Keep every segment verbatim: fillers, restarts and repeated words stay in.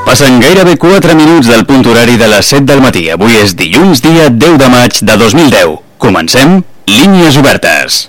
Passen gairebé quatre minuts del punt horari de les set del matí. Avui és dilluns, dia deu de maig de dos mil deu. Comencem Línies Obertes.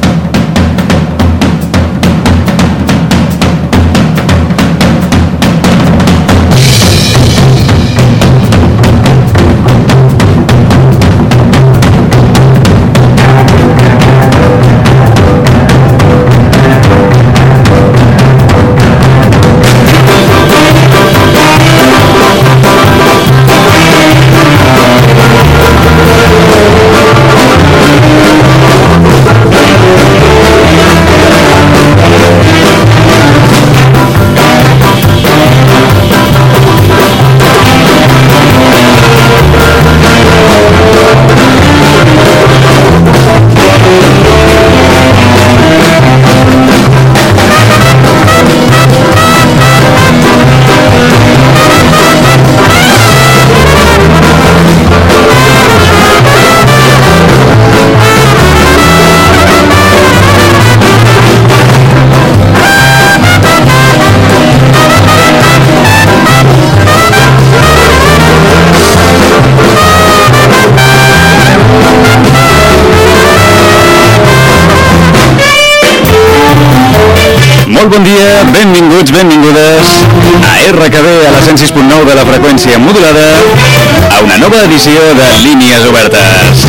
Molt bon dia, benvinguts, benvingudes a R K B a la cent sis punt nou de la freqüència modulada, a una nova edició de Línies Obertes.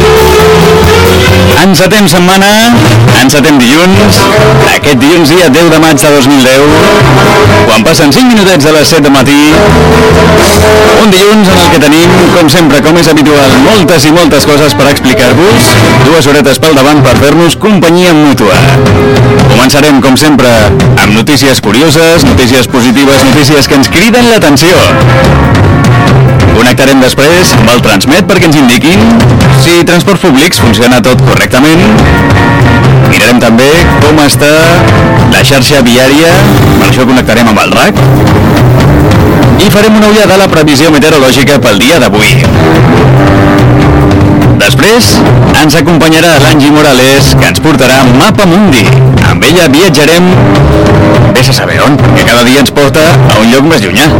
Encetem setmana, encetem dilluns, aquest dilluns dia deu de maig de dos mil deu, quan passen cinc minutets de les set del matí, un dilluns en el que tenim, com sempre, com és habitual, moltes i moltes coses per explicar-vos, dues horetes pel davant per fer-nos companyia mútua. Començarem, com sempre, amb notícies curioses, notícies positives, notícies que ens criden l'atenció. Connectarem després amb el Transmet perquè ens indiquin si transports públics funciona tot correctament. Mirarem també com està la xarxa viària, per això connectarem amb el R A C. I farem una ullada a la previsió meteorològica pel dia d'avui. Després ens acompanyarà l'Angie Morales, que ens portarà Mapa Mundi. Amb ella viatjarem, vés a saber on, que cada dia ens porta a un lloc més llunyà.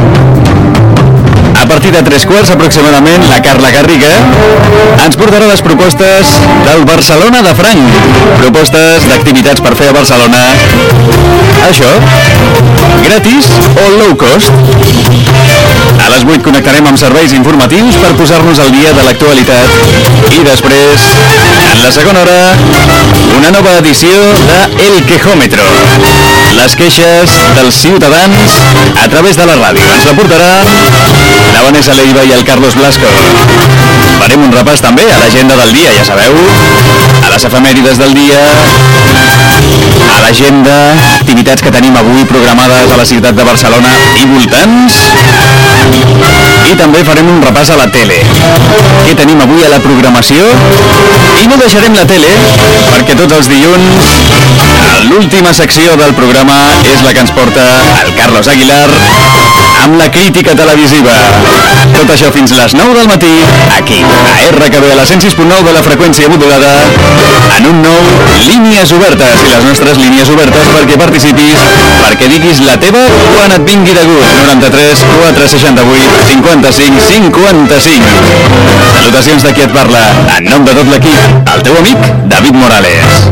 A partir de tres quarts aproximadament, la Carla Garriga ens portarà les propostes del Barcelona de Franc. Propostes d'activitats per fer a Barcelona. Això, gratis o low cost. A les vuit connectarem amb serveis informatius per posar-nos al dia de l'actualitat. I després, en la segona hora, una nova edició de El Quejómetro. Les queixes dels ciutadans a través de la ràdio. Ens la portarà la Vanessa Leiva i el Carlos Blasco. Farem un repàs també a l'agenda del dia, ja sabeu, a les efemèrides del dia, a l'agenda, activitats que tenim avui programades a la ciutat de Barcelona i voltants. I també farem un repàs a la tele. Què tenim avui a la programació? I no deixarem la tele, perquè tots els dilluns, l'última secció del programa és la que ens porta el Carlos Aguilar amb la crítica televisiva. Tot això fins les nou del matí, aquí, a R K B, a la cent sis punt nou de la freqüència modulada, en un nou Línies Obertes. I les nostres línies obertes perquè participis, perquè diguis la teva quan et vingui de gust. noranta-tres quatre seixanta-vuit cinquanta-cinc cinquanta-cinc. Salutacions de qui et parla, en nom de tot l'equip, el teu amic David Morales.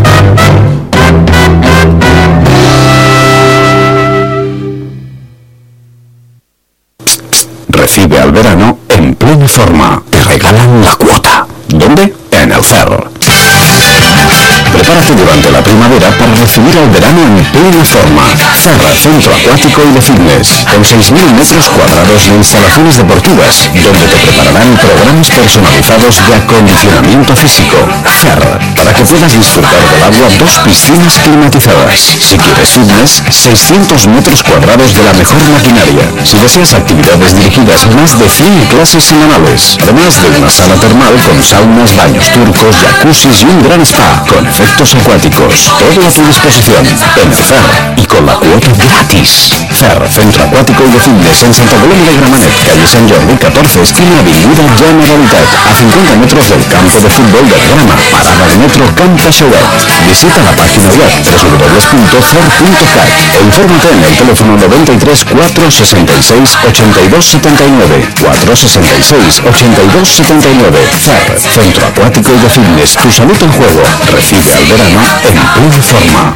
Recibe al verano en plena forma. Te regalan la cuota. ¿Dónde? En el C E R. Prepárate durante la primavera para recibir al verano en plena forma. C E R, Centro Acuático y de Fitness, con seis mil metros cuadrados de instalaciones deportivas, donde te prepararán programas personalizados de acondicionamiento físico. C E R, para que puedas disfrutar del agua, dos piscinas climatizadas. Si quieres fitness, seiscientos metros cuadrados de la mejor maquinaria. Si deseas actividades dirigidas, más de cien clases semanales. Además de una sala termal con saunas, baños turcos, jacuzzis y un gran spa, con efectos eventos acuáticos, todo a tu disposición. Empezar y con la cuota gratis. C E R, Centro Acuático y de Fitness en Santa Coloma de Gramenet, calle Sant Jordi catorze, esquina Avinguda Generalitat, a cincuenta metros del campo de fútbol del Grama, parada de metro Camp Taixoguet. Visita la página web w w w punto cer punto cat o infórmate en el teléfono noventa y tres, cuatrocientos sesenta y seis, ochenta y dos setenta y nueve, cuatrocientos sesenta y seis, ochenta y dos setenta y nueve. C E R, Centro Acuático y de Fitness, tu salud en juego. Recibe al verano en plena forma.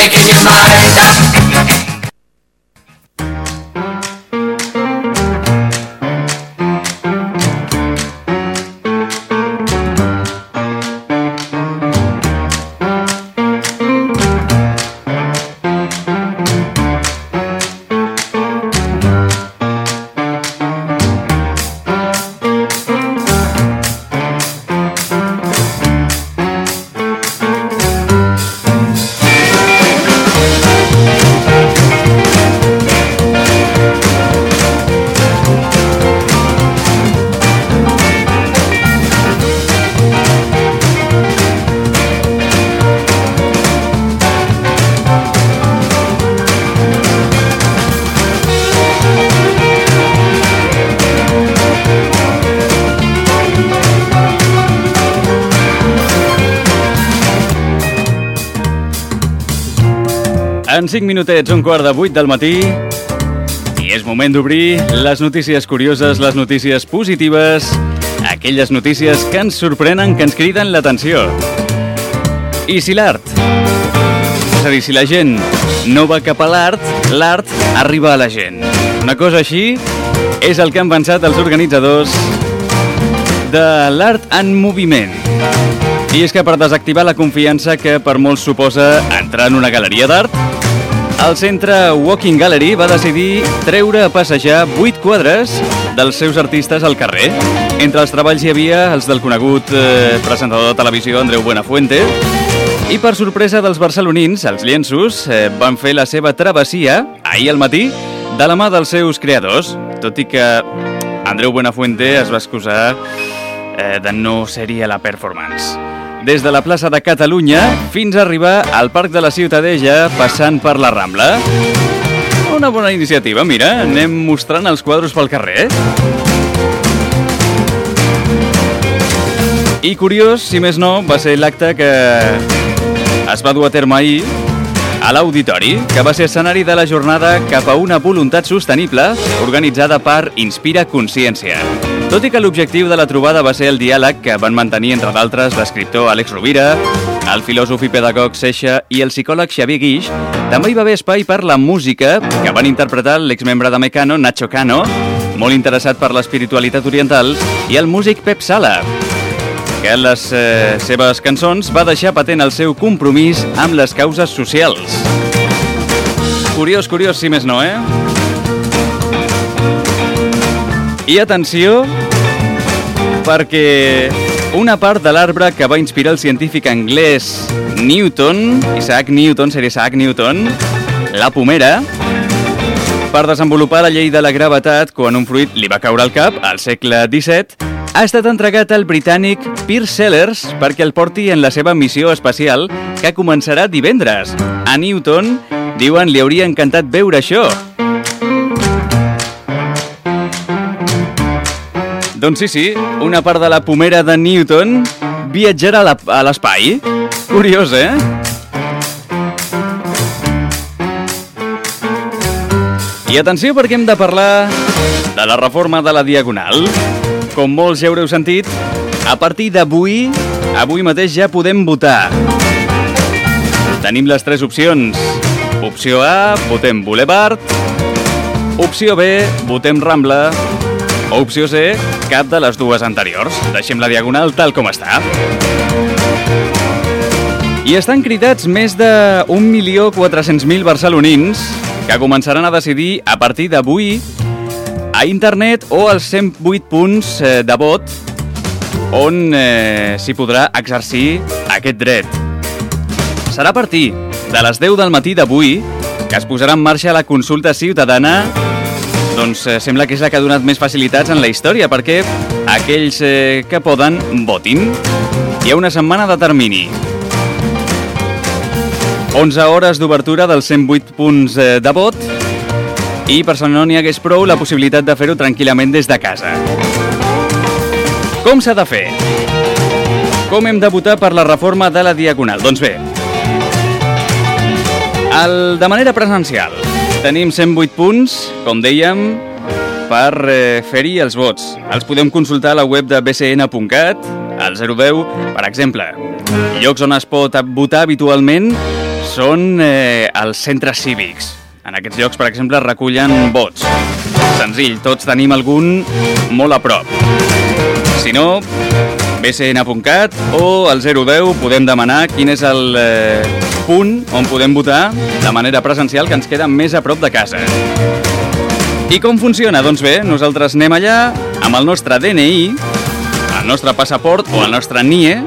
En cinc minutets, un quart de vuit del matí, i és moment d'obrir les notícies curioses, les notícies positives, aquelles notícies que ens sorprenen, que ens criden l'atenció. I si l'art, és a dir, si la gent no va cap a l'art, l'art arriba a la gent. Una cosa així és el que han pensat els organitzadors de l'Art en Moviment. I és que per desactivar la confiança que per molts suposa entrar en una galeria d'art, el centre Walking Gallery va decidir treure a passejar vuit quadres dels seus artistes al carrer. Entre els treballs hi havia els del conegut eh, presentador de televisió Andreu Buenafuente, i per sorpresa dels barcelonins, els lienços eh, van fer la seva travessia ahir al matí de la mà dels seus creadors, tot i que Andreu Buenafuente es va excusar eh, de no ser-hi a la performance. Des de la plaça de Catalunya fins a arribar al Parc de la Ciutadella, passant per la Rambla. Una bona iniciativa, mira, anem mostrant els quadros pel carrer. I curiós, si més no, va ser l'acte que es va dur a terme ahir a l'Auditori, que va ser escenari de la jornada cap a una voluntat sostenible organitzada per Inspira Consciència. Tot i que l'objectiu de la trobada va ser el diàleg que van mantenir, entre d'altres, l'escriptor Àlex Rovira, el filòsof i pedagog Seixa i el psicòleg Xavier Guix, també hi va haver espai per la música que van interpretar l'exmembre de Mecano, Nacho Cano, molt interessat per l'espiritualitat oriental, i el músic Pep Sala, que en les eh, seves cançons va deixar patent el seu compromís amb les causes socials. Curiós, curiós, si més no, eh? I atenció, perquè una part de l'arbre que va inspirar el científic anglès Newton, Isaac Newton, seria Isaac Newton, la pomera, per desenvolupar la llei de la gravetat quan un fruit li va caure al cap al segle disset, ha estat entregat al britànic Pearce Sellers perquè el porti en la seva missió espacial que començarà divendres. A Newton, diuen, li hauria encantat veure això. Doncs sí, sí, una part de la pomera de Newton viatjarà a l'espai. Curiós, eh? I atenció, perquè hem de parlar de la reforma de la Diagonal. Com molts ja haureu sentit, a partir d'avui, avui mateix ja podem votar. Tenim les tres opcions. Opció A, votem Boulevard. Opció B, votem Rambla. O opció C, cap de les dues anteriors. Deixem la Diagonal tal com està. I estan cridats més d'un milió quatre-cents mil barcelonins que començaran a decidir a partir d'avui a internet o als cent vuit punts de vot on eh, s'hi podrà exercir aquest dret. Serà a partir de les deu del matí d'avui que es posarà en marxa la consulta ciutadana. Doncs eh, sembla que és la que ha donat més facilitats en la història, perquè aquells eh, que poden votin. Hi ha una setmana de termini. onze hores d'obertura dels cent vuit punts de vot i, per si no n'hi hagués prou, la possibilitat de fer-ho tranquil·lament des de casa. Com s'ha de fer? Com hem de votar per la reforma de la Diagonal? Doncs bé, el, de manera presencial, tenim cent vuit punts, com dèiem, per eh, fer-hi els vots. Els podem consultar a la web de b c n punt cat, al zero deu, per exemple. Llocs on es pot votar habitualment són eh, els centres cívics. En aquests llocs, per exemple, es recullen vots. Senzill, tots tenim algun molt a prop. Si no, b c n punt cat o al zero deu podem demanar quin és el eh, punt on podem votar de manera presencial que ens queda més a prop de casa. I com funciona? Doncs bé, nosaltres anem allà amb el nostre D N I, el nostre passaport o el nostre N I E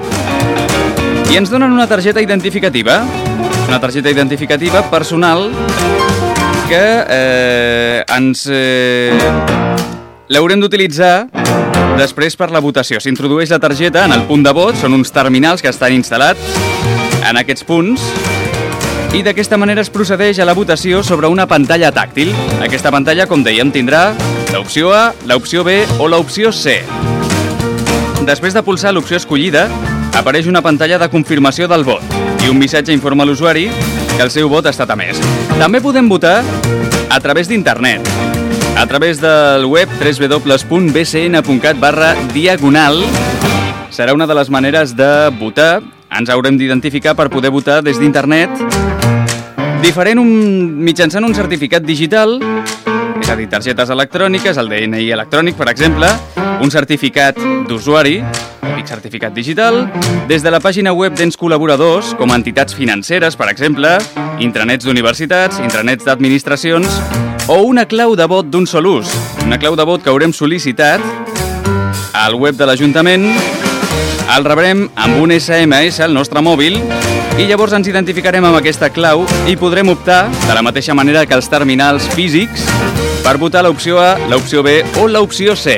i ens donen una targeta identificativa, una targeta identificativa personal que eh, ens eh, l'haurem d'utilitzar després per la votació. S'introdueix la targeta en el punt de vot, són uns terminals que estan instal·lats en aquests punts i d'aquesta manera es procedeix a la votació sobre una pantalla tàctil. Aquesta pantalla, com dèiem, tindrà l'opció A, l'opció B o l'opció C. Després de pulsar l'opció escollida, apareix una pantalla de confirmació del vot i un missatge informa a l'usuari que el seu vot ha estat emès. També podem votar a través d'internet, a través del web w w w punt b c n punt cat barra diagonal. Serà una de les maneres de votar. Ens haurem d'identificar per poder votar des d'internet diferent un, mitjançant un certificat digital, és a dir, targetes electròniques, el D N I electrònic, per exemple, un certificat d'usuari, típic certificat digital, des de la pàgina web d'ens col·laboradors, com entitats financeres, per exemple, intranets d'universitats, intranets d'administracions, o una clau de vot d'un sol ús, una clau de vot que haurem sol·licitat al web de l'Ajuntament. El rebrem amb un S M S al nostre mòbil i llavors ens identificarem amb aquesta clau i podrem optar, de la mateixa manera que els terminals físics, per votar l'opció A, l'opció B o l'opció C.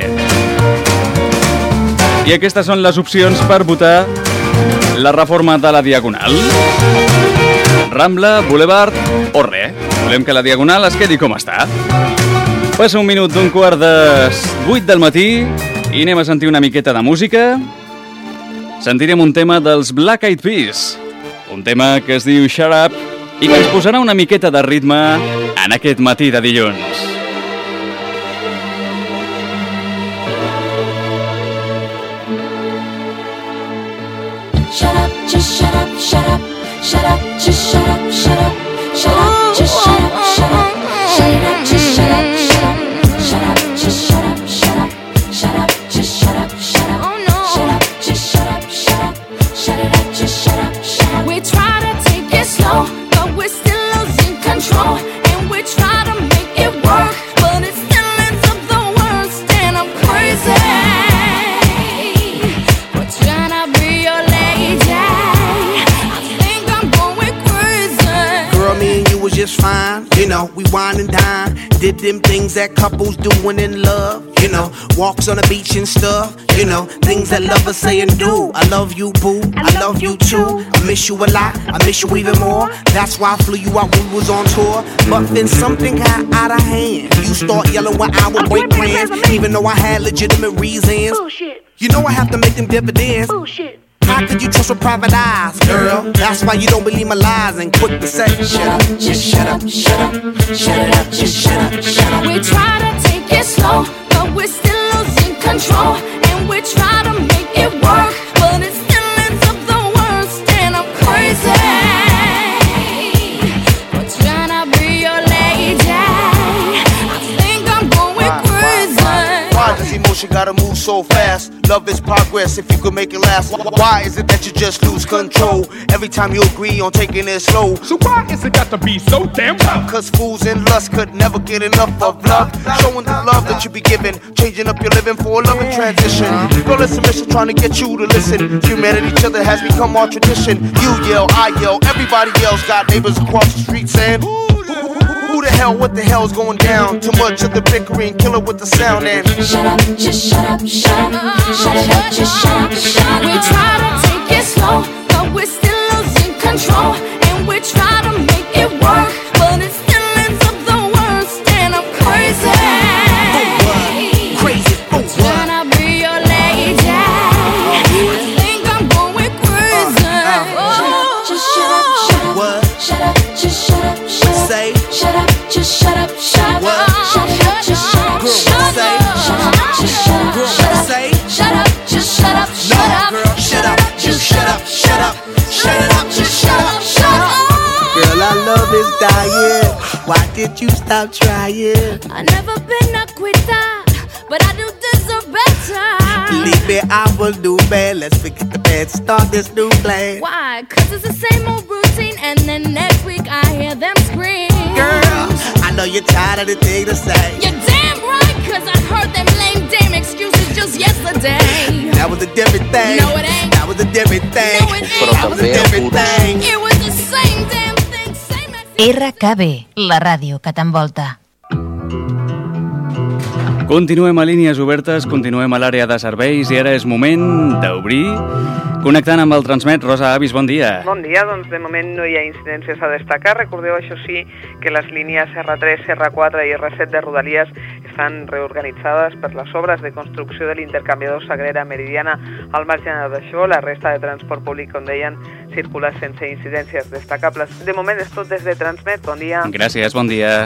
I aquestes són les opcions per votar la reforma de la Diagonal. Rambla, Boulevard o res. Volem que la Diagonal es quedi com està. Passa un minut d'un quart de vuit del matí i anem a sentir una miqueta de música. Sentirem un tema dels Black Eyed Peas, un tema que es diu Shut Up i que ens posarà una miqueta de ritme en aquest matí de dilluns. Shut up, just shut up, shut up, shut up, just shut up, shut up, shut up, just shut up, shut up, shut up, just shut up, shut up, shut up, just shut up, shut up, shut up, just shut up, shut up, shut up, just shut up, shut up, shut it up, just shut up, shut up. We try to take it slow, but we're still losing control, and we try to make it work, but it still ends up the worst, and I'm crazy. We're trying to be your lady. I think I'm going crazy. Girl, me and you was just fine. You know, we wine and dine. Did them things that couples doing in love. You know, walks on the beach and stuff. You know, things that lovers say and do. I love you, boo. I love you too. I miss you a lot. I miss you even more. That's why I flew you out when we was on tour. But then something got out of hand. You start yelling when I would break plans, even though I had legitimate reasons. Bullshit. You know I have to make them dividends. Bullshit. How could you trust with private eyes, girl? That's why you don't believe my lies and quick to say, shut up, just shut up, shut up, shut it up, just shut up, shut up. We try to take it slow, but we're still losing control, and we try to make it work, but it still ends up the worst, and I'm crazy. We're trying to be your lady. I think I'm going crazy. Why does emotion gotta move so fast? Love is progress if you could make it last. Why is it that you just lose control every time you agree on taking it slow? So why is it got to be so damn tough? Cause fools in lust could never get enough of love. Showing the love that you be giving, changing up your living for a loving transition. Girl, it's a mission trying to get you to listen. Humanity, each other has become our tradition. You yell, I yell, everybody yells. Got neighbors across the street saying, who the hell, what the hell's going down? Too much of the bickering, killer with the sound and Shut up, just shut up, shut up, shut it up, just shut up, shut up. We try to take it slow, but we're still losing control, and we we try to make it work, but it still ends up the worst, and I'm crazy. Crazy for what? Can I be your lady? I think I'm going crazy. Oh. Just shut up, shut up. What? Shut up, just shut up, shut up. Say. Shut up, just shut up, shut up. What? Shut up, just shut up, Girl, shut up. say. Shut up, just shut up, Girl, shut up. say. Shut up, just shut up, shut No, up. girl, shut up. You shut up, shut up. Shut it up, just shut up, shut up. Girl, our love is dying. Why did you stop trying? I never been a quitter, but I do deserve better. Believe me, I will do bad. Let's forget the bad, start this new plan. Why? Cause it's the same old routine, and then next week I hear them scream. Girl, I know you're tired of the thing to say. You're damn right, cause I heard them lame dame excuses just yesterday. That was a different thing. No, it ain't. That was a different thing. No, it ain't. That was a different thing. It was the same damn thing, same as... R K B, la ràdio que t'envolta. Continuem a línies obertes, continuem a l'àrea de serveis i ara és moment d'obrir connectant amb el Transmet. Rosa Avis, bon dia. Bon dia, doncs de moment no hi ha incidències a destacar. Recordeu, això sí, que les línies R tres, R quatre i R set de Rodalies estan reorganitzades per les obres de construcció de l'intercanviador Sagrera Meridiana. Al marge d'això, la resta de transport públic, com deien, circula sense incidències destacables. De moment és tot des de Transmet. Bon dia. Gràcies, bon dia.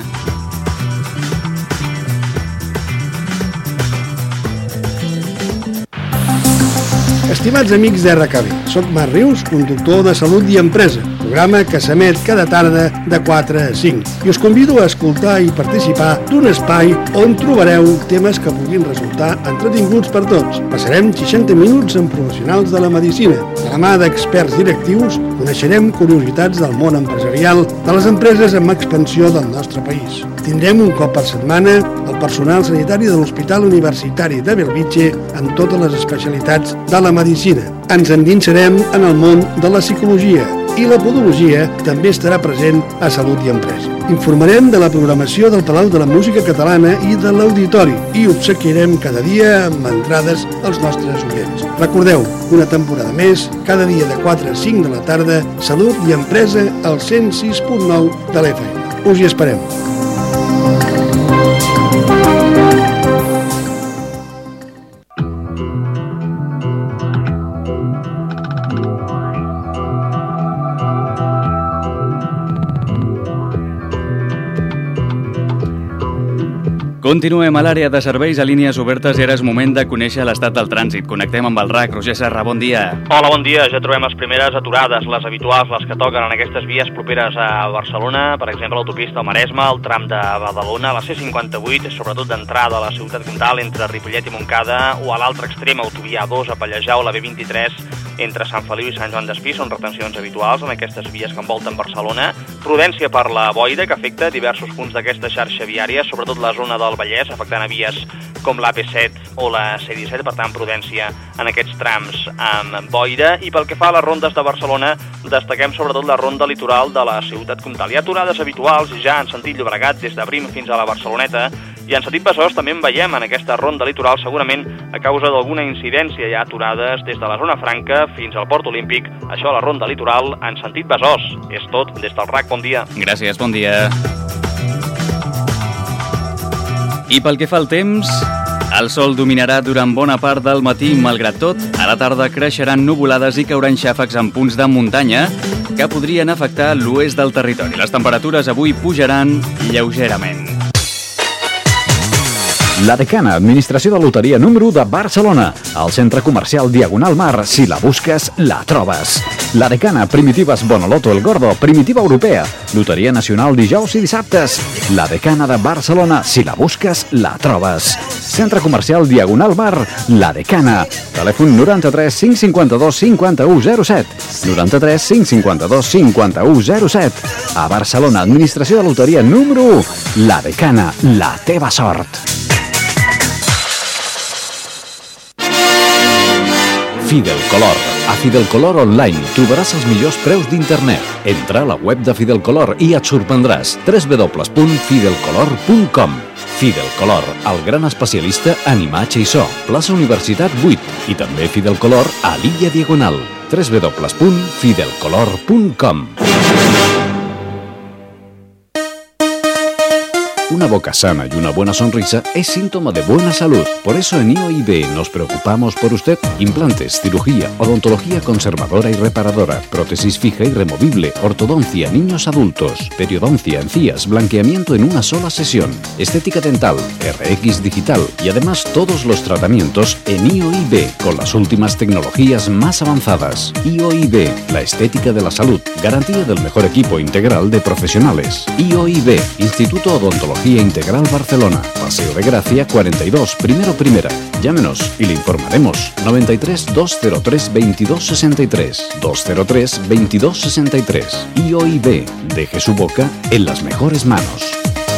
Estimats amics d'R K B, soc Marc Rius, conductor de Salut i Empresa, programa que s'emet cada tarda de quatre a cinc. I us convido a escoltar i participar d'un espai on trobareu temes que puguin resultar entretinguts per tots. Passarem seixanta minuts amb professionals de la medicina. De la mà d'experts directius coneixerem curiositats del món empresarial de les empreses amb expansió del nostre país. Tindrem un cop per setmana el personal sanitari de l'Hospital Universitari de Bellvitge amb totes les especialitats de la medicina. Ens endinsarem en el món de la psicologia i la podologia també estarà present a Salut i Empresa. Informarem de la programació del Palau de la Música Catalana i de l'Auditori i obsequiarem cada dia amb entrades als nostres oients. Recordeu, una temporada més, cada dia de quatre a cinc de la tarda, Salut i Empresa al cent sis punt nou de l'F M. Us hi esperem. Continuem a l'àrea de serveis a línies obertes i ara és moment de conèixer l'estat del trànsit. Connectem amb el R A C. Roger Serra, bon dia. Hola, bon dia. Ja trobem les primeres aturades, les habituals, les que toquen en aquestes vies properes a Barcelona, per exemple, l'autopista al Maresme, el tram de Badalona, la C cinquanta-vuit, sobretot d'entrada a la ciutat comtal entre Ripollet i Montcada, o a l'altre extrem, autovia A dos a Pallejà o la B vint-i-tres entre Sant Feliu i Sant Joan d'Espí. Són retencions habituals en aquestes vies que envolten Barcelona. Prudència per la boira, que afecta diversos punts d'aquesta xarxa viària, sobretot la zona del Vallès, afectant a vies com l'A P set o la C disset, per tant, prudència en aquests trams amb boira. I pel que fa a les rondes de Barcelona, destaquem sobretot la ronda litoral de la ciutat comtal. Hi ha aturades habituals ja en sentit Llobregat, des de Prim fins a la Barceloneta, i en sentit Besòs també en veiem en aquesta ronda litoral, segurament a causa d'alguna incidència. Hi ha aturades des de la zona franca fins al Port Olímpic, això a la ronda litoral en sentit Besòs. És tot des del R A C. Bon dia. Gràcies, bon dia. I pel que fa al temps, el sol dominarà durant bona part del matí, malgrat tot. A la tarda creixeran nuvolades i cauran xàfecs en punts de muntanya que podrien afectar l'oest del territori. Les temperatures avui pujaran lleugerament. La Decana, administració de loteria número u de Barcelona. Al centre comercial Diagonal Mar, si la busques, la trobes. La Decana, Primitives Bonoloto El Gordo, Primitiva Europea. Loteria nacional dijous i dissabtes. La Decana de Barcelona, si la busques, la trobes. Centre comercial Diagonal Mar, La Decana. Telèfon noranta-tres cinc cinquanta-dos cinquanta-u zero set. noranta-tres cinc cinquanta-dos cinquanta-u zero set. A Barcelona, administració de loteria número u. La Decana, la teva sort. Fidelcolor. A Fidelcolor Online trobaràs els millors preus d'internet. Entra a la web de Fidelcolor i et sorprendràs. w w w punt fidelcolor punt com. Fidelcolor, el gran especialista en imatge i so. Plaça Universitat vuit. I també Fidelcolor a l'Illa Diagonal. w w w punt fidelcolor punt com. Una boca sana y una buena sonrisa es síntoma de buena salud. Por eso en I O I B nos preocupamos por usted. Implantes, cirugía, odontología conservadora y reparadora, prótesis fija y removible, ortodoncia, niños adultos, periodoncia, encías, blanqueamiento en una sola sesión, estética dental, R X digital y además todos los tratamientos en I O I B con las últimas tecnologías más avanzadas. I O I B, la estética de la salud, garantía del mejor equipo integral de profesionales. I O I B, Instituto Odontología Integral Barcelona, Paseo de Gracia cuarenta y dos, primero primera. Llámenos y le informaremos. noventa y tres, doscientos tres, veintidós sesenta y tres, doscientos tres, veintidós sesenta y tres. I O I B, deje su boca en las mejores manos.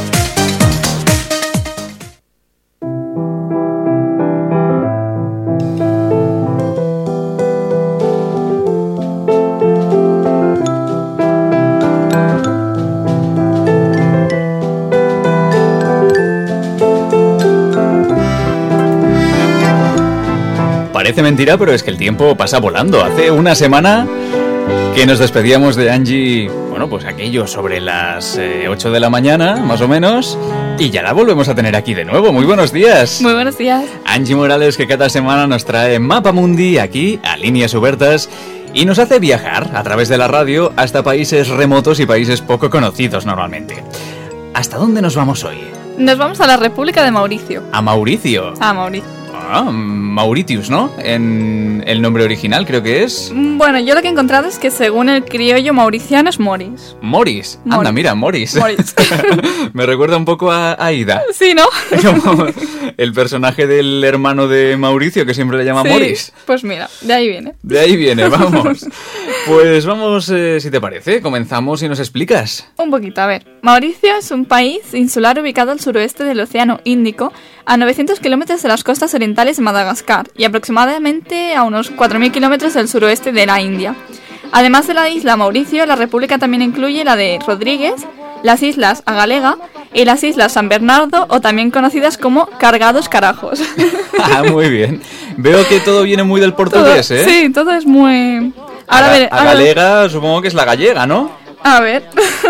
Parece mentira, pero es que el tiempo pasa volando. Hace una semana que nos despedíamos de Angie, bueno, pues aquello sobre las eh, ocho de la mañana, más o menos, y ya la volvemos a tener aquí de nuevo. Muy buenos días. Muy buenos días. Angie Morales, que cada semana nos trae Mapa Mundi aquí, a Líneas Obertas, y nos hace viajar a través de la radio hasta países remotos y países poco conocidos normalmente. ¿Hasta dónde nos vamos hoy? Nos vamos a la República de Mauricio. ¿A Mauricio? A Mauricio. Ah, Mauritius, ¿no? En el nombre original creo que es... Bueno, yo lo que he encontrado es que según el criollo mauriciano es Moris. Moris. Moris. Anda, mira, Moris. Moris. Me recuerda un poco a Aida. Sí, ¿no? Como el personaje del hermano de Mauricio que siempre le llama sí, Moris. Pues mira, de ahí viene. De ahí viene, vamos. Pues vamos, eh, si te parece, comenzamos y nos explicas. Un poquito, a ver. Mauricio es un país insular ubicado al suroeste del Océano Índico, a novecientos kilómetros de las costas orientales de Madagascar y aproximadamente a unos cuatro mil kilómetros del suroeste de la India. Además de la isla Mauricio, la república también incluye la de Rodríguez, las islas Agalega y las islas San Bernardo, o también conocidas como Cargados Carajos. Ah, muy bien. Veo que todo viene muy del portugués, todo, ¿eh? Sí, todo es muy... Ahora, a, ver, a ahora... galega supongo que es la gallega, ¿no? A ver.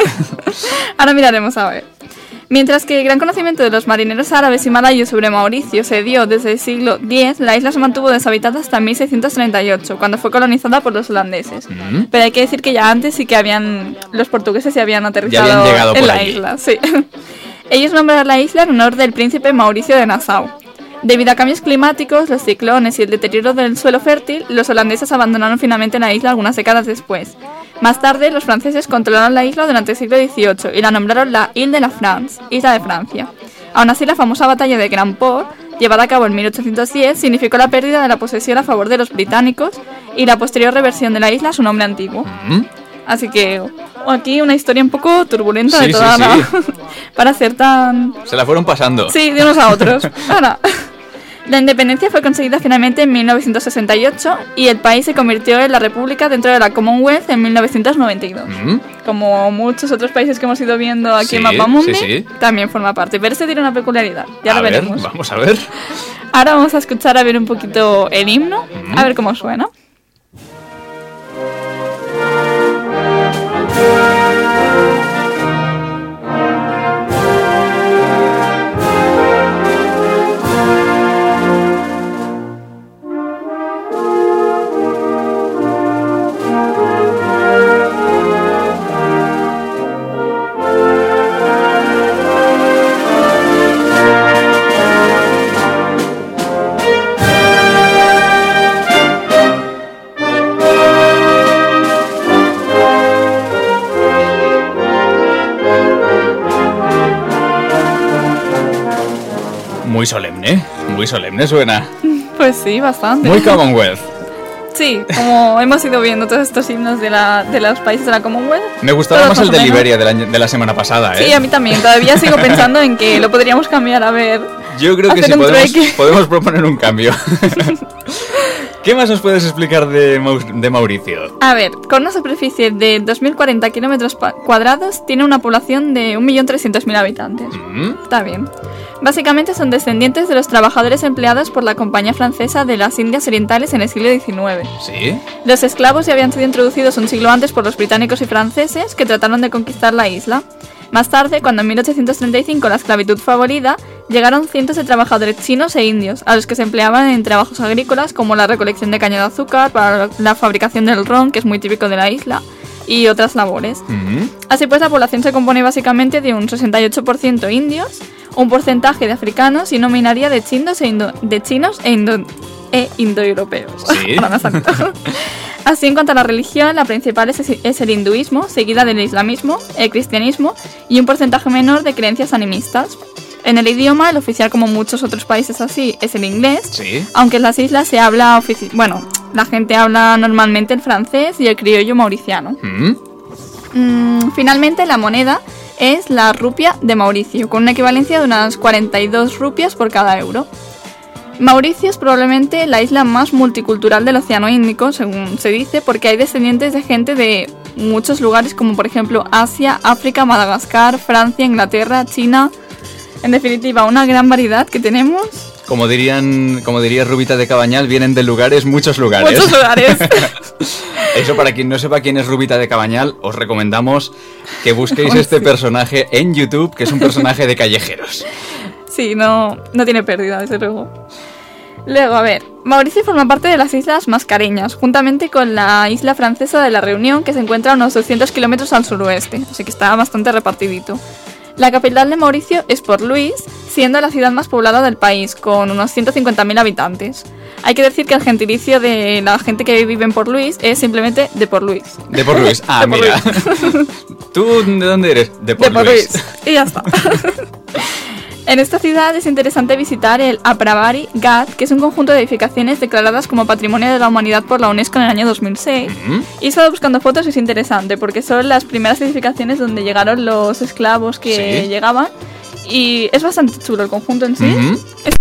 Ahora miraremos a ver. Mientras que el gran conocimiento de los marineros árabes y malayos sobre Mauricio se dio desde el siglo diez, la isla se mantuvo deshabitada hasta mil seiscientos treinta y ocho, cuando fue colonizada por los holandeses. Mm. Pero hay que decir que ya antes sí que habían... los portugueses se habían aterrizado ya habían llegado en por la allí. isla. Sí. Ellos nombraron la isla en honor del príncipe Mauricio de Nassau. Debido a cambios climáticos, los ciclones y el deterioro del suelo fértil, los holandeses abandonaron finalmente la isla algunas décadas después. Más tarde, los franceses controlaron la isla durante el siglo dieciocho y la nombraron la Ile de la France, Isla de Francia. Aún así, la famosa batalla de Grand Port, llevada a cabo en mil ochocientos diez, significó la pérdida de la posesión a favor de los británicos y la posterior reversión de la isla a su nombre antiguo. Mm-hmm. Así que aquí una historia un poco turbulenta sí, de toda sí, la... sí. para ser tan... Se la fueron pasando. Sí, de unos a otros. Ahora... La independencia fue conseguida finalmente en mil novecientos sesenta y ocho y el país se convirtió en la república dentro de la Commonwealth en mil novecientos noventa y dos. Mm. Como muchos otros países que hemos ido viendo aquí sí, en Mapa Mundi, sí, sí. también forma parte. Pero ese tiene una peculiaridad, ya a lo ver, veremos. Vamos a ver. Ahora vamos a escuchar a ver un poquito el himno, mm. a ver cómo suena. Muy solemne, muy solemne suena. Pues sí, bastante. Muy Commonwealth. Sí, como hemos ido viendo todos estos himnos de, la, de los países de la Commonwealth. Me gustaba más el de Liberia de la, de la semana pasada, ¿eh? Sí, a mí también. Todavía sigo pensando en que lo podríamos cambiar, a ver. Yo creo que sí, podemos, podemos proponer un cambio. ¿Qué más nos puedes explicar de, Mau- de Mauricio? A ver, con una superficie de dos mil cuarenta kilómetros cuadrados, tiene una población de un millón trescientos mil habitantes. Mm. Está bien. Básicamente son descendientes de los trabajadores empleados por la Compañía Francesa de las Indias Orientales en el siglo diecinueve. ¿Sí? Los esclavos ya habían sido introducidos un siglo antes por los británicos y franceses, que trataron de conquistar la isla. Más tarde, cuando en mil ochocientos treinta y cinco la esclavitud fue abolida, llegaron cientos de trabajadores chinos e indios, a los que se empleaban en trabajos agrícolas como la recolección de caña de azúcar, para la fabricación del ron, que es muy típico de la isla, y otras labores. Mm-hmm. Así pues, la población se compone básicamente de un sesenta y ocho por ciento indios, un porcentaje de africanos y una minoría de chinos e, indo de chinos e, indo e indoeuropeos. Sí. Así, en cuanto a la religión, la principal es, es el hinduismo, seguida del islamismo, el cristianismo y un porcentaje menor de creencias animistas. En el idioma, el oficial, como muchos otros países así, es el inglés, sí. Aunque en las islas se habla, bueno, la gente habla normalmente el francés y el criollo mauriciano. ¿Mm? Mm, finalmente, la moneda es la rupia de Mauricio, con una equivalencia de unas cuarenta y dos rupias por cada euro. Mauricio es probablemente la isla más multicultural del Océano Índico, según se dice, porque hay descendientes de gente de muchos lugares, como por ejemplo Asia, África, Madagascar, Francia, Inglaterra, China. En definitiva, una gran variedad que tenemos. Como dirían, como diría Rubita de Cabañal, vienen de lugares, muchos lugares. Muchos lugares. Eso, para quien no sepa quién es Rubita de Cabañal, os recomendamos que busquéis Oh, este sí. personaje en YouTube, que es un personaje de callejeros. Sí, no, no tiene pérdida, desde luego. Luego, a ver, Mauricio forma parte de las Islas Mascareñas, juntamente con la isla francesa de la Reunión, que se encuentra a unos doscientos kilómetros al suroeste, así que está bastante repartidito. La capital de Mauricio es Port Louis, siendo la ciudad más poblada del país, con unos ciento cincuenta mil habitantes. Hay que decir que el gentilicio de la gente que vive en Port Louis es simplemente de Port Louis. De Port Louis, ah, De Port mira. Louis. ¿Tú de dónde eres? De Port, de Port Louis. Louis. Y ya está. En esta ciudad es interesante visitar el Apravari Ghat, que es un conjunto de edificaciones declaradas como Patrimonio de la Humanidad por la UNESCO en el año dos mil seis. ¿Mm? Y he estado buscando fotos y es interesante, porque son las primeras edificaciones donde llegaron los esclavos que ¿Sí? llegaban. Y es bastante chulo el conjunto en sí. ¿Mm? Es...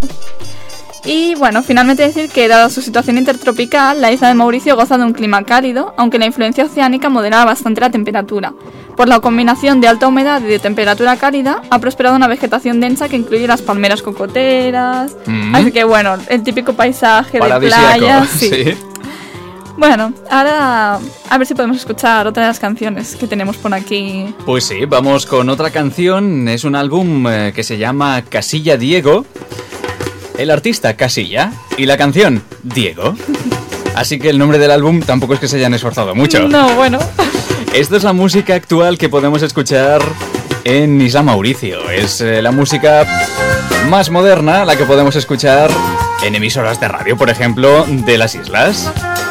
Y bueno, finalmente decir que dada su situación intertropical, la isla de Mauricio goza de un clima cálido, aunque la influencia oceánica modera bastante la temperatura. Por la combinación de alta humedad y de temperatura cálida, ha prosperado una vegetación densa que incluye las palmeras cocoteras. Mm. Así que bueno, el típico paisaje de Paradisíaco, playas. Sí. sí. Bueno, ahora a ver si podemos escuchar otra de las canciones que tenemos por aquí. Pues sí, vamos con otra canción. Es un álbum eh, que se llama Casilla Diego. El artista Casilla y la canción Diego. Así que el nombre del álbum tampoco es que se hayan esforzado mucho. No, bueno. Esta es la música actual que podemos escuchar en Isla Mauricio. Es eh, la música más moderna, la que podemos escuchar en emisoras de radio, por ejemplo, de las islas.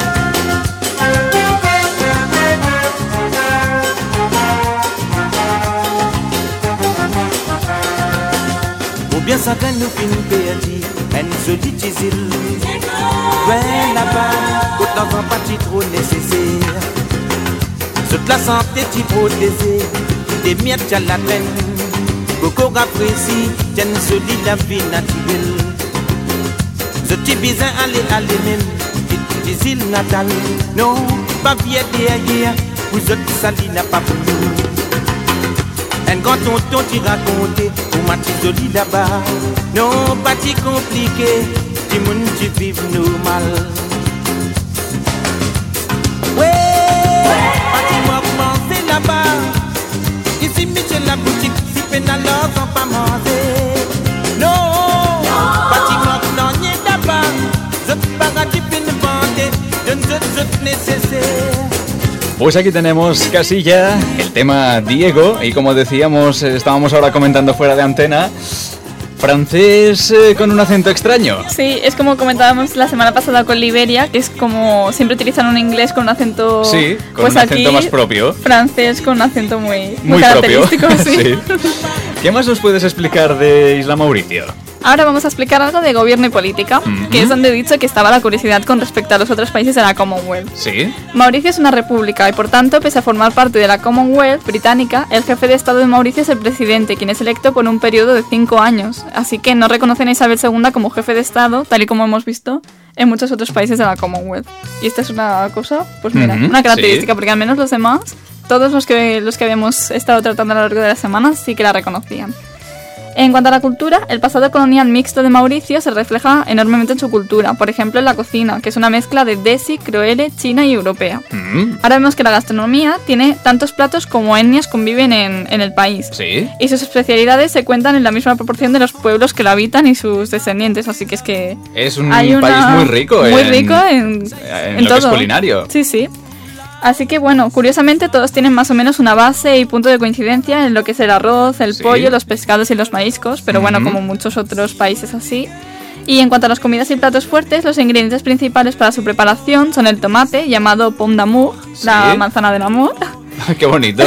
Ou bien ça que nous finissons perdu, une solide île. Ouais, là-bas, autant en partie trop nécessaire. Toute la santé t'y protéger, des miettes à la peine. Beaucoup apprécient, tiennent solide la vie naturelle. Ce petit bizin aller aller même, des îles natales. Non, pas vieille derrière, vous autres sali n'a pas pour nous. Un grand tonton t'y raconter, pour ma petite jolie là-bas. Non, pas t'y compliqué, t'y moun t'y vive normal. Ouais, pas t'y m'augmenter là-bas. Ici, Michel la boutique, si peine alors on pas manger. Non, pas t'y m'augmenter là-bas. Zot paradis peine vendre, donne zot zot nécessaire. Pues aquí tenemos Casilla, el tema Diego, y como decíamos, estábamos ahora comentando fuera de antena, francés eh, con un acento extraño. Sí, es como comentábamos la semana pasada con Liberia, que es como siempre utilizan un inglés con un acento... Sí, con pues un acento aquí, más propio. Francés con un acento muy, muy, Muy propio. característico. Sí. Sí. ¿Qué más nos puedes explicar de Isla Mauricio? Ahora vamos a explicar algo de gobierno y política, Uh-huh. que es donde he dicho que estaba la curiosidad con respecto a los otros países de la Commonwealth. Sí. Mauricio es una república y por tanto, pese a formar parte de la Commonwealth británica, el jefe de Estado de Mauricio es el presidente, quien es electo por un periodo de cinco años. Así que no reconocen a Isabel segunda como jefe de Estado, tal y como hemos visto en muchos otros países de la Commonwealth. Y esta es una cosa, pues mira, Uh-huh, una característica, sí. porque al menos los demás, todos los que, los que habíamos estado tratando a lo largo de la semana, sí que la reconocían. En cuanto a la cultura, el pasado colonial mixto de Mauricio se refleja enormemente en su cultura, por ejemplo en la cocina, que es una mezcla de desi, croele, china y europea. Mm. Ahora vemos que la gastronomía tiene tantos platos como etnias conviven en, en el país. Sí. Y sus especialidades se cuentan en la misma proporción de los pueblos que lo habitan y sus descendientes, así que es que... Es un hay una... país muy rico Muy en, rico en, en, en lo todo. que es culinario. Sí, sí. Así que bueno, curiosamente todos tienen más o menos una base y punto de coincidencia en lo que es el arroz, el Sí. pollo, los pescados y los mariscos, pero bueno, Ujú. como muchos otros países así. Y en cuanto a las comidas y platos fuertes, los ingredientes principales para su preparación son el tomate, llamado pomme d'amour, Sí. la manzana del amor, Qué bonito.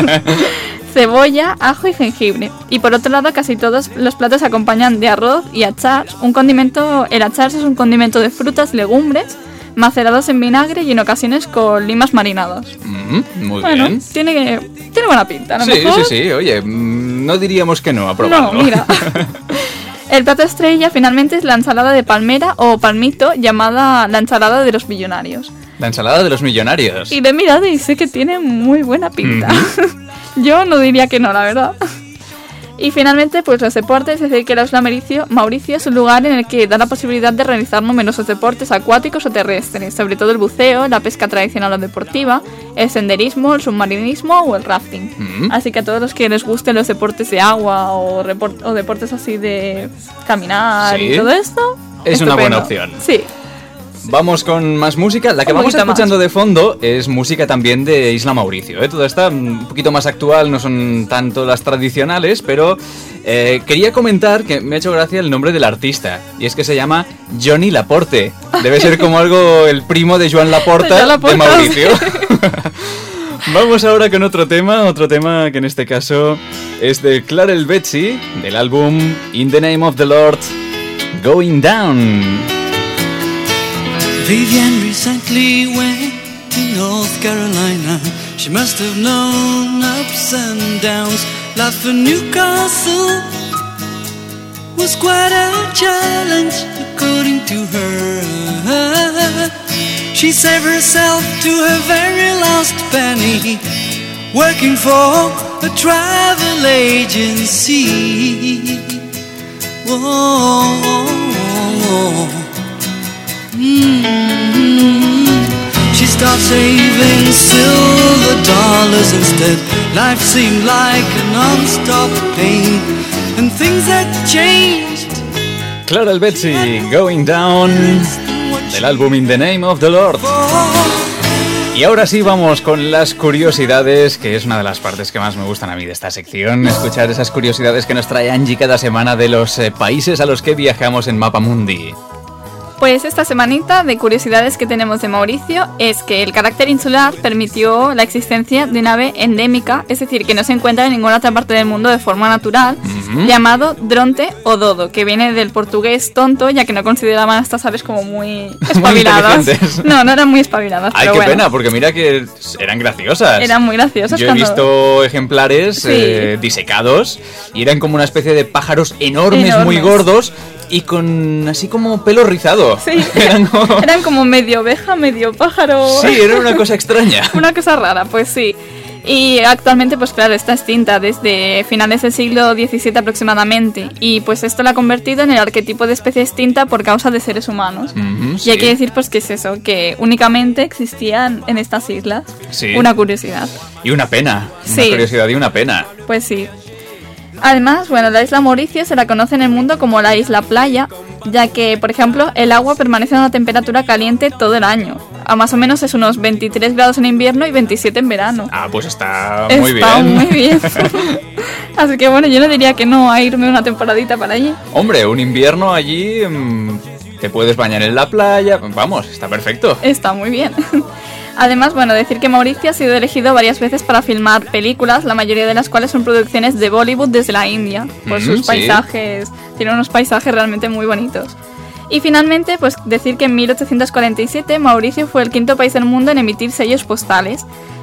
cebolla, ajo y jengibre. Y por otro lado, casi todos los platos se acompañan de arroz y achars. Un condimento, el achars es un condimento de frutas y legumbres macerados en vinagre y en ocasiones con limas marinadas. Mm, muy Bueno, bien. tiene, tiene buena pinta, ¿no? Sí, sí, sí, oye, mm, no diríamos que no, a probarlo. No, mira. El plato estrella finalmente es la ensalada de palmera o palmito, llamada la ensalada de los millonarios. La ensalada de los millonarios. Y de mirada y sé que tiene muy buena pinta. Ujú. Yo no diría que no, la verdad. Y finalmente, pues los deportes, es decir, que la isla Mauricio, Mauricio es un lugar en el que da la posibilidad de realizar numerosos deportes acuáticos o terrestres, sobre todo el buceo, la pesca tradicional o deportiva, el senderismo, el submarinismo o el rafting. Mm. Así que a todos los que les gusten los deportes de agua o, report- o deportes así de caminar Sí. y todo esto, Es una buena estupendo. opción. Sí. Vamos con más música. La que Un vamos poquito escuchando de fondo es música también de Isla Mauricio, ¿eh? Toda esta un poquito más actual, no son tanto las tradicionales, pero eh, quería comentar que me ha hecho gracia el nombre del artista, y es que se llama Johnny Laporte. Debe ser como algo el primo de Joan Laporta De de, Joan Laporta, Mauricio. Vamos ahora con otro tema, otro tema que en este caso es de Clarel Betsy, del álbum In the Name of the Lord, Going Down. Vivian recently went to North Carolina. She must have known ups and downs. Life for Newcastle was quite a challenge, according to her. She saved herself to her very last penny, working for a travel agency. Whoa. Mm-hmm. She started saving silver dollars instead. Life seemed like a non-stop pain, and things had changed. Clarel Betsy, Going Down, del álbum In the Name of the Lord. Y ahora sí vamos con las curiosidades, que es una de las partes que más me gustan a mí de esta sección, escuchar esas curiosidades que nos trae Angie cada semana de los eh, países a los que viajamos en Mapa Mundi. Pues esta semanita de curiosidades que tenemos de Mauricio es que el carácter insular permitió la existencia de un ave endémica, es decir, que no se encuentra en ninguna otra parte del mundo de forma natural, Ujú. llamado dronte o dodo, que viene del portugués tonto, ya que no consideraban a estas aves como muy espabiladas. inteligentes. No, no eran muy espabiladas, Ay, pero qué bueno, pena, porque mira que eran graciosas. eran muy graciosas. Yo he cuando- visto ejemplares Sí. eh, disecados y eran como una especie de pájaros enormes, Enormes. muy gordos y con así como pelo rizado. Sí, Eran como... eran como medio oveja, medio pájaro. Sí, era una cosa extraña. Una cosa rara, pues sí. Y actualmente, pues claro, está extinta desde finales del siglo diecisiete aproximadamente. Y pues esto la ha convertido en el arquetipo de especie extinta por causa de seres humanos. Ujú, Y hay sí. que decir pues que es eso, que únicamente existían en estas islas. Sí. Una curiosidad. Y una pena, una Sí. curiosidad y una pena. Pues sí. Además, bueno, la isla Mauricio se la conoce en el mundo como la isla playa, ya que, por ejemplo, el agua permanece a una temperatura caliente todo el año. A más o menos es unos veintitrés grados en invierno y veintisiete en verano. Ah, pues está, Está muy bien. muy bien. Así que bueno, yo no diría que no a irme una temporadita para allí. Hombre, un invierno allí mm, te puedes bañar en la playa. Vamos, está perfecto. Está muy bien. Además, bueno, decir que Mauricio ha sido elegido varias veces para filmar películas, la mayoría de las cuales son producciones de Bollywood desde la India, por Mm, sus sí. paisajes, tiene unos paisajes realmente muy bonitos. Y finalmente, pues decir que en mil ochocientos cuarenta y siete Mauricio fue el quinto país del mundo en emitir sellos postales.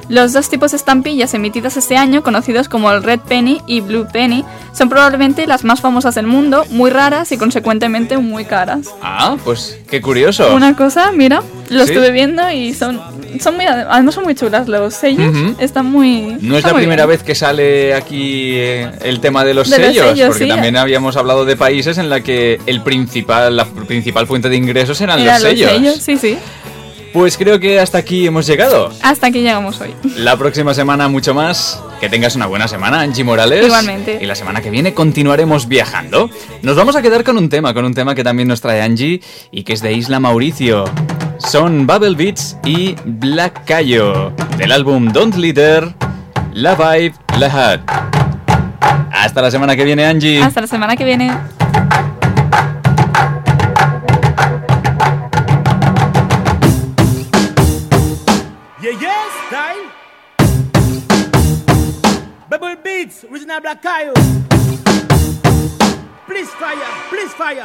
Los dos tipos de estampillas emitidas este año, conocidos como el Red Penny y Blue Penny, son probablemente las más famosas del mundo, muy raras y consecuentemente muy caras. Ah, pues qué curioso. Una cosa, mira, lo ¿Sí? estuve viendo y son, son muy, además son muy chulas los sellos, Ujú. están muy... No es está la muy primera bien. vez que sale aquí eh, el tema de los De los sellos, sellos, porque sí. también habíamos hablado de países en la que el principal, la principal fuente de ingresos eran Eran los sellos. sellos, sí, sí. Pues creo que hasta aquí hemos llegado. Hasta aquí llegamos hoy. La próxima semana mucho más. Que tengas una buena semana, Angie Morales. Igualmente. Y la semana que viene continuaremos viajando. Nos vamos a quedar con un tema, con un tema que también nos trae Angie y que es de Isla Mauricio. Son Bubble Beats y Black Cayo, del álbum Don't Litter, La Vibe, La Hat. Hasta la semana que viene, Angie. Hasta la semana que viene. Yeah, yes, style. Bubble Beats, original Black Cayo. Please fire, please fire.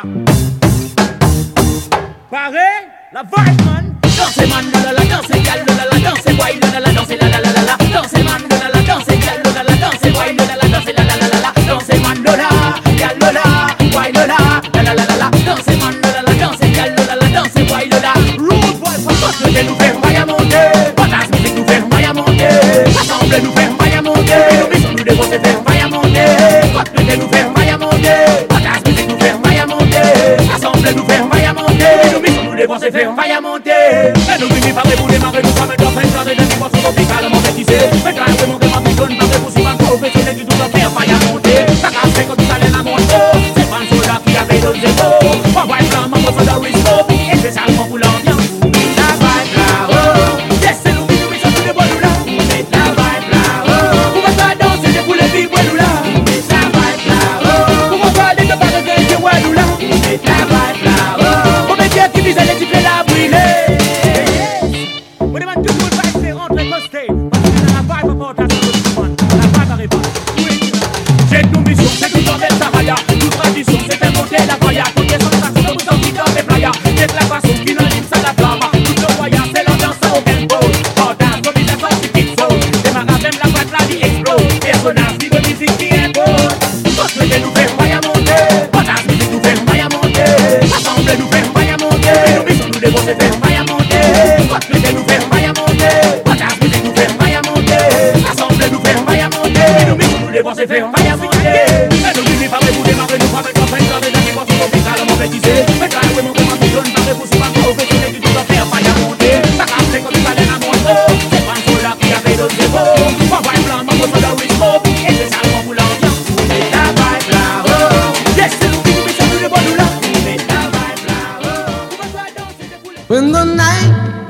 Pareil, la vibe, man. Danse, man, la la la, danse, gal, la la la, danse, guay, la la la, danse, la la la la la. Danse, man, la la la, danse, gal, la la la, danse, guay, la la la, danse, la la la la la. Danse, man, la la, gal, la la, guay, la la, la la la la la. Danse, man, la la la, danse, gal, la la la, danse, guay, la la. Rude boy, fantastique, que nous faire vaya monter. Patas, musique, nous faire vaya monter. Assemble, nous faire vaya monter. Nous bisons, nous devons se faire vaya monter. Patas, nous faire vaya monter. Patas, musique, nous faire vaya monter. Assemble, nous faire vaya monter. Nous bisons, nous devons se faire vaya monter. Et nous vivons pas pour démarrer, nous sommes dans un temps de dimension tropicalement bêtisée. Mais quand même, mon démon, nous donne pas de poussée, un professionnel qui doit faire vaya monter. Ça casse, c'est quand tu allais la monter. C'est pas un soldat qui a fait le zéro. On va être blanc, maman, ça doit risquer. Et c'est ça, le pour l'ambiance. La vibe là, oh. Yes, c'est nous qui nous mettons tous les bois, nous là. C'est la vibe là, oh. On va pas danser, des poulets vivres, nous là. C'est la vibe là, oh. On va pas aller de pas de vérité, ouais, nous là. C'est la vibe là, oh. On met bien qui vise à les types, la brûler. On demande tout le monde va essayer de rentrer costé. Parce que dans la vibe, on porte à ce que tu demandes. La vibe arrive. C'est nos missions, c'est tout dans le Sahara. Toute tradition, c'est inventer la voya. Toutes les sensations, nous en quittant les playas. C'est la façon qui nous livre ça la flamme. Tout le voyage, c'est l'ambiance au tempo. Portage, mobilisation, c'est qui saute. Démarrage, même la boîte, la vie explose. Personnage, vie de musique qui impose. Construisez, nous faire voya monter. Portage, musique, nous faire voya monter. Assemblée, nous faire voya monter. Nos missions, nous devons se faire voya monter. Construisez, nous faire voya monter. Portage, musique, nous faire voya monter. Assemblée, nous faire voya monter. Nos missions, nous devons se faire voya monter. Et nous vivons pas pour démarrer, nous pas mettre en train de des dimensions tropicales bêtisées. Mais quand même, mon démon, nous donne pas de poussée, un professionnel qui doit faire voya monter. Ça casse, c'est quand tu allais la monter. C'est pas un soldat qui a fait le zéro. On va être blanc, maman, ça doit risquer. Et c'est ça, le pour l'ambiance. C'est la vibe là, oh. Yes, c'est nous qui nous mettons tous les bois, nous là. C'est la vibe là, oh. On va pas danser des poulets. When the night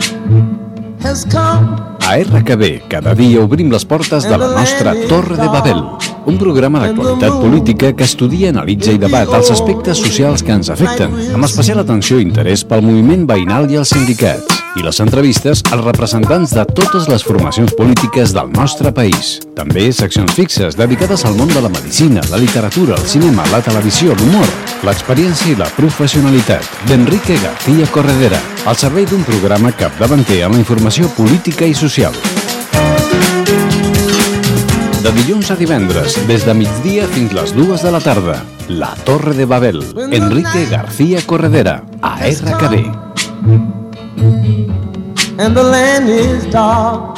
has come. A R K B, cada dia obrim les portes de la nostra Torre de Babel, un programa d'actualitat política que estudia, analitza i debat els aspectes socials que ens afecten, amb especial atenció i interès pel moviment veïnal i els sindicats, i les entrevistes als representants de totes les formacions polítiques del nostre país. També seccions fixes dedicades al món de la medicina, la literatura, el cinema, la televisió, l'humor, l'experiència i la professionalitat d'Enrique García Corredera, al servei d'un programa capdavanter en la informació política i social. De dilluns a divendres, des de migdia fins les dues de la tarda, La Torre de Babel, Enrique García Corredera, a R K B. And the land is dark.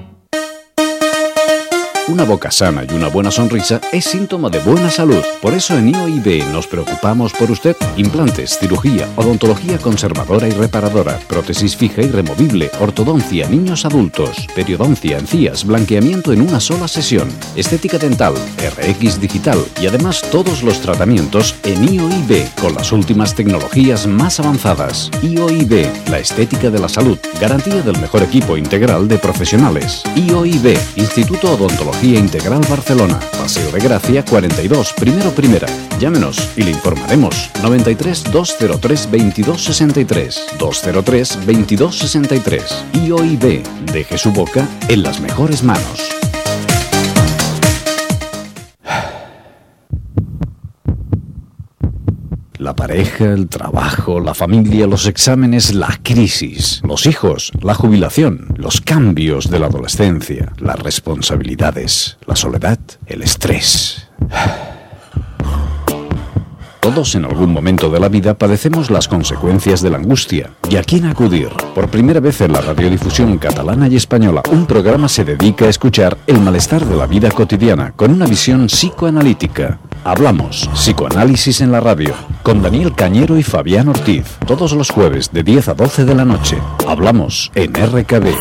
Una boca sana y una buena sonrisa es síntoma de buena salud. Por eso en I O I B nos preocupamos por usted. Implantes, cirugía, odontología conservadora y reparadora, prótesis fija y removible, ortodoncia, niños adultos, periodoncia, encías, blanqueamiento en una sola sesión, estética dental, R X digital y además todos los tratamientos en I O I B con las últimas tecnologías más avanzadas. I O I B, la estética de la salud, garantía del mejor equipo integral de profesionales. I O I B, Instituto Odontología Integral Barcelona, Paseo de Gracia cuarenta y dos, primero primera. Llámenos y le informaremos. noventa y tres, doscientos tres, veintidós sesenta y tres, doscientos tres, veintidós sesenta y tres. I O I B, deje su boca en las mejores manos. La pareja, el trabajo, la familia, los exámenes, la crisis, los hijos, la jubilación, los cambios de la adolescencia, las responsabilidades, la soledad, el estrés. Todos en algún momento de la vida padecemos las consecuencias de la angustia. ¿Y a quién acudir? Por primera vez en la radiodifusión catalana y española, un programa se dedica a escuchar el malestar de la vida cotidiana con una visión psicoanalítica. Hablamos Psicoanálisis en la radio, con Daniel Cañero y Fabián Ortiz, todos los jueves de diez a doce de la noche. Hablamos en R K B.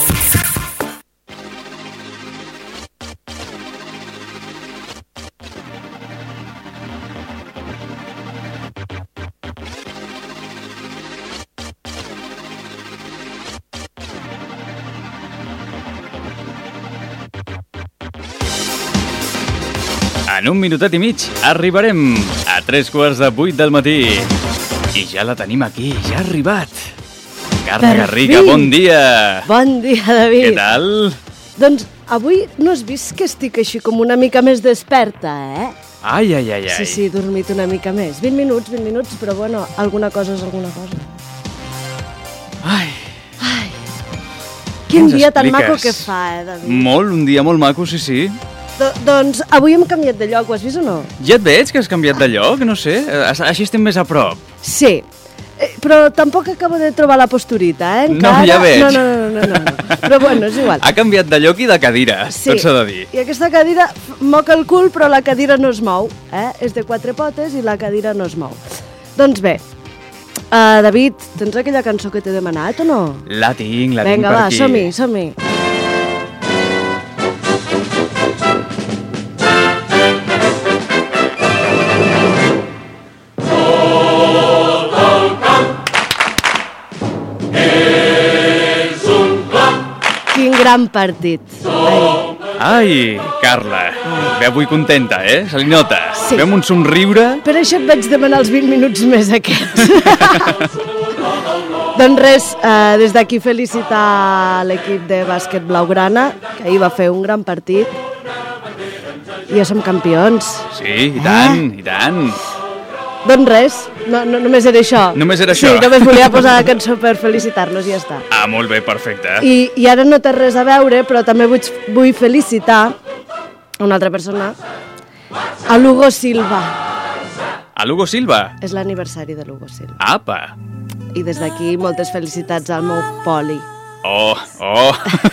En un minutet i mig arribarem a tres quarts de vuit del matí. I ja la tenim aquí, ja ha arribat. Carla Garriga, bon dia. Bon dia, David. Què tal? Doncs avui no has vist que estic així com una mica més desperta, eh? Ai, ai, ai, ai. Sí, sí, he dormit una mica més. vint minuts, vint minuts, però bueno, alguna cosa és alguna cosa. Ai. Ai. Quin dia tan maco que fa, eh, David? Molt, un dia molt maco, sí, sí. Do doncs avui hem canviat de lloc, ho has vist o no? Ja et veig que has canviat de lloc, no sé. Així estem més a prop. Sí, eh, però tampoc acabo de trobar la posturita, eh? Encara... No, ja veig. No, no, no, no, no, no. Però bueno, és igual. Ha canviat de lloc i de cadira, Sí. tot s'ha de dir. I aquesta cadira moca el cul, però la cadira no es mou, eh? És de quatre potes i la cadira no es mou. Doncs bé, uh, David, tens aquella cançó que t'he demanat o no? La tinc, la Venga, tinc per va, aquí. som-hi, som-hi. Quin gran partit. Ai. Ai, Carla, ve avui contenta, eh? Se li nota. Sí. Ve amb un somriure. Per això et vaig demanar els vint minuts més aquests. Doncs res, eh, des d'aquí felicitar l'equip de bàsquet blaugrana, que ahir va fer un gran partit. I ja som campions. Sí, i tant, eh? i tant. Doncs res, no, no, només era això. Només era sí, això. Sí, només volia posar la cançó per felicitar-los i ja està. Ah, molt bé, perfecte. I, I ara no té res a veure, però també vull, vull felicitar una altra persona, a l'Hugo Silva. A l'Hugo Silva? És l'aniversari de l'Hugo Silva. Apa. I des d'aquí moltes felicitats al meu poli. Oh, oh.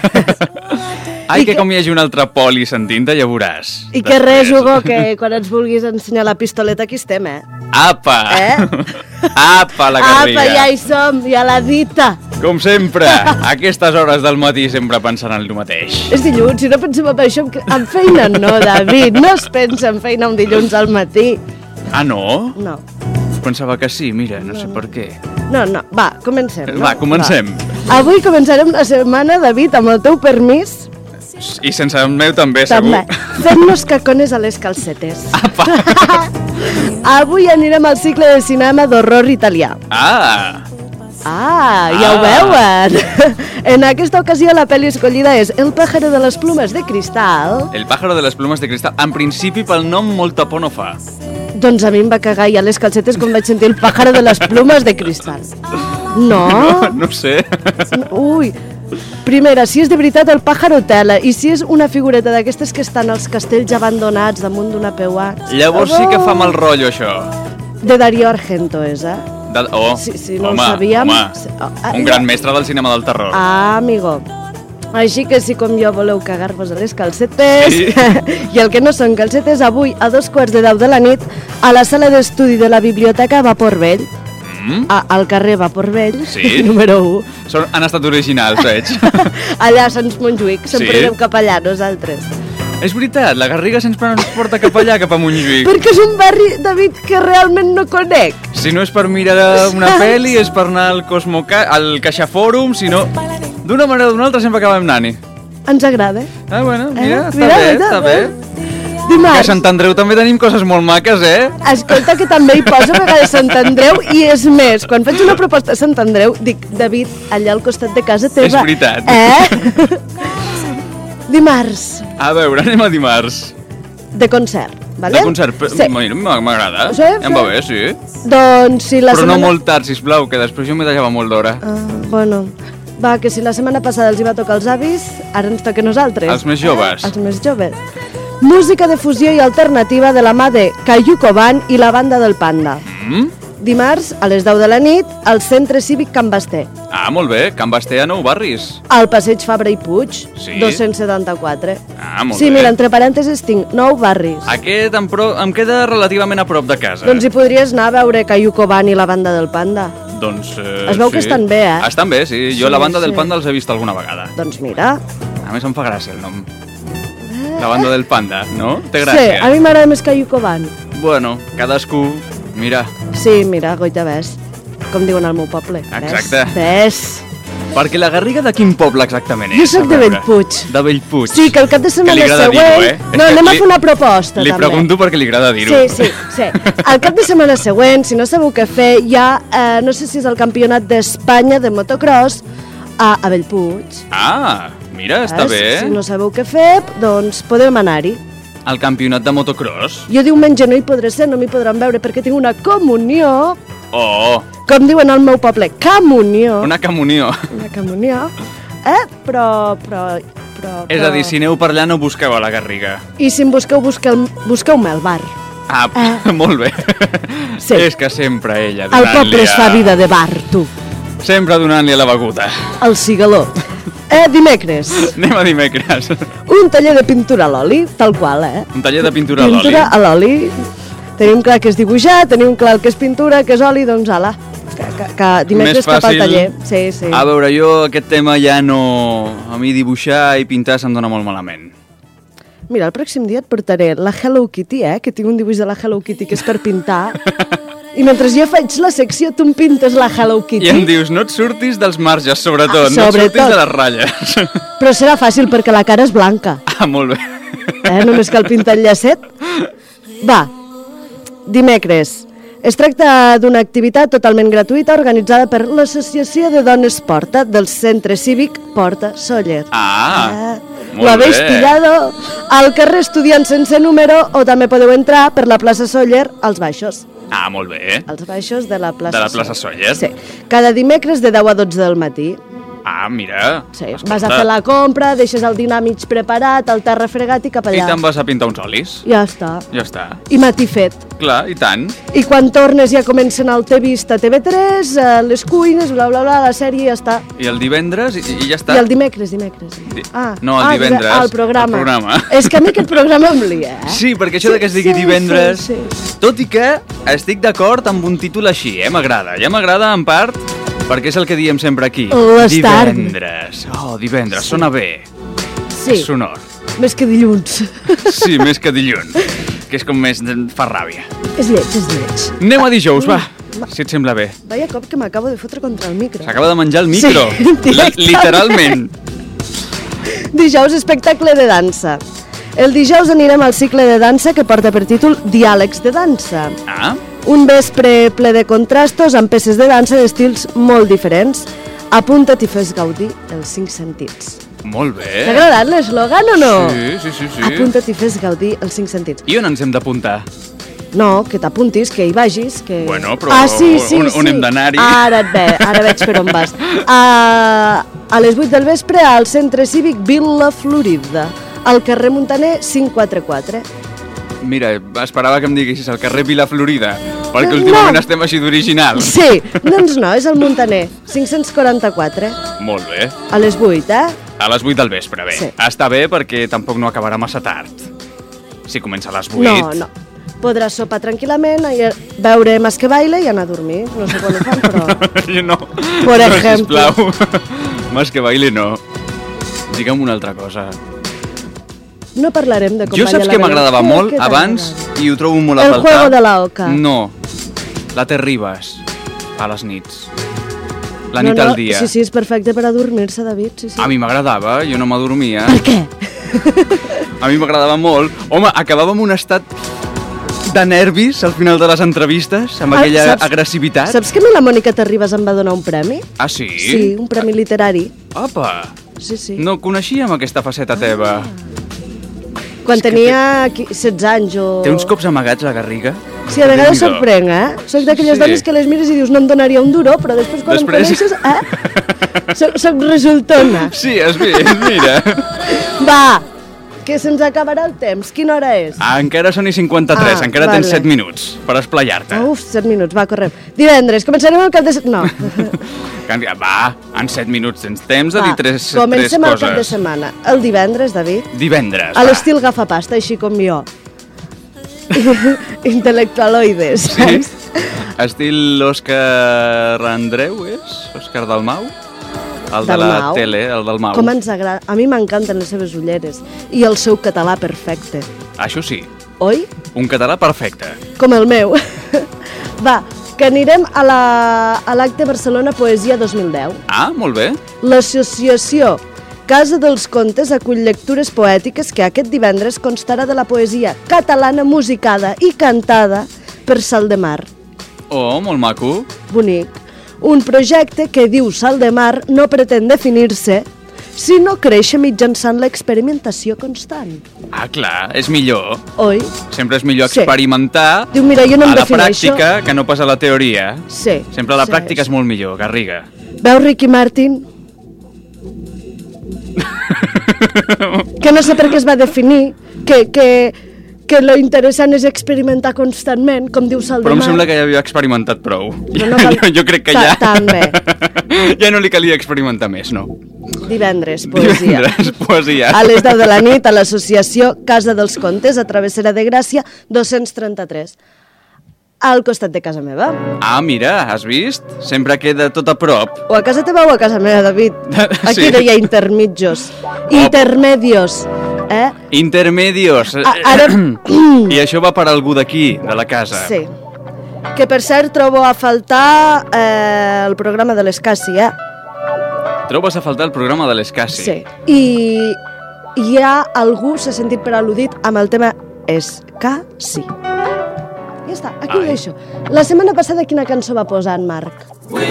Ai, que, que com hi hagi un altre poli sentint-te, ja veuràs. I que res, Hugo, que quan ens vulguis ensenyar la pistoleta aquí estem, eh? Apa! Eh? Apa, la Garriga! Apa, ja hi som, ja la dita! Com sempre, a aquestes hores del matí sempre pensant en el mateix. És dilluns, si no pensem en això, en feina no, David, no es pensa en feina un dilluns al matí. Ah, no? No. Pensava que sí, mira, no, no sé per què. No, no, va, comencem. No? Va, comencem. Va. Avui començarem la setmana, David, amb el teu permís. I sense el meu també, també. segur. Fem-nos cacones a les calcetes. Apa! Avui anirem al cicle de cinema d'horror italià. Ah! Ah, ja ah. ho veuen! En aquesta ocasió la pel·li escollida és El pájaro de les plumes de cristal. El pájaro de les plumes de cristal. En principi, pel nom, molta por no fa. Doncs a mi em va cagar ja les calcetes quan vaig sentir El pájaro de les plumes de cristal. No? No, no sé. Ui, primera, si és de veritat el pájaro tela i si és una figureta d'aquestes que estan als castells abandonats damunt d'una peua. Llavors sí que fa mal rotllo, això. De Dario Argento és, eh? De... Oh, sí, sí, no home, ho sabíem. Home, un gran mestre del cinema del terror. Ah, amigo. Així que si com jo voleu cagar-vos a les calcetes, sí. I el que no són calcetes, avui a dos quarts de deu de la nit a la sala d'estudi de la biblioteca Vapor Vell, mm. a, al carrer Vapor Vell, sí. número u. Són, han estat originals, veig. Allà a Sants Montjuïc, sempre sí. anem cap allà nosaltres. És veritat, la Garriga sempre ens porta cap allà, cap a Montjuïc. Perquè és un barri, David, que realment no conec. Si no és per mirar una pel·li, és per anar al Cosmoca, al CaixaFòrum, si no... D'una manera o d'una altra sempre acabem anant-hi. Ens agrada. Ah, bueno, mira, eh? està mira, bé, mira, està bé. Dimarts. Que a Sant Andreu també tenim coses molt maques, eh? Escolta, que també hi posa a vegades Sant Andreu, i és més, quan faig una proposta a Sant Andreu, dic, David, allà al costat de casa teva. És veritat. Eh? Dimarts. A veure, anem a dimarts. De concert. vale? De concert, Sí. m'agrada. Sí, Em va bé, sí. Doncs si la Però setmana... no molt tard, sisplau, que després jo m'he de llevar molt d'hora. Ah, bueno, va, que si la setmana passada els hi va tocar els avis, ara ens toca a nosaltres. Els més joves. Els més joves. Música de fusió i alternativa de la mà de Cayuco Band i la banda del Panda. Mm? Dimarts, a les deu de la nit, al Centre Cívic Can Basté. Ah, molt bé, Can Basté a Nou Barris. Al Passeig Fabra i Puig, Sí? dos-cents setanta-quatre. Ah, molt Sí, bé. mira, entre parèntesis tinc Nou Barris. Aquest em, pro... em queda relativament a prop de casa. Doncs hi podries anar a veure Cayuco Band i la banda del Panda. Doncs, eh, Es veu sí. que estan bé, eh? Estan bé, sí. Jo Sí, la banda del sí. Panda els he vist alguna vegada. Doncs mira. A més em fa gràcia el nom. La banda del Panda, no? Té Sí, gràcia. a mi m'agrada més Cayuco Band. Bueno, cadascú... Mira, Sí, mira, goita ves. Com diuen al meu poble. exacte. Ves? Ves? Perquè la Garriga de quin poble exactament és? Jo sóc A de veure. Bellpuig. De Bellpuig. Sí, que el cap de Que setmana li agrada següent... dir-ho, eh? No, És que anem a li- fer una proposta, Li també. pregunto perquè li agrada dir-ho. Sí, sí, sí. El cap de setmana següent, si no sabeu què fer, hi ha, eh, no sé si és el campionat d'Espanya de motocross a, a Bellpuig. Ah, mira, està Eh? bé. Si no sabeu què fer, doncs podem anar-hi. El campionat de motocross. Jo diumenge no hi podré ser, no m'hi podran veure perquè tinc una comunió, Oh, com diuen al meu poble, comunió. una comunió. Una comunió. Eh? Però, però, però... És a dir, si aneu per allà no busqueu a la Garriga. I si em busqueu, busqueu, busqueu-me al bar. Ah, molt bé. Sí. És que sempre ella El donant-li poble es fa a... vida de bar, tu. Sempre donant-li a la beguda. El cigaló. Eh, dimecres. Anem a dimecres. Un taller de pintura a l'oli, tal qual, eh? Un taller de pintura a l'oli. Pintura a l'oli. Tenim clar que és dibuixar, tenim clar el que és pintura, que és oli, doncs ala. Que, que, que dimecres Més cap al fàcil. taller. Sí, sí. A veure, jo aquest tema ja no... A mi dibuixar i pintar se'm dona molt malament. Mira, el pròxim dia et portaré la Hello Kitty, eh? Que tinc un dibuix de la Hello Kitty que és per pintar. I mentre jo faig la secció, tu em pintes la Hello Kitty. I em dius, no et surtis dels marges, sobretot. Ah, no et sobretot. surtis de les ratlles. Però serà fàcil perquè la cara és blanca. Ah, molt bé. Eh? Només cal pintar el llacet. Va, dimecres. Es tracta d'una activitat totalment gratuïta organitzada per l'Associació de Dones Porta del Centre Cívic Porta Sóller. Ah, Lo molt habéis bé. pillado al carrer Estudiants sense número o també podeu entrar per la plaça Sóller als baixos. Ah, molt bé. Als baixos de la plaça De la plaça Sóller. Sí. Cada dimecres de deu a dotze del matí. Ah, mira. Sí. Vas a fer la compra, deixes el dinar mig preparat, el terra fregat i cap I allà. te'n vas a pintar uns olis. Ja està. Ja està. I matí fet. Clar, i tant. I quan tornes ja comencen el T vist a T V tres, eh, les cuines, bla, bla, bla, la sèrie ja està. I el divendres i, i ja està. I el dimecres, dimecres. Di- Ah, No, el ah, divendres. Ah, el programa. El programa. És que a mi aquest programa em lia, eh? Sí, perquè això de que es digui sí, divendres... sí, sí. Tot i que estic d'acord amb un títol així, eh? M'agrada. Ja m'agrada en part perquè és el que diem sempre aquí. Les tardes. Divendres. Oh, divendres. Sona bé. Sí. És sonor. Més que dilluns. Sí, més que dilluns. Que és com més... fa ràbia. És lleig, és lleig. Anem a dijous, va. Si et sembla bé. Vaya cop que m'acabo de fotre contra el micro. S'acaba de menjar el micro. Sí, Li- directament. literalment. Dijous, espectacle de dansa. El dijous anirem al cicle de dansa que porta per títol Diàlegs de dansa. Ah, Un vespre ple de contrastos amb peces de dansa d'estils molt diferents. Apunta't i fes gaudir els cinc sentits. molt bé. T'ha agradat l'eslògan o no? Sí, sí, sí, sí. Apunta't i fes gaudir els cinc sentits. I on ens hem d'apuntar? No, que t'apuntis, que hi vagis, que... Bueno, però ah, sí, sí, on- on sí. hem d'anar-hi? Ara et ve, ara veig per on vas. A, a les vuit del vespre al Centre Cívic Vila Florida, al carrer Montaner cinc quatre quatre. Mira, esperava que em diguessis al carrer Vila Florida, perquè No. últimament estem així d'originals. Sí, doncs no, és el Montaner, cinc-cents quaranta-quatre, Molt bé. a les vuit, eh? A les vuit del vespre, bé. Sí. Està bé perquè tampoc no acabarà massa tard. Si comença a les vuit... No, no. Podràs sopar tranquil·lament, i veure Más que baile i anar a dormir. No sé quan ho fan, però... Jo no. Por no, ejemplo. sisplau. Más que baile, no. Digue'm una altra cosa. No parlarem de com Jo balla saps la que Belén. m'agradava Què- molt què t'ha abans agradat? i ho trobo molt a El faltar. juego de la oca. No. La Ter Ribas. A les nits. La No, nit no, al dia. Sí, sí, és perfecte per a dormir-se, David. Sí, sí. A mi m'agradava, jo no m'adormia. Per què? A mi m'agradava molt. Home, acabava amb un estat de nervis al final de les entrevistes, amb Ah, aquella saps- agressivitat. Saps que a mi la Mònica Terribas em va donar un premi? Ah, sí? Sí, un premi literari. Opa! Sí, sí. No coneixíem aquesta faceta teva. Quan tenia setze anys o... Té uns cops amagats la Garriga? Sí, a vegades sorprenc, eh? Soc d'aquelles Sí. dones que les mires i dius no em donaria un duro, però després quan Després- em coneixes, eh? Soc, soc resultona. Sí, has vist, mira. Va, que se'ns acabarà el temps. Quina hora és? Ah, encara són i cinquanta-tres, Ah, encara vale. tens set minuts per esplayar-te. Uf, set minuts, va, correm. Divendres, començarem el cap de... se- No, Va, en set minuts tens temps de va, dir tres, tres comencem el cap de coses. setmana. El divendres, David, Divendres, a va. l'estil gafapasta, així com jo. Intel·lectualoides, Sí? saps? Estil Òscar Andreu, és? Òscar Dalmau? El de la Dalmau. tele, el Dalmau. Com ens agrada. A mi m'encanten les seves ulleres i el seu català perfecte. Això sí, Oi? un català perfecte. Com el meu. Va, que anirem a la- a l'Acte Barcelona Poesia dos mil deu. Ah, molt bé. L'associació Casa dels Contes acull lectures poètiques que aquest divendres constarà de la poesia catalana musicada i cantada per Saldemar. Oh, molt maco. Bonic. Un projecte que, diu Saldemar, no pretén definir-se, sinó créixer mitjançant l'experimentació constant. Ah, clar, és millor. Oi? Sempre és millor Sí. experimentar Diu, mira, jo no em a la defineixo. pràctica que no pas a la teoria. Sí. Sempre la sí, pràctica és molt millor, Garriga. Veus, Ricky Martin? Que no sé per què es va definir, que, que, que lo interessant és experimentar constantment, com diu Però Saldemar. em sembla que ja havia experimentat prou. Però no cal- jo, jo crec que Ta- ja... també. ja no li calia experimentar més, no? Divendres, poesia. Divendres, poesia. A les deu de la nit, a l'associació Casa dels Contes, a Travessera de Gràcia, dos-cents trenta-tres. Al costat de casa meva. Ah, mira, has vist? Sempre queda tot a prop. O a casa teva o a casa meva, David. Aquí Sí. deia intermitjos. Intermedios. Eh? Intermedios. A- ara- I això va per algú d'aquí, de la casa. Sí. Que per cert trobo a faltar eh, el programa de l'Escassi, eh? Trobes a faltar el programa de l'Escassi. Sí. I hi ha algú s'ha sentit per al·ludit amb el tema Escassi. Ja està, aquí ho Ai. deixo. La setmana passada quina cançó va posar en Marc?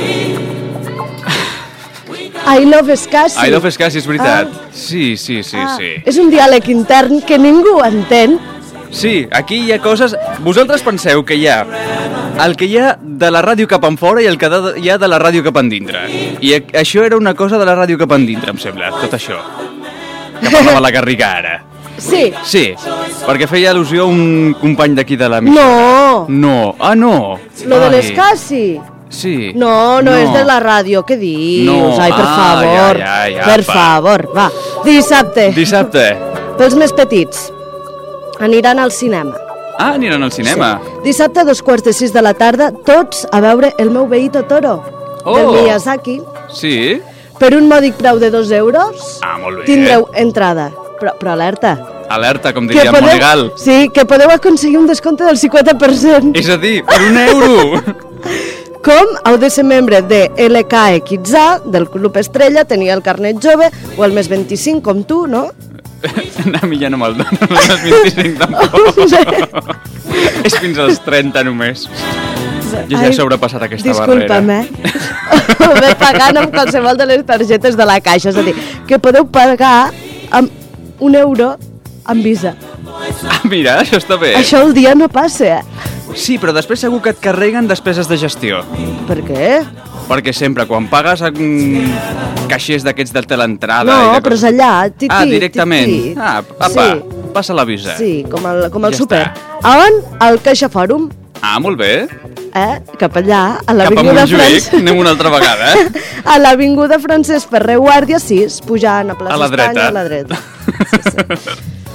I love Escassi. I love Escassi, és veritat. Ah. Sí, sí, sí, Ah, sí. És un diàleg intern que ningú entén. Sí, aquí hi ha coses... Vosaltres penseu que hi ha el que hi ha de la ràdio cap enfora i el que de- hi ha de la ràdio cap endintre. I a- això era una cosa de la ràdio cap endintre, em sembla, tot això. Que parlava la Garriga ara. Sí. Sí, perquè feia al·lusió a un company d'aquí de la No. No. Ah, no. Lo de Ai. l'Escassi. Sí. No, no, és de la ràdio, què dius? No. Ai, per Ah, favor. ja, ja, ja, per va. favor, va. Dissabte. Dissabte. Pels més petits. Aniran al cinema. Ah, aniran al cinema. Sí. Dissabte a dos quarts de sis de la tarda, tots a veure El meu veí Totoro, Oh. de Miyazaki. Sí. Per un mòdic preu de dos euros, Ah, molt bé. tindreu entrada. Però, però alerta. Alerta, com diria el Monigal. Sí, que podeu aconseguir un descompte del cinquanta per cent. És a dir, per un euro. Com heu de ser membre de L K E Kidzà, del Club Estrella, tenir el carnet jove, o el més vint-i-cinc, com tu, no? A mi ja no me'l donen, els vint-i-cinc tampoc. És fins als trenta només. Jo ja he Ai, sobrepassat aquesta disculpa'm, barrera. eh? Ho ve pagant amb qualsevol de les targetes de la caixa. És a dir, que podeu pagar amb un euro amb Visa. Ah, mira, això està bé. Això el dia no passa, eh? Sí, però després segur que et carreguen despeses de gestió. Per què? Perquè sempre, quan pagues a mm, caixers d'aquests de teleentrada... No, i de però és coses- allà, titi, Ah, directament. titi. Ah, apa, Sí. passa la visa. Sí, com el, com el Ja súper. està. A on? Al Caixa Fòrum, Ah, molt bé. eh? Cap allà, a Cap a l'Avinguda Montjuïc, Francesc... anem una altra vegada, eh? A l'Avinguda Francesc Ferrer Guàrdia sis, pujant a plaça A la dreta. Espanya, a la dreta. Sí, sí.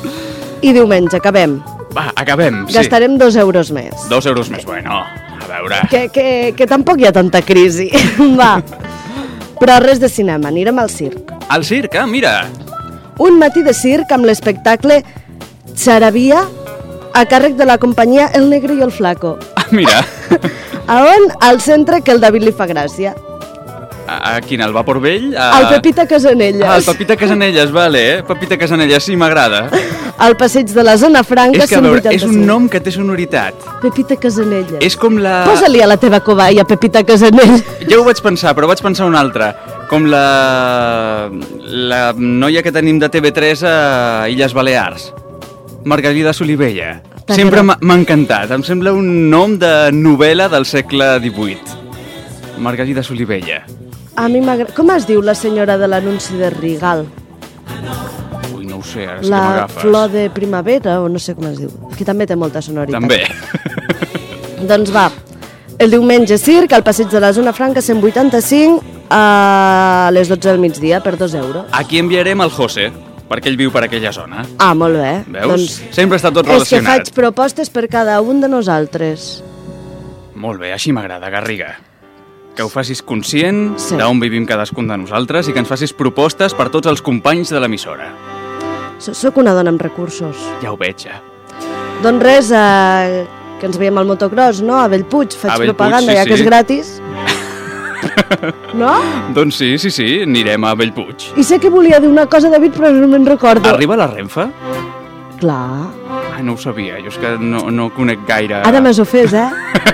I diumenge, acabem. Va, acabem, sí. Gastarem dos euros més. Dos euros més, bueno, a veure... Que, que, que tampoc hi ha tanta crisi. Va. Però res de cinema, anirem al circ. Al circ, ah, mira. Un matí de circ amb l'espectacle Xaravia a càrrec de la companyia El Negre i el Flaco. Ah, mira. A on? Al centre, que el David li fa gràcia. A, a quin, al Vapor Vell? A... Al Pepita Casanelles. Ah, el Pepita Casanelles, vale, eh? Pepita Casanelles, sí, m'agrada. Al passeig de la Zona Franca, És que, a veure, és un cent vuitanta-cinc. nom que té sonoritat. Pepita Casanelles. És com la... Posa-li a la teva cobaia, Pepita Casanelles. Ja ho vaig pensar, però vaig pensar una altra. Com la... la noia que tenim de T V tres a Illes Balears. Margarida Solivella. T'agrada? Sempre m'ha m'ha encantat. Em sembla un nom de novel·la del segle divuit. Margarida Solivella. A mi m'agrada... Com es diu la senyora de l'anunci de Rigal? Ui, no ho sé, ara sí que La m'agafes. flor de primavera, o no sé com es diu. Aquí també té molta sonoritat. També. Doncs va, el diumenge circ, al passeig de la Zona Franca, cent vuitanta-cinc, a les dotze del migdia, per dos euros. Aquí enviarem el José, perquè ell viu per aquella zona. Ah, molt bé. Veus? Doncs Sempre està tot és que relacionat. faig propostes per cada un de nosaltres. Molt bé, així m'agrada, Garriga. Que ho facis conscient Sí. d'on vivim cadascun de nosaltres i que ens facis propostes per tots els companys de l'emissora. So- Soc una dona amb recursos. Ja ho veig, ja. Doncs res, eh, que ens veiem al motocross, no? A Bellpuig, faig A Bellpuig, propaganda, sí, ja que sí. és gratis. No? Doncs sí, sí, sí, anirem a Bellpuig. I sé que volia dir una cosa, David, però no me'n recordo. Arriba la Renfe? Clar. Ai, no ho sabia, jo és que no, no conec gaire... Ara m'has ofès, eh?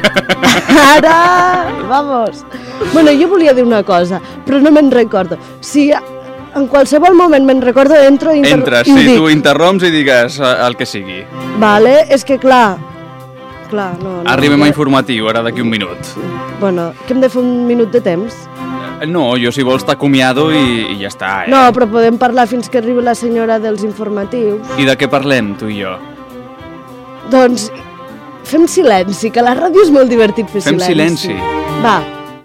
Ara! Vamos! Bueno, jo volia dir una cosa, però no me'n recordo. Si en qualsevol moment me'n recordo, entro i... inter- Entres, i ho sí, dic. tu interromps i digues eh, el que sigui. Vale, és que clar... Clar, no... no Arribem a ja- informatiu, ara d'aquí un minut. Bueno, que hem de fer un minut de temps? Eh, No, jo si vols t'acomiado i, i ja està, eh? No, però podem parlar fins que arribi la senyora dels informatius. I de què parlem, tu i jo? Doncs fem silenci, que a la ràdio és molt divertit fer Fem silenci. silenci. Va.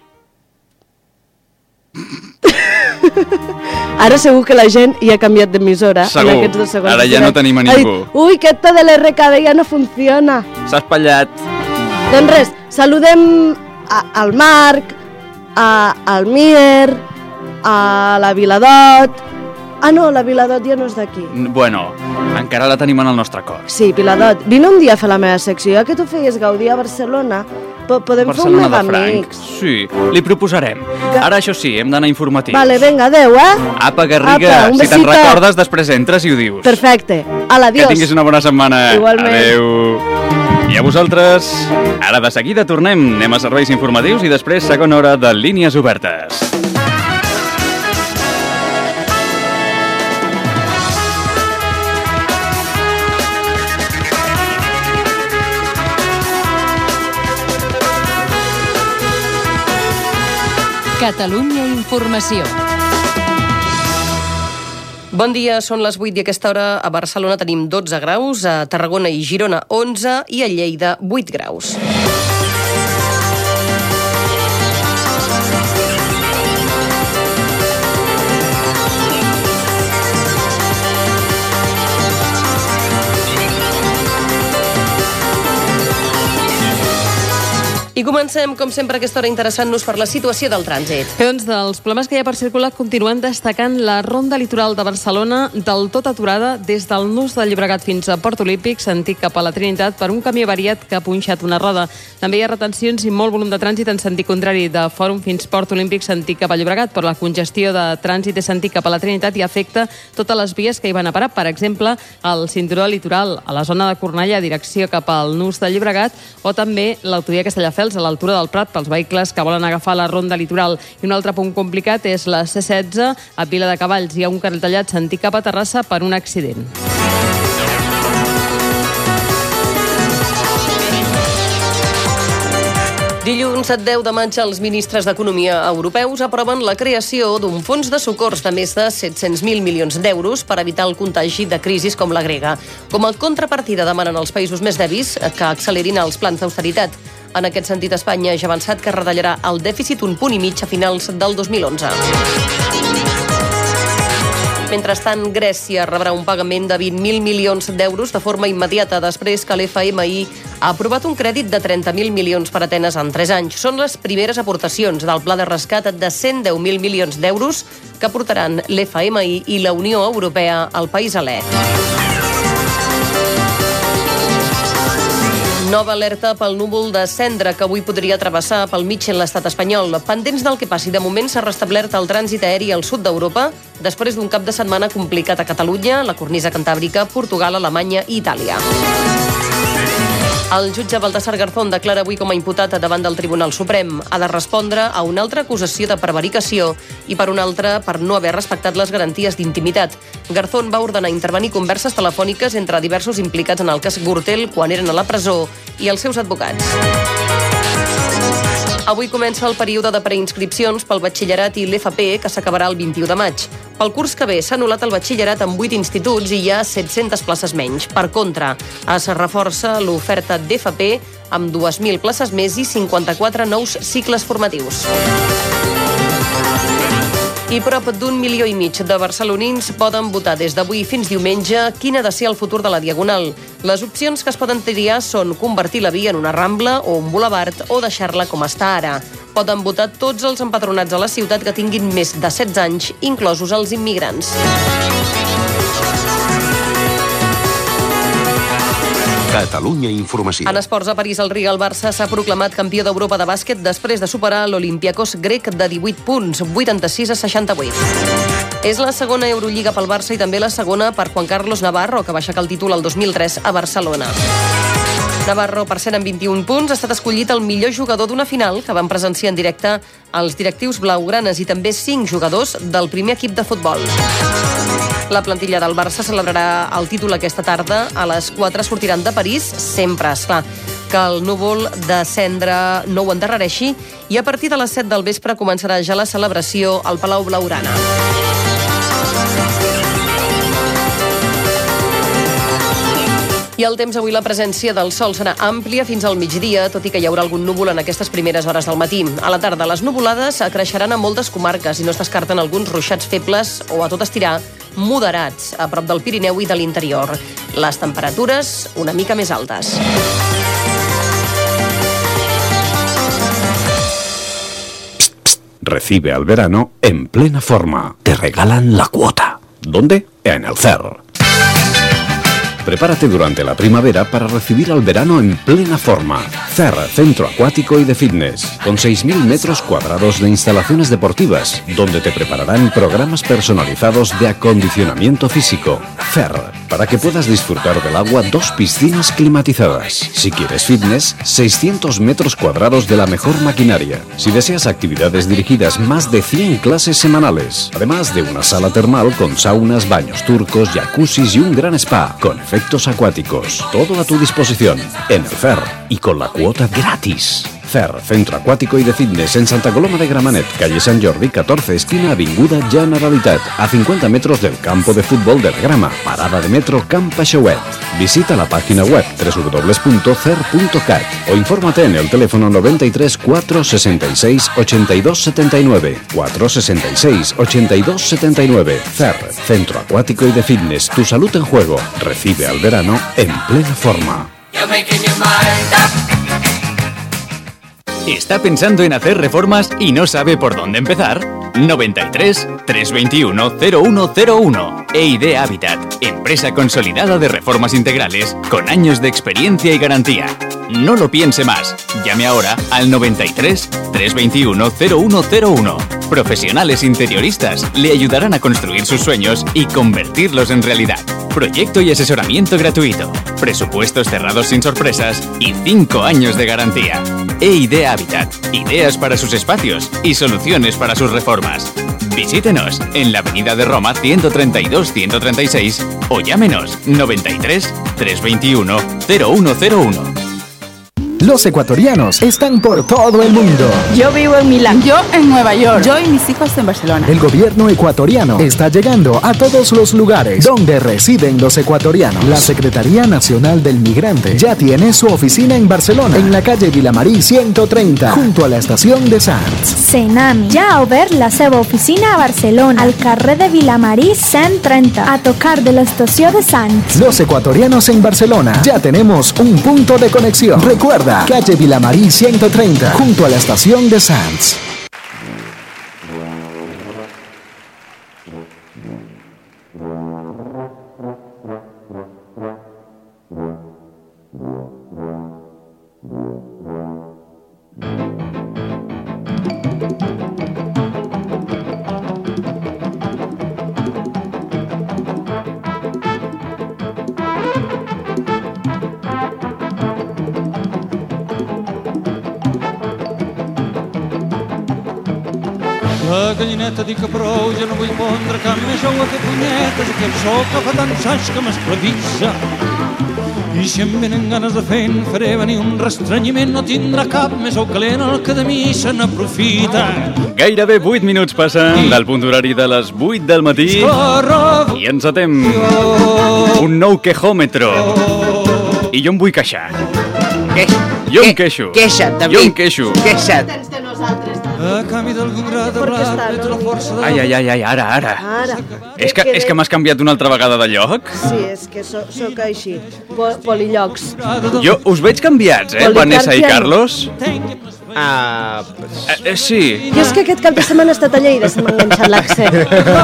Ara segur que la gent ja ha canviat d'emissora Segur. en aquests dos segons. Ara ja no tenim a Ha dit, ningú. ui, aquest de l'R K B ja no funciona. S'ha espatllat. Doncs res, saludem a, al Marc, a, al Mier, a la Viladot... Ah, no, la Viladot ja no és d'aquí. Bueno, encara la tenim en el nostre cor. Sí, Viladot, vine un dia a fer la meva secció, ja que tu feies gaudir a Barcelona, po podem Barcelona fer un de mega Franc. amics. Sí, li proposarem. Ara, això sí, hem d'anar informatius. Vale, vinga, adeu, eh? Apa, Garriga, Apa, un si te'n besito. recordes, després entres i ho dius. Perfecte. Ala, Que adiós. tinguis una bona setmana. Igualment. Adeu. I a vosaltres, ara de seguida tornem. Anem a serveis informatius i després segona hora de Línies Obertes. Catalunya Informació. Bon dia, són les vuit i a aquesta hora a Barcelona tenim dotze graus, a Tarragona i Girona onze i a Lleida vuit graus. I comencem, com sempre, a aquesta hora interessant-nos per la situació del trànsit. Doncs dels problemes que hi ha per circular continuem destacant la ronda litoral de Barcelona del tot aturada des del nus del Llobregat fins a Port Olímpic, sentit cap a la Trinitat, per un camí avariat que ha punxat una roda. També hi ha retencions i molt volum de trànsit en sentit contrari de Fòrum fins Port Olímpic, sentit cap a Llobregat, però la congestió de trànsit de sentit cap a la Trinitat i afecta totes les vies que hi van a parar. Per exemple, el cinturó litoral a la zona de Cornellà, direcció cap al nus de Llobregat, o també l'autovia Castelldefels a l'altura del Prat pels vehicles que volen agafar la ronda litoral. I un altre punt complicat és la C setze a Vila de Cavalls. Hi ha un carril tallat sentit cap a Terrassa per un accident. Dilluns deu de maig, els ministres d'Economia europeus aproven la creació d'un fons de socors de més de set-cents mil milions d'euros per evitar el contagi de crisis com la grega. Com a contrapartida demanen als països més dèbils que accelerin els plans d'austeritat. En aquest sentit, Espanya ja ha avançat que retallarà el dèficit un punt i mig a finals del dos mil onze. Mentrestant, Grècia rebrà un pagament de vint mil milions d'euros de forma immediata després que l'F M I ha aprovat un crèdit de trenta mil milions per Atenes en tres anys. Són les primeres aportacions del pla de rescat de cent deu mil milions d'euros que aportaran l'F M I i la Unió Europea al país alè. Nova alerta pel núvol de cendra que avui podria travessar pel mig en l'estat espanyol. Pendents del que passi, de moment s'ha restablert el trànsit aeri al sud d'Europa després d'un cap de setmana complicat a Catalunya, la cornisa cantàbrica, Portugal, Alemanya i Itàlia. El jutge Baltasar Garzón declara avui com a imputat davant del Tribunal Suprem. Ha de respondre a una altra acusació de prevaricació i per una altra per no haver respectat les garanties d'intimitat. Garzón va ordenar intervenir converses telefòniques entre diversos implicats en el cas Gürtel quan eren a la presó i els seus advocats. Avui comença el període de preinscripcions pel batxillerat i l'F P, que s'acabarà el vint-i-u de maig. Pel curs que ve s'ha anul·lat el batxillerat en vuit instituts i hi ha set-centes places menys. Per contra, es reforça l'oferta d'F P amb dues mil places més i cinquanta-quatre nous cicles formatius. I prop d'un milió i mig de barcelonins poden votar des d'avui fins diumenge quin ha de ser el futur de la Diagonal. Les opcions que es poden triar són convertir la via en una rambla o un bulevard o deixar-la com està ara. Poden votar tots els empadronats a la ciutat que tinguin més de setze anys, inclosos els immigrants. Catalunya Informació. En esports, a París, el Real Barça s'ha proclamat campió d'Europa de bàsquet després de superar l'Olympiacos grec de divuit punts, vuitanta-sis a seixanta-vuit. És la segona Eurolliga pel Barça i també la segona per Juan Carlos Navarro, que va aixecar el títol el dos mil tres a Barcelona. Navarro, per cent amb vint-i-un punts, ha estat escollit el millor jugador d'una final que van presenciar en directe els directius blaugranes i també cinc jugadors del primer equip de futbol. La plantilla del Barça celebrarà el títol aquesta tarda. A les quatre sortiran de París, sempre, esclar, que el núvol de cendra no ho endarrereixi, i a partir de les set del vespre començarà ja la celebració al Palau Blaugrana. I el temps avui, la presència del sol serà àmplia fins al migdia, tot i que hi haurà algun núvol en aquestes primeres hores del matí. A la tarda, les nuvolades creixeran a moltes comarques i no es descarten alguns ruixats febles o, a tot estirar, moderats a prop del Pirineu i de l'interior. Les temperatures una mica més altes. Psst, psst. Recibe al verano en plena forma. Te regalan la cuota. ¿Dónde? En el C E R. Prepárate durante la primavera para recibir al verano en plena forma. C E R, Centro Acuático y de Fitness, con seis mil metros cuadrados de instalaciones deportivas, donde te prepararán programas personalizados de acondicionamiento físico. C E R, para que puedas disfrutar del agua, dos piscinas climatizadas. Si quieres fitness, seiscientos metros cuadrados de la mejor maquinaria. Si deseas actividades dirigidas, más de cien clases semanales. Además de una sala termal con saunas, baños turcos, jacuzzis y un gran spa, con efectos acuáticos. Todo a tu disposición en el C E R y con la cuota gratis. C E R, Centro Acuático y de Fitness, en Santa Coloma de Gramenet, calle Sant Jordi catorze, esquina Avinguda Generalitat, a cincuenta metros del campo de fútbol de la Grama, parada de metro Camp Aixauet. Visita la página web doble u doble u doble u punto cer punto cat o infórmate en el teléfono noventa y tres, cuatrocientos sesenta y seis, ochenta y dos setenta y nueve, cuatrocientos sesenta y seis, ochenta y dos setenta y nueve. C E R, Centro Acuático y de Fitness, tu salud en juego. Recibe al verano en plena forma. ¿Está pensando en hacer reformas y no sabe por dónde empezar? noventa y tres, trescientos veintiuno, cero uno cero uno. E I D Habitat, empresa consolidada de reformas integrales con años de experiencia y garantía. No lo piense más. Llame ahora al noventa y tres, trescientos veintiuno, cero uno cero uno. Profesionales interioristas le ayudarán a construir sus sueños y convertirlos en realidad. Proyecto y asesoramiento gratuito. Presupuestos cerrados sin sorpresas y cinco años de garantía. E I D Habitat. Ideas para sus espacios y soluciones para sus reformas. Visítenos en la Avenida de Roma ciento treinta y dos, ciento treinta y seis o llámenos noventa y tres, trescientos veintiuno, cero uno cero uno. Los ecuatorianos están por todo el mundo. Yo vivo en Milán. Yo en Nueva York. Yo y mis hijos en Barcelona. El gobierno ecuatoriano está llegando a todos los lugares donde residen los ecuatorianos. La Secretaría Nacional del Migrante ya tiene su oficina en Barcelona, en la calle Vilamarí ciento treinta, junto a la estación de Sants. Senami ja ha obert la seva oficina a Barcelona, al carrer de Vilamarí cent trenta, a tocar de la estació de Sants. Los ecuatorianos en Barcelona ya tenemos un punto de conexión. Recuerda, calle Vilamarí ciento treinta, junto a la estación de Sants. La gallineta dic que prou, jo no vull pondre cap més ou a fer punyetes, aquest sol que fa tants anys que m'esclavitza. I si em venen ganes de fer, en faré venir un restrenyiment, no tindrà cap més ou calent el que de mi se n'aprofita. Gairebé vuit minuts passen del punt horari de les vuit del matí i ens atem un nou quejòmetre. I jo em vull queixar. Jo em queixo. Queixa't, David. Jo em queixo. Queixa't. A canvi d'algun gra de blat, veig la força de... Ai, ai, ai, ai, ara, ara. Ara. És que, és que m'has canviat una altra vegada de lloc? Sí, és que so, soc així. Po polillocs. Jo us veig canviats, eh, Vanessa i Carlos? Ah, pues... eh, eh, sí. Jo és que aquest cap de setmana he estat a Lleida, se m'ha enganxat l'accent.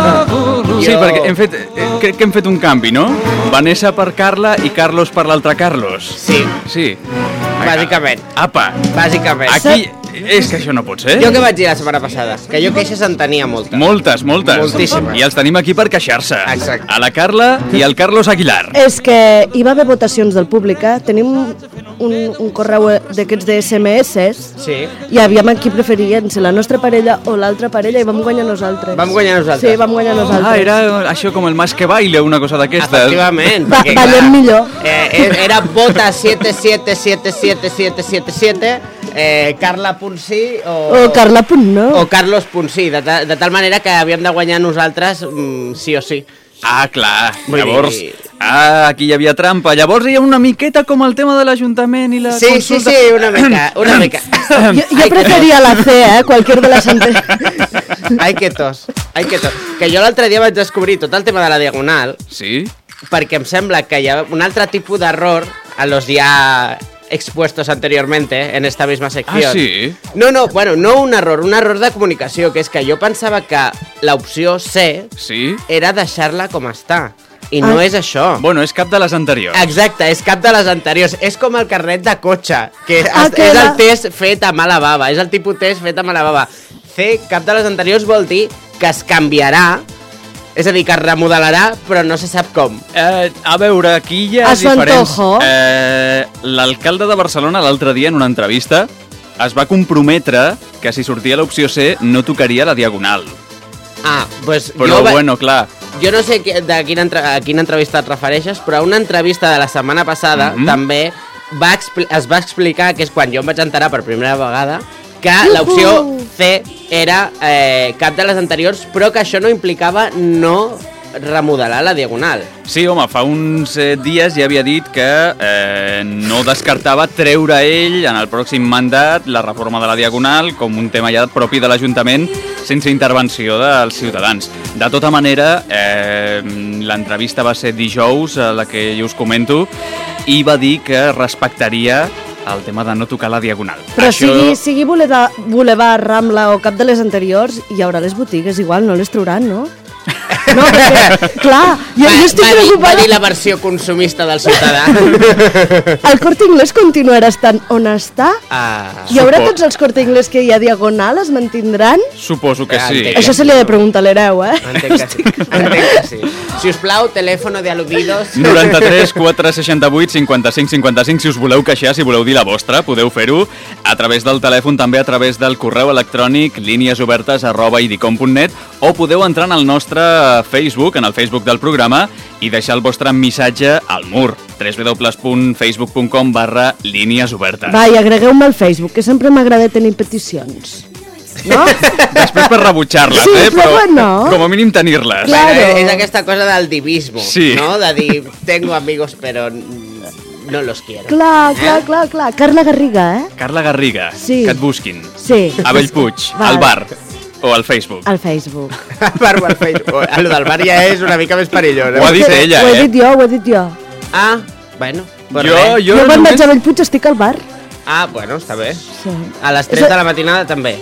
Sí, perquè hem fet, eh, crec que hem fet un canvi, no? Vanessa per Carla i Carlos per l'altre Carlos. Sí. Sí. Bàsicament. Apa. Bàsicament. Aquí... És que això no pot ser. Jo què vaig dir la setmana passada? Que jo queixes en tenia moltes. Moltes, moltes. Moltíssimes. I els tenim aquí per queixar-se. Exacte. A la Carla i al Carlos Aguilar. És que hi va haver votacions del públic, eh? Tenim un, un correu d'aquests de esse eme esse sí. I aviam a qui preferien, si la nostra parella o l'altra parella, i vam guanyar nosaltres. Vam guanyar nosaltres. Sí, vam guanyar nosaltres. Ah, era això com el Más que Baile, una cosa d'aquestes. Efectivament. Va, ballem millor. Eh, era vota siete siete siete siete siete siete siete eh, Carla punt sí o... O Carla punt no. O Carlos punt sí, de, ta, de tal manera que havíem de guanyar nosaltres mm, sí o sí. Ah, clar. Vull Llavors, dir... ah, aquí hi havia trampa. Llavors hi ha una miqueta com el tema de l'Ajuntament i la sí, consulta. Sí, sí, una mica, una mica. Jo, jo preferia la C, eh, cualquier de les anteriors. Ai, que tos, ai, que tos. Que jo l'altre dia vaig descobrir tot el tema de la Diagonal. Sí? Perquè em sembla que hi ha un altre tipus d'error a los ya expuestos anteriormente en esta misma sección. Ah, sí? No, no, bueno, no un error, un error de comunicació, que és que jo pensava que l'opció C sí? era deixar-la com està. I no ah. és això. Bueno, és cap de les anteriors. Exacte, és cap de les anteriors. És com el carnet de cotxe, que ah, és, és el test fet a mala bava. És el tipus test fet a mala bava. C, cap de les anteriors, vol dir que es canviarà, és a dir, que es remodelarà, però no se sap com. Eh, a veure, aquí hi ha a diferents... Eh, L'alcalde de Barcelona l'altre dia en una entrevista es va comprometre que si sortia l'opció C no tocaria la Diagonal. Ah, doncs... Però jo va... bueno, clar... Jo no sé de quina, entre... a quina entrevista et refereixes, però a una entrevista de la setmana passada mm-hmm. també va expli... es va explicar, que és quan jo em vaig enterar per primera vegada, que l'opció C era eh, cap de les anteriors, però que això no implicava no remodelar la Diagonal. Sí, home, fa uns eh, dies ja havia dit que eh, no descartava treure ell en el pròxim mandat la reforma de la Diagonal com un tema ja propi de l'Ajuntament sense intervenció dels ciutadans. De tota manera, eh, l'entrevista va ser dijous, a la que jo us comento, i va dir que respectaria el tema de no tocar la Diagonal. Però Això... sigui, sigui Boulevard, Boulevard, Rambla o cap de les anteriors, hi haurà les botigues, igual no les trauran, no? No, perquè, clar, jo, va, jo estic va preocupada... Va dir la versió consumista del ciutadà. El Corte Inglés continuarà estant on està? Ah, Hi haurà supos. tots els Corte Inglés que hi ha Diagonal, es mantindran? Suposo que sí. Això se li ha de preguntar a l'hereu, eh? Entenc que sí. Entenc que sí. Si us plau, telèfono de aludidos. noranta-tres quatre seixanta-vuit cinquanta-cinc cinquanta-cinc. Si us voleu queixar, si voleu dir la vostra, podeu fer-ho a través del telèfon, també a través del correu electrònic líniesobertes arroba idicom punt net, o podeu entrar en el nostre Facebook, en el Facebook del programa, i deixar el vostre missatge al mur, w w w punt facebook punt com barra línies obertes. Va, i agregueu-me al Facebook, que sempre m'agrada tenir peticions. No? Després per rebutjar-les, sí, eh? però, però no. com a mínim tenir-les. Claro. Bueno, és aquesta cosa del divismo, sí. no? De dir, tengo amigos, però no los quiero. Clar, clar, eh? clar, clar. Carla Garriga, eh? Carla Garriga, sí. que et busquin. Sí. A Bellpuig, vale. Al bar. O al Facebook. Al Facebook. Al bar o al Facebook. El del bar ja és una mica més perillós. Ho ha dit ella, eh? Ho he dit jo, ho he dit jo. Ah, bueno. Jo, jo, jo quan només... vaig a Bellpuig estic al bar. Ah, bueno, està bé. Sí. A les tres de la matinada també.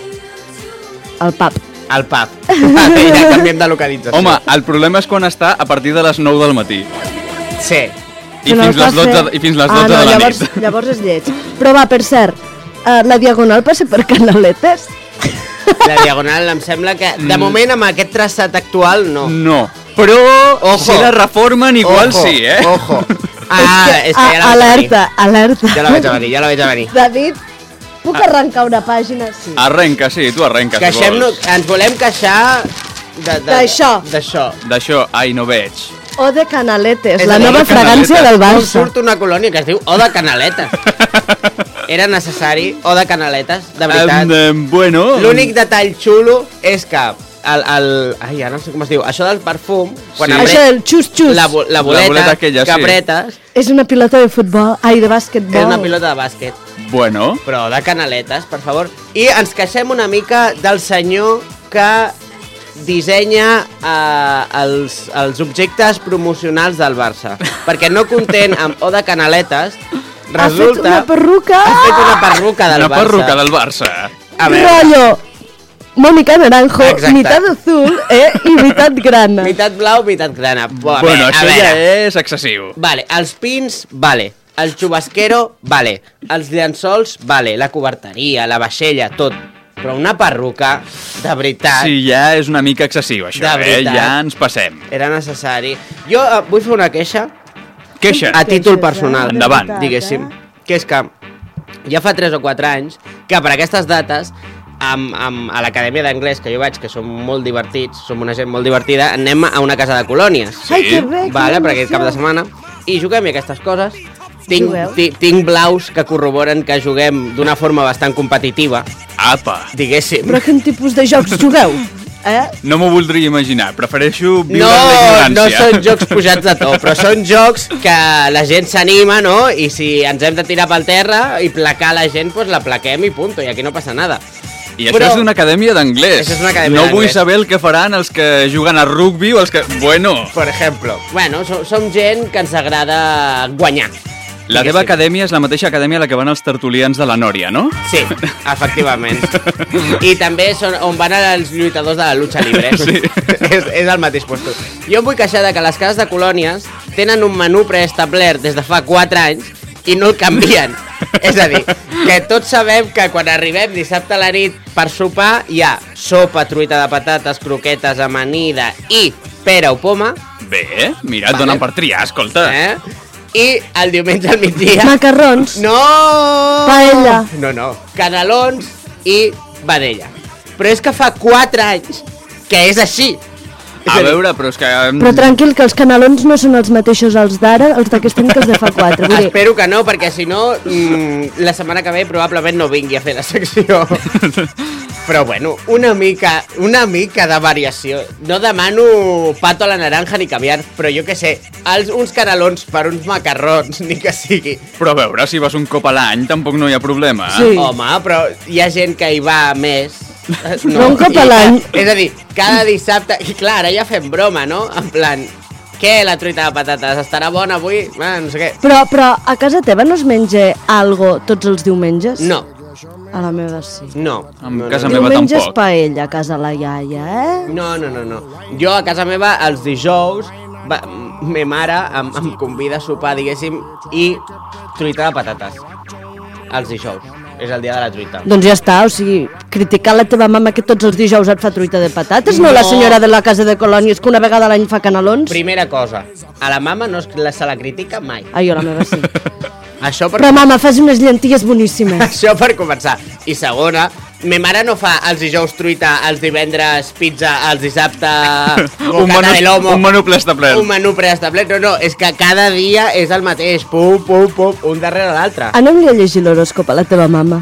Al pub. Al pub. Ja canviem de localització. Home, el problema és quan està a partir de les nou del matí. Sí. I fins, les dotze, I fins les dotze ah, no, de la llavors, nit. Llavors és lleig. Però va, per cert, uh, la Diagonal passa per Canaletes? La Diagonal em sembla que, de moment, amb aquest traçat actual, no. No, però ojo. Si la reformen igual ojo, sí, eh? Ojo. Ah, és que ja la veig alerta, a venir. Alerta, Ja la veig a venir, ja la veig a venir. David, Puc arrencar una pàgina? Sí. Arrenca, sí, tu arrenca, si Queixem-nos, vols. ens volem queixar... de- de- D'això. D'això. D'això, ai, no veig. O de Canaletes, És la a dir, nova de fragància Canaletes. del On Barça. surt una colònia que es diu O de Canaletes. Era necessari O de Canaletes, de veritat. Um, um, bueno... L'únic detall xulo és que el, el... Ai, ara no sé com es diu. Això del perfum... Quan Sí. apre- Això del xus-xus. La, bo- la boleta, La boleta aquella, que sí. apretes És una pilota de futbol, ai, de bàsquetbol. és una pilota de bàsquet. Bueno... Però de Canaletes, per favor. I ens queixem una mica del senyor que dissenya eh, els, els objectes promocionals del Barça. Perquè no content amb O de Canaletes, Ha fet resulta... una perruca... Ha fet una perruca del Una Barça. perruca del Barça. A veure. Rollo Mónica Naranjo, Exacte. mitad azul eh, i mitad grana. Mitat blau, mitat grana. Bo, a Bueno, veure, això a ja veure. és excessiu. Vale, els pins, vale. El xubasquero, vale. Els llençols, vale. La coberteria, la vaixella, tot. Però una perruca, de veritat, Sí, ja és una mica excessiu, això, De eh? veritat. Ja ens passem. era necessari. Jo eh, vull fer una queixa Queixa. a títol personal, Endavant. diguéssim. Que és que ja fa tres o quatre anys que per aquestes dates amb, amb, a l'acadèmia d'anglès que jo vaig, que som molt divertits, som una gent molt divertida, anem a una casa de colònies. Ai, que bé, que Vale, per aquest emoció. cap de setmana. I juguem i aquestes coses. Tinc, Jugueu? ti- tinc blaus que corroboren que juguem d'una forma bastant competitiva, Apa. diguéssim. Però quin tipus de jocs jugueu? Eh? No m'ho voldria imaginar, prefereixo viure No, en la no ignorància. són jocs pujats de to, però són jocs que la gent s'anima, no? I si ens hem de tirar pel terra i placar la gent, doncs la plaquem i punto, i aquí no passa nada. I això Però- és d'una acadèmia d'anglès. Això és una acadèmia No vull d'anglès. saber el que faran els que juguen a rugby o els que... Bueno, Per exemple. Bueno, som, som gent que ens agrada guanyar. la teva acadèmia és la mateixa acadèmia a la que van els tertulians de la Nòria, no? Sí, efectivament. I també són on van els lluitadors de la lucha libre. Sí. és, és el mateix puesto. Jo em vull queixar de que les cases de colònies tenen un menú preestablert des de fa quatre anys i no el canvien. És a dir, que tots sabem que quan arribem dissabte a la nit per sopar hi ha sopa, truita de patates, croquetes, amanida i pera o poma. Bé, mira, et Vale. donen per triar, escolta. Eh? I el diumenge al migdia... Macarrons. No! Paella. No, no. Canelons i vedella. Però és que fa quatre anys que és així. És A dir, veure, però és que... Però tranquil, que els canelons no són els mateixos els d'ara, els d'aquest any que els de fa quatre. Vull dir, Espero que no, perquè si no, mm, la setmana que ve probablement no vingui a fer la secció. Però bueno, una mica, una mica de variació. No demano pato a la naranja ni caviar, però jo què sé, els, uns canelons per uns macarrons, ni que sigui. Però a veure, si vas un cop a l'any tampoc no hi ha problema. Sí. Home, però hi ha gent que hi va més. No, un cop i a l'any. ca- És a dir, cada dissabte... I clar, ara ja fem broma, no? En plan, què, la truita de patates? Estarà bona avui? Ah, no sé què. però, però a casa teva no es menja algo tots els diumenges? No, A la meva sí. no. En no, casa no, meva Diumenges tampoc. paella a casa la iaia, eh? no, no, no, no. Jo a casa meva, els dijous, va, me mare em, em convida a sopar, diguéssim, i truita de patates. Els dijous. És el dia de la truita. Doncs ja està, o sigui, criticar la teva mama que tots els dijous et fa truita de patates, no, No. la senyora de la casa de colònies que una vegada a l'any fa canelons? Primera cosa, a la mama no es, la, se la critica mai. Ai, jo la meva sí. Això per Però mama, fas unes llenties boníssimes. Això per començar. I segona, me mare no fa els dijous truita, els divendres pizza, els dissabte Un bocata menú, de lomo. un menú preestablert. Un menú preestablert. No, no, és que cada dia és el mateix. Pum, pum, pum, un darrere l'altre. Anem-li a llegir l'horòscop a la teva mama.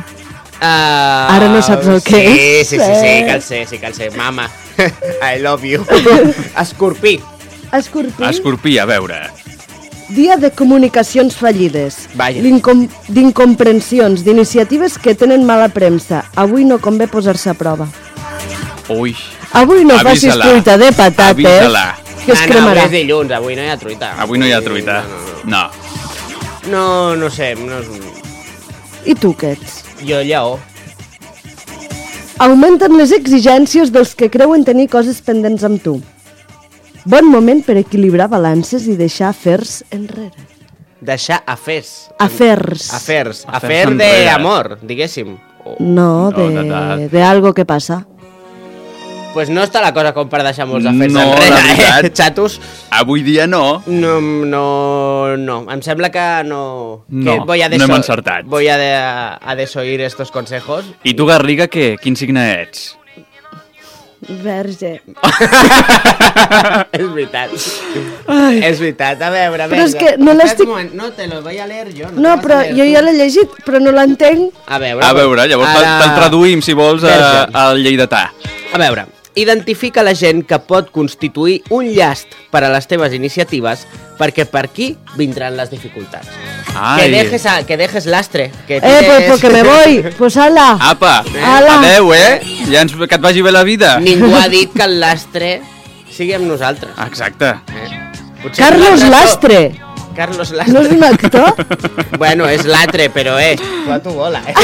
Uh, Ara no saps el que sí, és. Sí, sí, sí, sí, que el sé, sí que el sé. Mama, I love you. Escorpí. Escorpí, Escorpí, a veure. dia de comunicacions fallides. Vaja. L'incom- D'incomprensions, d'iniciatives que tenen mala premsa. Avui no convé posar-se a prova. Ui. Avui no facis Avisa-la. truita de patates, Avisa-la. que es Ah, no, cremarà. avui és dilluns, avui no hi ha truita. Avui no hi ha truita. No. No, no sé, no, I tu què ets? jo lleó. Augmenten les exigències dels que creuen tenir coses pendents amb tu. Bon moment per equilibrar balances i deixar afers enrere. Deixar afers. Afers. Afers. Afers Afer enrere. d'amor, diguéssim. No, No, de- de, de- de algo que passa. pues no està la cosa com per deixar molts afers No, enrere, la veritat. eh, xatos. Avui dia no. No, no, no. Em sembla que no... No, que voy a no hem encertat. Voy a, de, a desoír estos consejos. I tu, Garriga, què? Quin signe ets? Verge. És veritat. És veritat. A veure, a veure. Però és que no Espera't l'estic- un moment. No, te lo voy a leer jo. No, No, te vas però a leer jo tu. ja l'he llegit, però no l'entenc. A veure, A veure, llavors Ara- te'l traduïm, si vols, a- Verge. al lleidatà. A veure, identifica la gent que pot constituir un llast per a les teves iniciatives perquè per aquí vindran les dificultats. Ai. Que dejes, a, que dejes lastre. Que Eh, pues, tires- pues que me voy. Pues ala. Apa, Ala. adeu, eh? Ja ens, que et vagi bé la vida. Ningú ha dit que el lastre sigui amb nosaltres. Exacte. Potser Carlos l'altre Lastre. so- Carlos Lastre. No és un actor? Bueno, és l'altre, però és... Tu a tu bola, eh?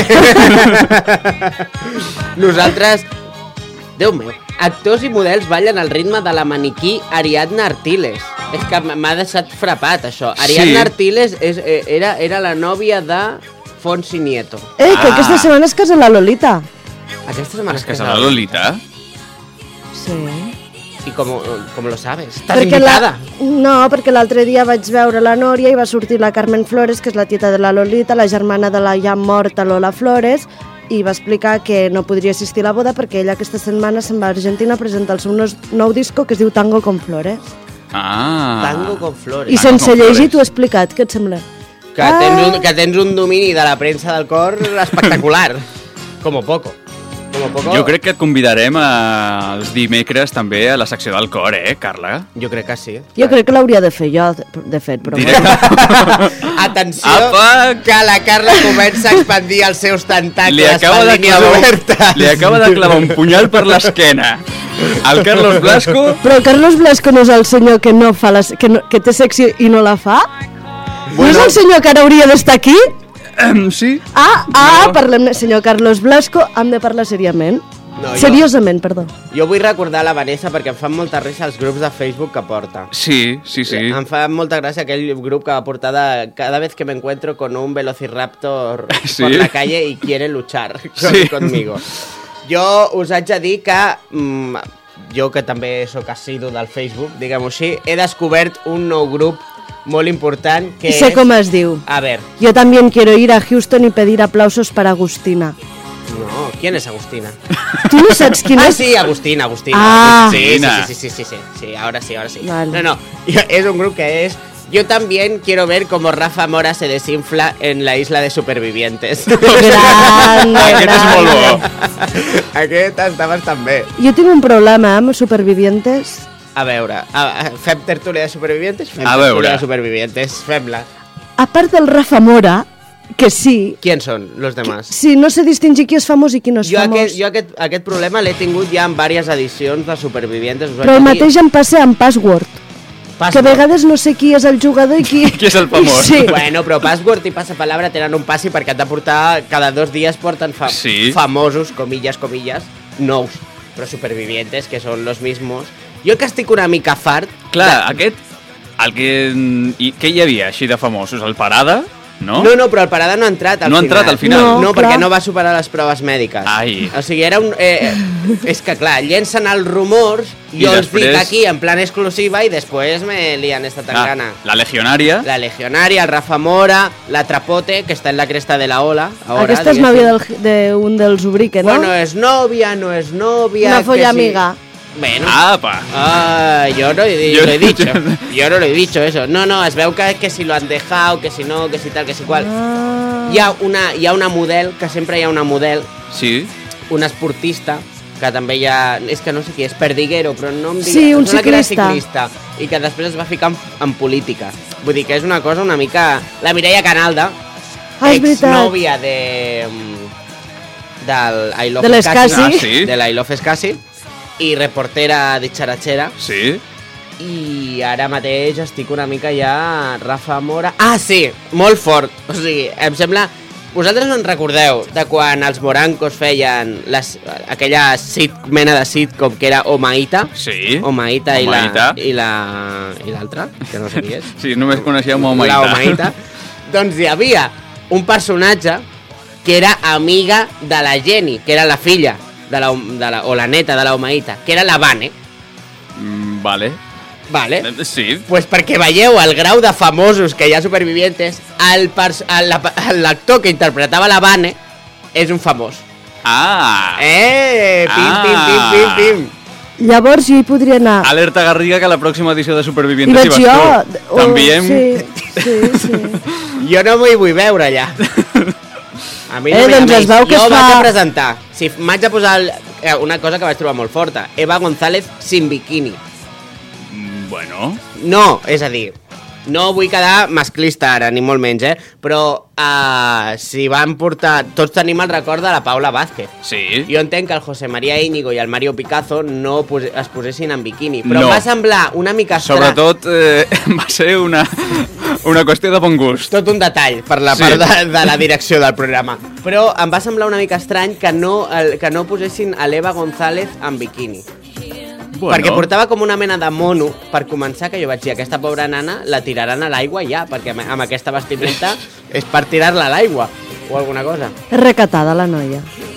Nosaltres... Déu meu, actors i models ballen al ritme de la maniquí Ariadna Artiles. És que m'ha deixat frapat, això. Ariadna Sí. Artiles és, eh, era, era la nòvia de Fonsi Nieto. Eh, que aquesta setmana es casa la Lolita. Aquesta setmana es Que serà la Lolita? Sí. I com, com lo sabes? Estàs Perquè invitada? La... No, perquè l'altre dia vaig veure la Nòria i va sortir la Carmen Flores, que és la tieta de la Lolita, la germana de la ja morta Lola Flores, i va explicar que no podria assistir a la boda perquè ella aquesta setmana se'n va a Argentina a presentar el seu nou- nou disco que es diu Tango con Flores. Ah. Tango con Flores. I sense llegir t'ho he explicat, què et sembla? Que, tens un, que tens un domini de la premsa del cor espectacular. Como poco. Como poco. Jo crec que et convidarem a, els dimecres també a la secció del cor, eh, Carla? Jo crec que sí. Jo crec que l'hauria de fer jo, de- de fet, però... Atenció, Apa! que la Carla comença a expandir els seus Li tentacles acaba, per de línia clavar, oberta. li acaba de clavar un punyal per l'esquena. El Carlos Blasco... Però el Carlos Blasco no és el senyor que no fa les, que, no, que té secció i no la fa? No és el senyor que ara hauria d'estar aquí? Um, sí. Ah, ah, no. Parlem, senyor Carlos Blasco, hem de parlar seriament. No, jo- Seriosament, perdó. Jo vull recordar la Vanessa perquè em fan molta risa els grups de Facebook que porta. Sí, sí, sí. Em fa molta gràcia aquell grup que va portar de cada vez que me encuentro con un velociraptor Sí. por la calle y quiere luchar con, Sí. conmigo. Jo us haig de dir que mm, jo, que també sóc assidu del Facebook, diguem-ho així, he descobert un nou grup molt important que I sé és... com es diu. A ver, Yo también quiero ir a Houston y pedir aplausos para Agustina. no, ¿quién es Agustina? ¿Tú no sabes quién ah, es? sí, Agustina, Agustina. Ah. sí, sí, Agustina. sí, sí, sí, sí, sí, sí, ahora sí, ahora sí. Vale. No, no, es un grupo que es... Yo también quiero ver cómo Rafa Mora se desinfla en la isla de supervivientes. Grande, Aquest és molt bo. Aquest està bastant bé. Jo tinc un problema amb Supervivientes. A veure, a, a, fem tertúlia de supervivientes? Fem A tertúlia veure. de supervivientes, fem-la. A part del Rafa Mora, que sí, ¿Quién son los demás? sí, no sé distingir qui és famós i qui no és Jo, famós. aquest, jo aquest, aquest problema l'he tingut ja en diverses edicions de supervivientes. Us vaig Però el dir- mateix em passa amb Password. Que a vegades no sé qui és el jugador i qui... Qui és el famós? Sí. Bueno, però Password i Passapalabra tenen un passi perquè han de portar... Cada dos dies porten fa Sí. famosos, comillas, comillas, nous. Però supervivientes, que són los mismos. Jo que estic una mica fart... Clar, aquest... El que... I, què hi havia així de famosos? El Parada? No? No, no, però el Parada no ha entrat al No ha final. entrat al final? No, No, no perquè clar. no va superar les proves mèdiques. Ai. O sigui, era un... Eh, és que, clar, llencen els rumors, I jo els després- dic aquí en plan exclusiva i després me lían esta tangana. Ah, la Legionària. La Legionaria, el Rafa Mora, la Trapote, que està en la cresta de la ola. Ahora, Aquesta és diguéssim. nòvia d'un de un dels Ubrique, no? Bueno, és nòvia, no és nòvia... Una que folla sí. amiga. Bueno. Apa. Ah, yo no he, di- Yo- lo he dicho. Yo no lo he dicho eso. No, no, es veu que, que si lo han dejado, que si no, que si tal, que si qual. Ah. Hi ha una, hi ha una model, que sempre hi ha una model, Sí. una esportista, que també hi ha... És que no sé qui és, Perdiguero, però no em dic... Sí, un em sembla que era ciclista. ciclista. I que després es va ficar en, en política. Vull dir que és una cosa una mica... La Mireia Canalda, Ah, és veritat. exnòvia de... mm, del I Love De l'Escasi. Ah, sí? De la I Love Escasi. I reportera de Xaratxera. Sí. I ara mateix estic una mica ja Rafa Mora... Ah, sí, molt fort. O sigui, em sembla... Vosaltres no en recordeu de quan els morancos feien les, aquella sit, mena de sitcom que era Omaita? Sí. Omaita i la Omaita. i la i l'altra, que no sé qui és. Sí, només coneixíem Omaita. La Omaita. Doncs hi havia un personatge que era amiga de la Jenny, que era la filla de la, de la, o la neta de la Omaita, que era la Vane. Mm, vale. Vale. Sí. Pues perquè veieu el grau de famosos que hi ha Supervivientes, el pers- el- la- l'actor que interpretava la Vane és un famós. Ah! Eh! Pim, Ah. pim, pim, pim, pim. Llavors jo hi podria anar. Alerta Garriga que a la pròxima edició de I Supervivientes veig hi vas jo... tu. oh, T'enviem... Sí, sí, sí. Jo no m'hi vull veure allà. A mi no Eh, m'hi doncs es veu que jo es vaig fa- a presentar. Si m'haig de posar el, eh, una cosa que vaig trobar molt forta. Eva González sin biquini. Bueno... No, és a dir, no vull quedar masclista ara, ni molt menys, eh? Però uh, si van portar... Tots tenim el record de la Paula Vázquez. Sí. Jo entenc que el José María Íñigo i el Mario Picazo no pos es posessin en biquini, però No. em va semblar una mica estrany. Sobretot eh, va ser una, una qüestió de bon gust. Tot un detall per la Sí. part de, de la direcció del programa. Però em va semblar una mica estrany que no, el, que no posessin a l'Eva González en biquini. Bueno. Perquè portava com una mena de mono, per començar, que jo vaig dir, aquesta pobra nana la tiraran a l'aigua ja, perquè amb, amb aquesta vestimenta és per tirar-la a l'aigua, o alguna cosa. És recatada la noia.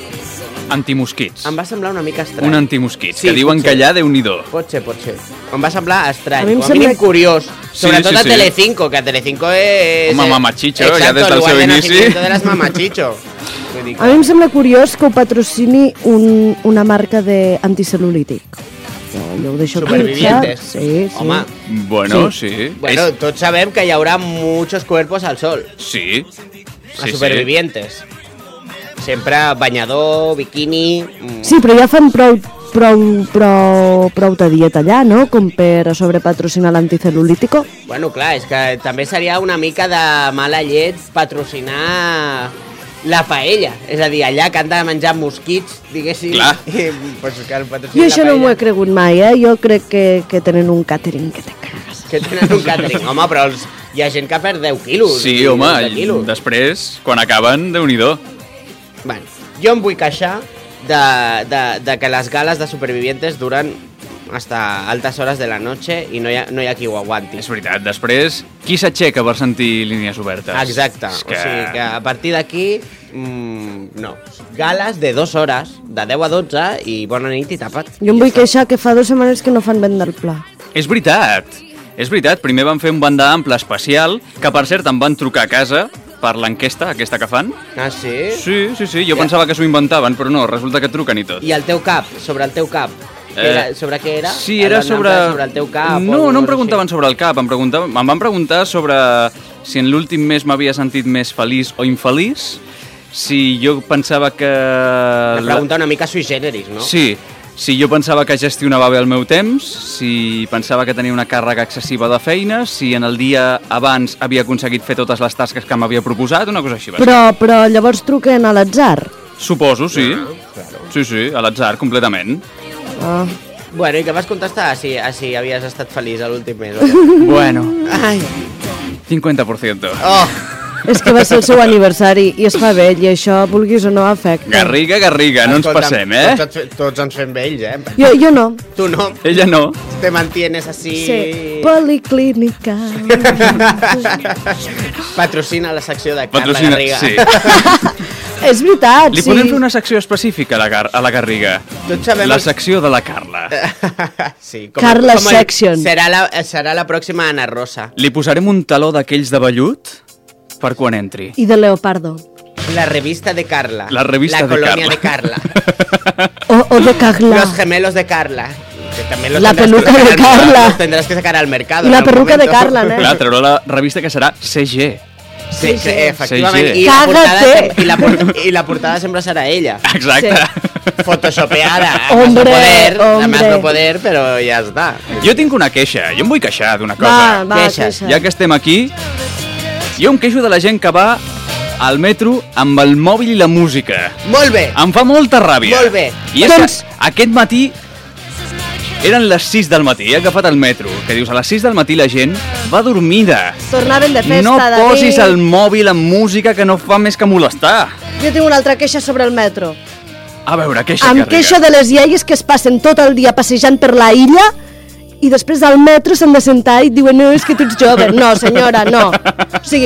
Antimosquits. Em va semblar una mica estrany. Un antimosquits, Sí, que diuen potser. que allà, Déu-n'hi-do. Pot ser, pot ser. Em va semblar estrany, A mi em com a mínim sembla- curiós. Sobretot sí, a sí. Telecinco, que a Telecinco és... Home, mamachicho, Exacto, ja des del lugar seu de inici. nacimiento de las mamachicho. Vull dir que- A mi em sembla curiós que ho patrocini un, una marca d'anticel·lulític. Jo, jo ho deixo aquí. Supervivientes. Sí, sí. Home. Bueno, sí. sí. Bueno, tots sabem que hi haurà muchos cuerpos al sol. Sí. A Sí, Supervivientes. Sempre banyador, biquini... mm. Sí, però ja fan prou, prou, prou, prou de dieta allà, no? Com per a sobrepatrocinar l'anticel·lulítico. Bueno, clar, és que també seria una mica de mala llet patrocinar la paella. És a dir, allà que han de menjar mosquits, diguéssim... Clar. I, pues, que Jo patrocinin això la no m'ho paella. he cregut mai, eh? Jo crec que, que tenen un càtering que te cagues. Que tenen un càtering. Home, però els, hi ha gent que perd deu quilos. Sí, i home, onze quilos. després, quan acaben, Déu-n'hi-do. Bueno, jo em vull queixar de, de, de que les gales de Supervivientes duren hasta altas horas de la noche i no hi ha, no hi ha qui ho aguanti. És veritat, després, qui s'aixeca per sentir línies obertes? Exacte, És que... o sigui que a partir d'aquí, mmm, no. Gales de dues hores, de deu a dotze, i bona nit i tapa't. Jo em vull queixar que fa dues setmanes que no fan vent del pla. És veritat, és veritat. Primer van fer un banda ample especial, que per cert em van trucar a casa per l'enquesta, aquesta que fan. Ah, sí? Sí, sí, sí, jo Ja. pensava que s'ho inventaven, però no, resulta que truquen i tot. I el teu cap, sobre el teu cap, Eh, que era, sobre què era? Sí, era El sobre... sobre el teu cap? o No, no alguna em cosa preguntaven sobre el cap, em, preguntaven... em van preguntar sobre si en l'últim mes m'havia sentit més feliç o infeliç, si jo pensava que... així? Una pregunta una mica sui generis, no? Sí, si jo pensava que gestionava bé el meu temps, si pensava que tenia una càrrega excessiva de feina, si en el dia abans havia aconseguit fer totes les tasques que m'havia proposat, una cosa així va ser. Però, però llavors truquen a l'atzar. Suposo, sí. Sí, sí, a l'atzar, completament. Ah. Bueno, i què vas contestar si, a si havies estat feliç a l'últim mes? O què? Bueno, Ai. cinquanta per cent. Oh. És que va ser el seu aniversari i es fa vell i això, vulguis o no, afecta. Garriga, Garriga, no ens Escolta'm, passem, eh? Tots, et- tots ens fem vells, eh? Jo, jo no. Tu no. Ella no. Te mantienes así... Sí. Policlínica. Patrocina la secció de Carla Patrocina, Garriga. sí. És veritat, Li sí. podem fer una secció específica a la, Gar a la Garriga. Tots sabem La el- secció de la Carla. Sí, Carla el- Section. Serà la, serà la pròxima Ana Rosa. Li posarem un taló d'aquells de vellut per quan entri. I de Leopardo. La revista de Carla. La revista la de colonia Carla. de Carla. O, o de Carla. Los gemelos de Carla. Que también los La tendrás que peluca de sacar- Carla. Los tendrás que sacar al mercado. I la en algún perruca de momento. Carla, nen. Clar, treurà la revista que serà C G. Sí, sí, efectivament. Sí, I la, portada, Cágate. sem- i, la por- I la portada sempre serà ella. Exacte. Photoshopeada. a Hombre, más no poder, a más hombre. no poder, però ja està. Jo tinc una queixa, jo em vull queixar d'una Va, cosa. va, Queixes. queixa. Ja que estem aquí, jo em queixo de la gent que va al metro amb el mòbil i la música. Molt bé. Em fa molta ràbia. Molt bé. I és Doncs- que aquest matí eren les sis del matí, he agafat el metro, que dius, a les sis del matí la gent va dormida. Tornaven de festa, No David. posis el mòbil amb música que no fa més que molestar. Jo tinc una altra queixa sobre el metro. A veure, queixa, Em Garriga. queixo de les iaies que es passen tot el dia passejant per la illa i després al metro s'han de sentar i et diuen no, és que tu ets jove. No, senyora, no. O sigui,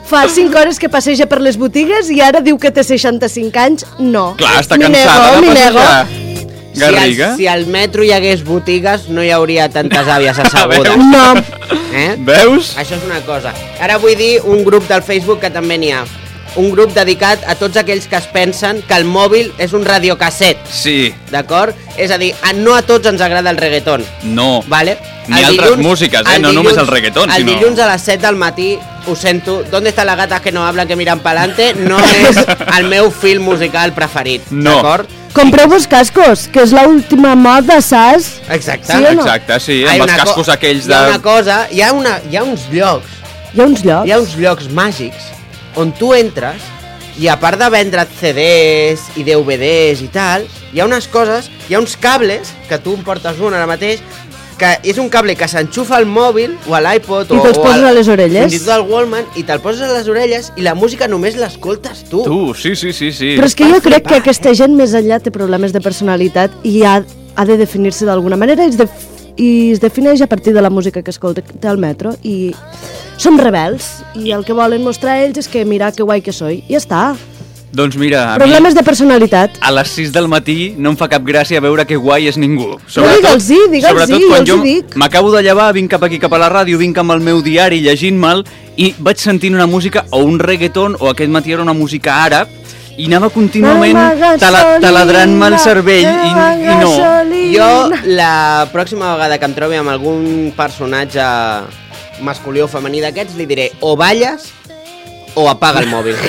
fa cinc hores que passeja per les botigues i ara diu que té seixanta-cinc anys. No. Clar, està M'hi cansada nego, de m'hi nego. passejar. Garriga? Si al, si al metro hi hagués botigues, no hi hauria tantes àvies assegudes. No. Eh? Veus? Això és una cosa. Ara vull dir un grup del Facebook que també n'hi ha. Un grup dedicat a tots aquells que es pensen que el mòbil és un radiocasset. Sí. D'acord? És a dir, a, no a tots ens agrada el reggaeton. No. Vale? Ni altres músiques, eh? No només el reggaeton, el sinó... dilluns a les set del matí, ho sento, ¿dónde están las gatas que no hablan que miran pa'lante? No és el meu film musical preferit. No. D'acord? Compreu-vos cascos, que és l'última moda, saps? Exacte. Sí o no? Exacte, sí, Hi ha amb els una cascos co- aquells Hi ha de... una cosa, hi ha, una, hi ha uns llocs, Hi ha uns llocs. hi ha uns llocs màgics on tu entres i a part de vendre't C Ds i D V Ds i tal, hi ha unes coses, hi ha uns cables, que tu em portes un ara mateix, que és un cable que s'enxufa al mòbil o a l'iPod I o, te'ls o poses al- a les orelles. fins i tot al Wallman, i te'l poses a les orelles i la música només l'escoltes tu. Tu, sí, sí, sí, sí. Però és que jo crec que aquesta gent més enllà té problemes de personalitat i ha, ha de definir-se d'alguna manera i es, def, i es defineix a partir de la música que escolta al metro i són rebels i el que volen mostrar ells és que mira que guai que soy i ja està. Doncs mira, a Problemes mi de personalitat. a les sis del matí no em fa cap gràcia veure que guai és ningú. digue'ls-hi, digue'ls-hi, sobretot jo quan els jo hi dic. m'acabo de llevar, vinc cap aquí, cap a la ràdio, vinc amb el meu diari llegint-me'l i vaig sentint una música o un reggaeton o aquest matí era una música àrab i anava contínuament tala, taladrant-me el cervell i, i no. Jo, la pròxima vegada que em trobi amb algun personatge masculí o femení d'aquests, li diré o balles o apaga el mòbil.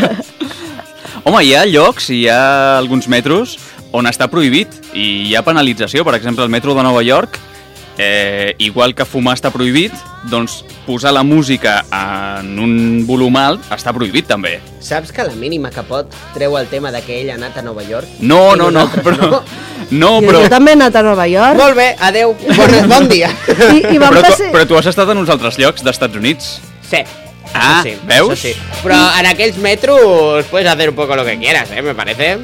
Home, hi ha llocs, hi ha alguns metros on està prohibit i hi ha penalització. Per exemple, el metro de Nova York, eh, igual que fumar està prohibit, doncs posar la música en un volum alt està prohibit també. Saps que la mínima que pot treu el tema de que ell ha anat a Nova York? No, I no, no, nosaltres però... No, Jo, però... jo també he anat a Nova York. Molt bé, adeu, bon, bon dia. I, i vam Però tu, passejar... però tu has estat en uns altres llocs d'Estats Units. Sí. Ah, Eso sí, veus? eso sí. Però en aquells metros puedes hacer un poco lo que quieras, ¿eh? Me parece.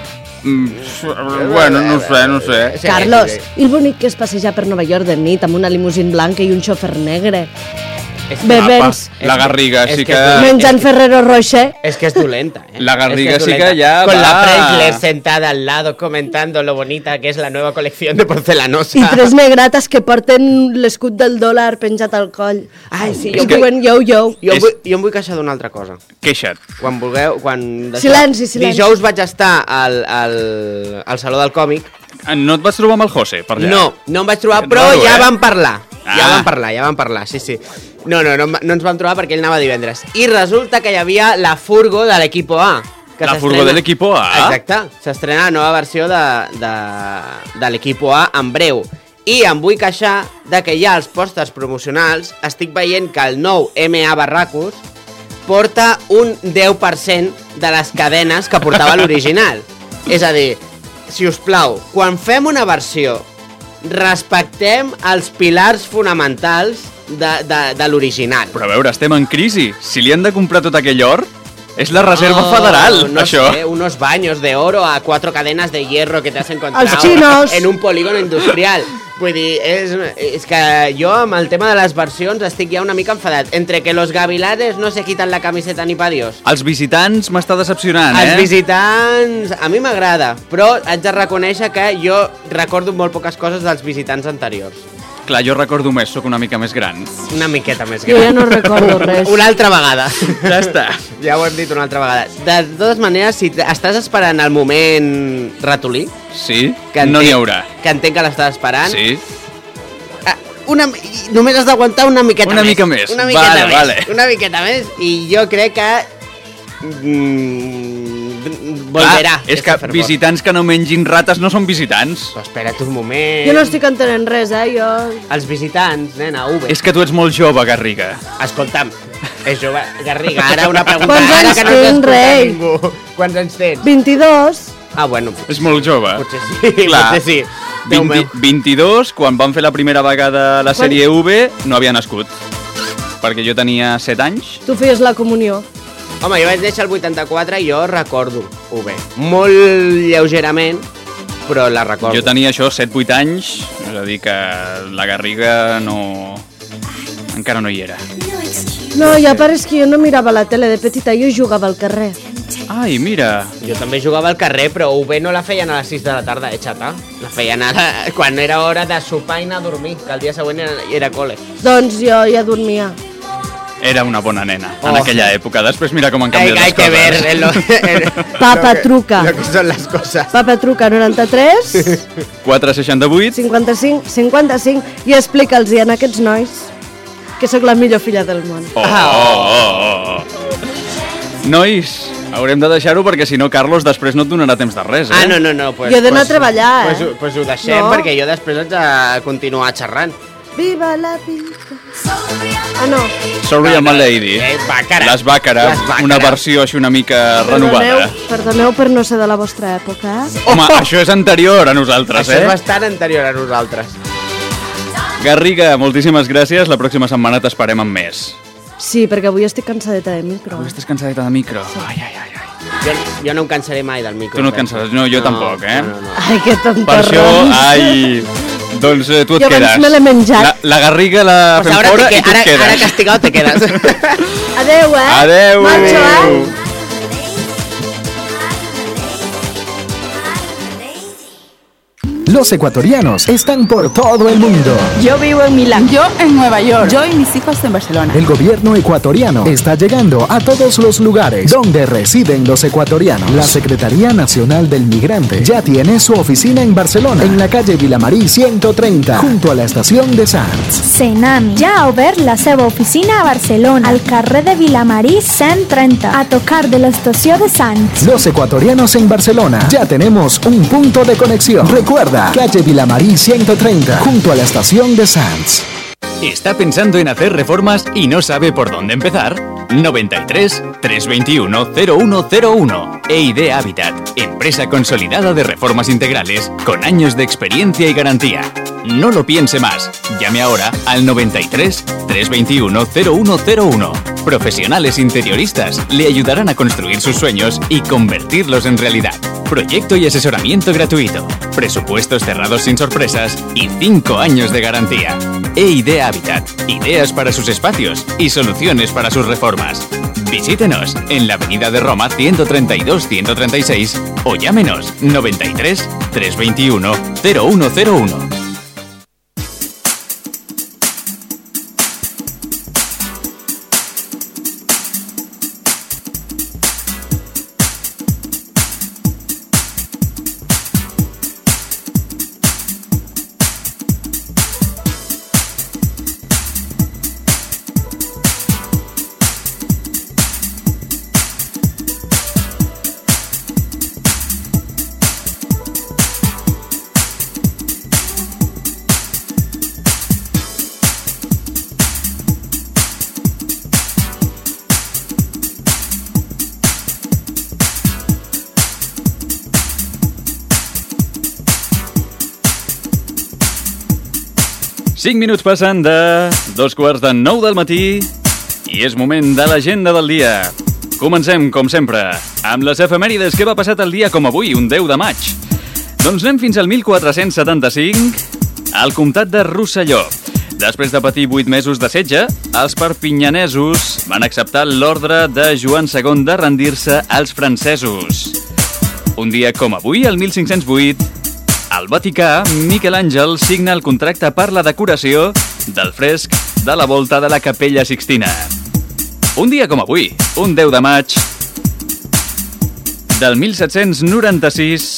Mm, bueno, no sé, no sé. Sí, Carlos, sí, i el bonic que és passejar per Nova York de nit amb una limusín blanca i un xofer negre. És Bevents, La Garriga és sí que que... és menjant Ferrero Rocher. Es que es dolenta, ¿eh? La Garriga Es sí dolenta. que ya Con va. la Presley sentada al lado comentando lo bonita que es la nueva colección de porcelanosa. I tres negrates que porten l'escut del dòlar penjat al coll. Ai, sí, I jo vull- diuen yo-yo. Jo, És- vull, jo em vull queixar d'una altra cosa. Queixa't. Quan vulgueu... Quan Silenci, silenci. Dijous vaig estar al, al, al Saló del Còmic. No et vas trobar amb el José, per allà? No, no em vaig trobar, Que però raro, ja eh? vam parlar. Ja Ah. vam parlar, ja vam parlar, sí, sí. No, no, no, no ens vam trobar perquè ell anava divendres. I resulta que hi havia la furgo de l'Equipo A. Que La s'estrena- furgo de l'Equipo A? Exacte. S'estrena la nova versió de, de, de l'Equipo A en breu. I em vull queixar de que ja als pòsters promocionals estic veient que el nou M A Barracus porta un deu per cent de les cadenes que portava l'original. És a dir, si us plau, quan fem una versió, respectem els pilars fonamentals de, de, de l'original. Però a veure, estem en crisi. Si li han de comprar tot aquell or, és la reserva federal, no això. sé, unos baños de oro a cuatro cadenas de hierro que te has encontrado Els chinos. en un polígono industrial. Vull dir, és, és que jo amb el tema de les versions estic ja una mica enfadat. Entre que los gavilanes no se quitan la camiseta ni pa Dios. Els visitants m'està decepcionant, Els eh? visitants, a mi m'agrada, però haig de reconèixer que jo recordo molt poques coses dels visitants anteriors. Clar, jo recordo més, sóc una mica més gran. Una miqueta més Jo gran. ja no recordo res. Una altra vegada. Ja està. Ja ho hem dit una altra vegada. De totes maneres, si t- estàs esperant el moment ratolí, Sí? que No n'hi entenc- haurà. que entenc que l'estàs esperant, Sí? una, només has d'aguantar una miqueta Una més. mica més. Una miqueta Vale, més. vale. Una miqueta més. I jo crec que... Mm, volverà. Clar, és este que fervor. visitants que no mengin rates no són visitants. Però espera't un moment. Jo no estic entenent res, eh? Jo... Els visitants, nena, U V. És que tu ets molt jove, Garriga. Escolta'm, és jove, Garriga, ara una pregunta. Quants Ara anys que no ens tens, escolta rei? ningú. Quants anys tens? vint-i-dos. Ah, bueno, És molt jove. potser sí, Clar. potser sí. Déu meu. vint, vint-i-dos, quan van fer la primera vegada la sèrie V, no havia nascut. Perquè jo tenia set anys. Tu feies la comunió. Home, jo vaig néixer el vuitanta-quatre i jo recordo U V. Molt lleugerament, però la recordo. Jo tenia això, set vuit anys, és a dir que la Garriga no... encara no hi era. No, i a part és que jo no mirava la tele de petita, jo jugava al carrer. Ai, mira. Jo també jugava al carrer, però U B no la feien a les sis de la tarda, eh, xata? La feien a la... quan era hora de sopar i anar a dormir, que el dia següent era, era col·le. Doncs jo ja dormia. Era una bona nena en Oh. aquella època. Després mira com han canviat Hay les que ver coses. en lo, en Papa truca. lo que son las cosas. Papa truca noranta-tres quatre seixanta-vuit. cinquanta-cinc cinquanta-cinc i explica'ls a aquests nois que sóc la millor filla del món. Oh, oh, oh, oh. Nois, haurem de deixar-ho perquè si no Carlos després no et donarà temps de res, eh? Ah, no, no, no. Pues, Jo he d'anar pues, a treballar, pues, eh? Pues, pues ho deixem, No. perquè jo després haig de continuar xerrant. Viva la vida. Ah, no. Sorry, I'm a lady. Eh, bàcara. Les bàcares, Les bàcares. una versió així una mica Perdoneu, renovada. perdoneu per no ser de la vostra època, eh? Home, això és anterior a nosaltres, Això és eh? bastant anterior a nosaltres. Garriga, moltíssimes gràcies. La pròxima setmana t'esperem amb més. Sí, perquè avui estic cansadeta de micro. Avui estàs cansadeta de micro. Ai, ai, ai. Jo, jo no em cansaré mai del micro. Tu no et cansaràs, no, jo No, tampoc, eh? no, no, no. Ai, que tontorrons. Per això, ai... Doncs eh, tu et Jo abans quedes. me l'he menjat. La, la Garriga la Pues fem ara fora te que- i tu et ara- quedes. ara castigado te quedes. Adeu, eh? Adeu. Marxo, eh? Los ecuatorianos están por todo el mundo. Yo vivo en Milán. Yo en Nueva York. Yo y mis hijos en Barcelona. El gobierno ecuatoriano está llegando a todos los lugares donde residen los ecuatorianos. La Secretaría Nacional del Migrante ya tiene su oficina en Barcelona, en la calle Vilamarí ciento treinta, junto a la estación de Sants. Senami ja ha obert la seva oficina a Barcelona, al carrer de Vilamarí cent trenta, a tocar de l'estació de Sants. Los ecuatorianos en Barcelona ya tenemos un punto de conexión. Recuerda, calle Vilamarí ciento treinta, junto a la estación de Sants. ¿Está pensando en hacer reformas y no sabe por dónde empezar? noventa y tres, trescientos veintiuno, cero uno cero uno. E I D Habitat, empresa consolidada de reformas integrales con años de experiencia y garantía. No lo piense más. Llame ahora al noventa y tres, trescientos veintiuno, cero uno cero uno. Profesionales interioristas le ayudarán a construir sus sueños y convertirlos en realidad. Proyecto y asesoramiento gratuito. Presupuestos cerrados sin sorpresas y cinco años de garantía. E I D Habitat. Ideas para sus espacios y soluciones para sus reformas. Visítenos en la avenida de Roma ciento treinta y dos ciento treinta y seis o llámenos noventa y tres, trescientos veintiuno, cero uno cero uno. cinc minuts passen de dos quarts de nou del matí i és moment de l'agenda del dia. Comencem, com sempre, amb les efemèrides que va passat el dia com avui, un deu de maig. Doncs anem fins al mil quatre-cents setanta-cinc, al comtat de Rosselló. Després de patir vuit mesos de setge, els perpinyanesos van acceptar l'ordre de Joan segon de rendir-se als francesos. Un dia com avui, el mil cinc-cents vuit, al Vaticà, Miquel Àngel signa el contracte per la decoració del fresc de la volta de la Capella Sixtina. Un dia com avui, un deu de maig, del mil set-cents noranta-sis,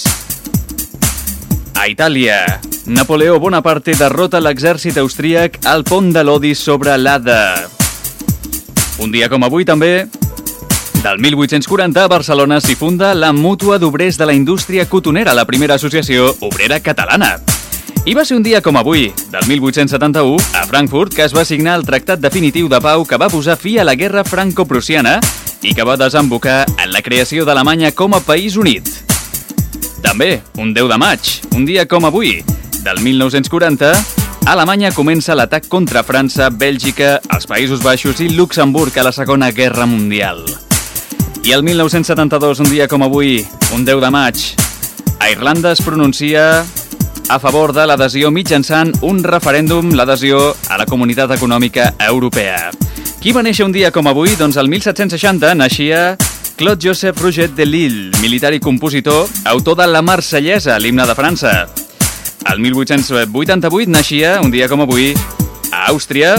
a Itàlia, Napoleó Bonaparte derrota l'exèrcit austríac al pont de Lodi sobre l'Ada. Un dia com avui també, del mil vuit-cents quaranta a Barcelona s'hi funda la Mútua d'Obrers de la Indústria Cotonera, la primera associació obrera catalana. I va ser un dia com avui, del mil vuit-cents setanta-u, a Frankfurt, que es va signar el Tractat Definitiu de Pau que va posar fi a la Guerra Franco-Prussiana i que va desembocar en la creació d'Alemanya com a país unit. També, un deu de maig, un dia com avui, del mil nou-cents quaranta, Alemanya comença l'atac contra França, Bèlgica, els Països Baixos i Luxemburg a la Segona Guerra Mundial. I el mil nou-cents setanta-dos, un dia com avui, un deu de maig, a Irlanda es pronuncia a favor de l'adhesió mitjançant un referèndum, l'adhesió a la Comunitat Econòmica Europea. Qui va néixer un dia com avui? Doncs el mil set-cents seixanta naixia Claude Joseph Rouget de Lille, militar i compositor, autor de La Marsellesa, l'himne de França. El mil vuit-cents vuitanta-vuit naixia, un dia com avui, a Àustria,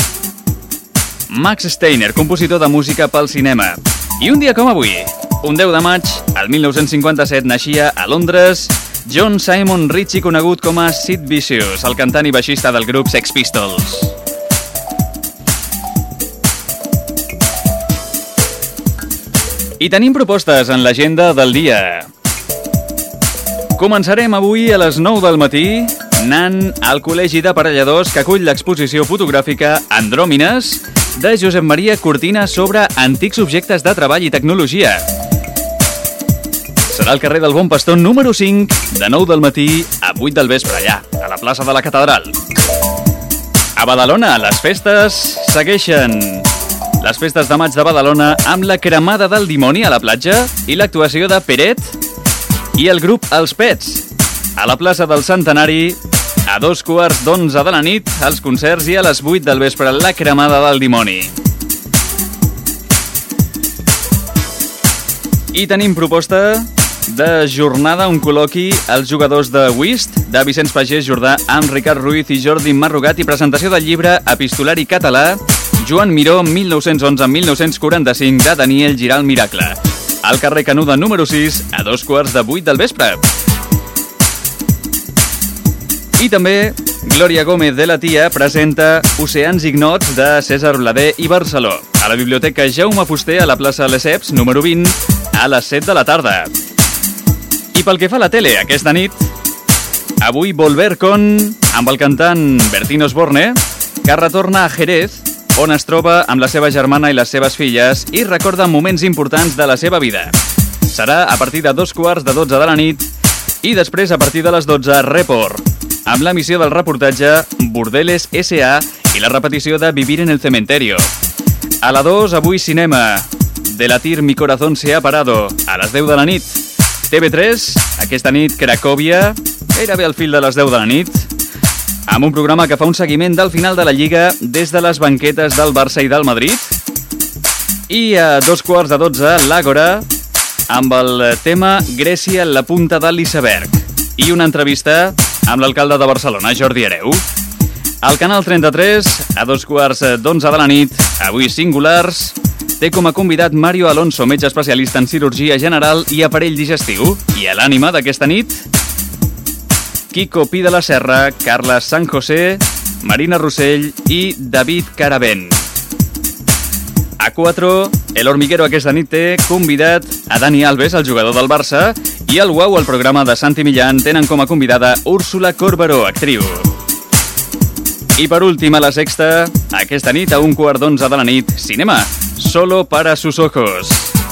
Max Steiner, compositor de música pel cinema. I un dia com avui, un deu de maig, el mil nou-cents cinquanta-set, naixia a Londres John Simon Ritchie, conegut com a Sid Vicious, el cantant i baixista del grup Sex Pistols. I tenim propostes en l'agenda del dia. Començarem avui a les nou del matí anant al Col·legi d'Aparelladors que acull l'exposició fotogràfica Andròmines de Josep Maria Cortina sobre antics objectes de treball i tecnologia. Serà al carrer del Bon Pastor número cinc, de nou del matí a vuit del vespre, allà, a la plaça de la Catedral. A Badalona, les festes segueixen. Les festes de maig de Badalona amb la cremada del dimoni a la platja i l'actuació de Peret i el grup Els Pets. A la plaça del Centenari, a dos quarts d'onze de la nit, els concerts i a les vuit del vespre la cremada del dimoni. I tenim proposta de jornada, un col·loqui als jugadors de Whist, de Vicenç Pagès Jordà, amb Ricard Ruiz i Jordi Marrugat, i presentació del llibre Epistolari català Joan Miró, mil nou-cents onze a mil nou-cents quaranta-cinc, de Daniel Giral Miracle. Al carrer Canuda número sis, a dos quarts de vuit del vespre. I també Glòria Gómez de la Tia presenta Oceans Ignots de César Blader i Barceló, a la Biblioteca Jaume Fuster, a la plaça Lesseps, número vint, a les set de la tarda. I pel que fa a la tele, aquesta nit, avui Volver con, amb el cantant Bertín Osborne, que retorna a Jerez, on es troba amb la seva germana i les seves filles i recorda moments importants de la seva vida. Serà a partir de dos quarts de dotze de la nit i després a partir de les dotze Report, amb l'emissió del reportatge Burdeles S A i la repetició de Vivir en el Cementerio. A la dos, avui cinema, De latir mi corazón se ha parado, a les deu de la nit. T V tres, aquesta nit Cracòvia, gairebé al fil de les deu de la nit, amb un programa que fa un seguiment del final de la Lliga des de les banquetes del Barça i del Madrid. I a dos quarts de dotze, l'Àgora, amb el tema Grècia, la punta de l'iceberg. I una entrevista amb l'alcalde de Barcelona, Jordi Hereu. Al canal trenta-tres, a dos quarts d'onze de la nit, avui Singulars, té com a convidat Mario Alonso, metge especialista en cirurgia general i aparell digestiu. I a l'ànima d'aquesta nit, Quico Pi de la Serra, Carles San José, Marina Rossell i David Caravent. A quatre, El Hormiguero aquesta nit té convidat a Dani Alves, el jugador del Barça, i el Uau, el programa de Santi Millán, tenen com a convidada Úrsula Corberó, actriu. I per últim, a la sexta, aquesta nit a un quart d'onze de la nit, cinema, Solo para sus ojos.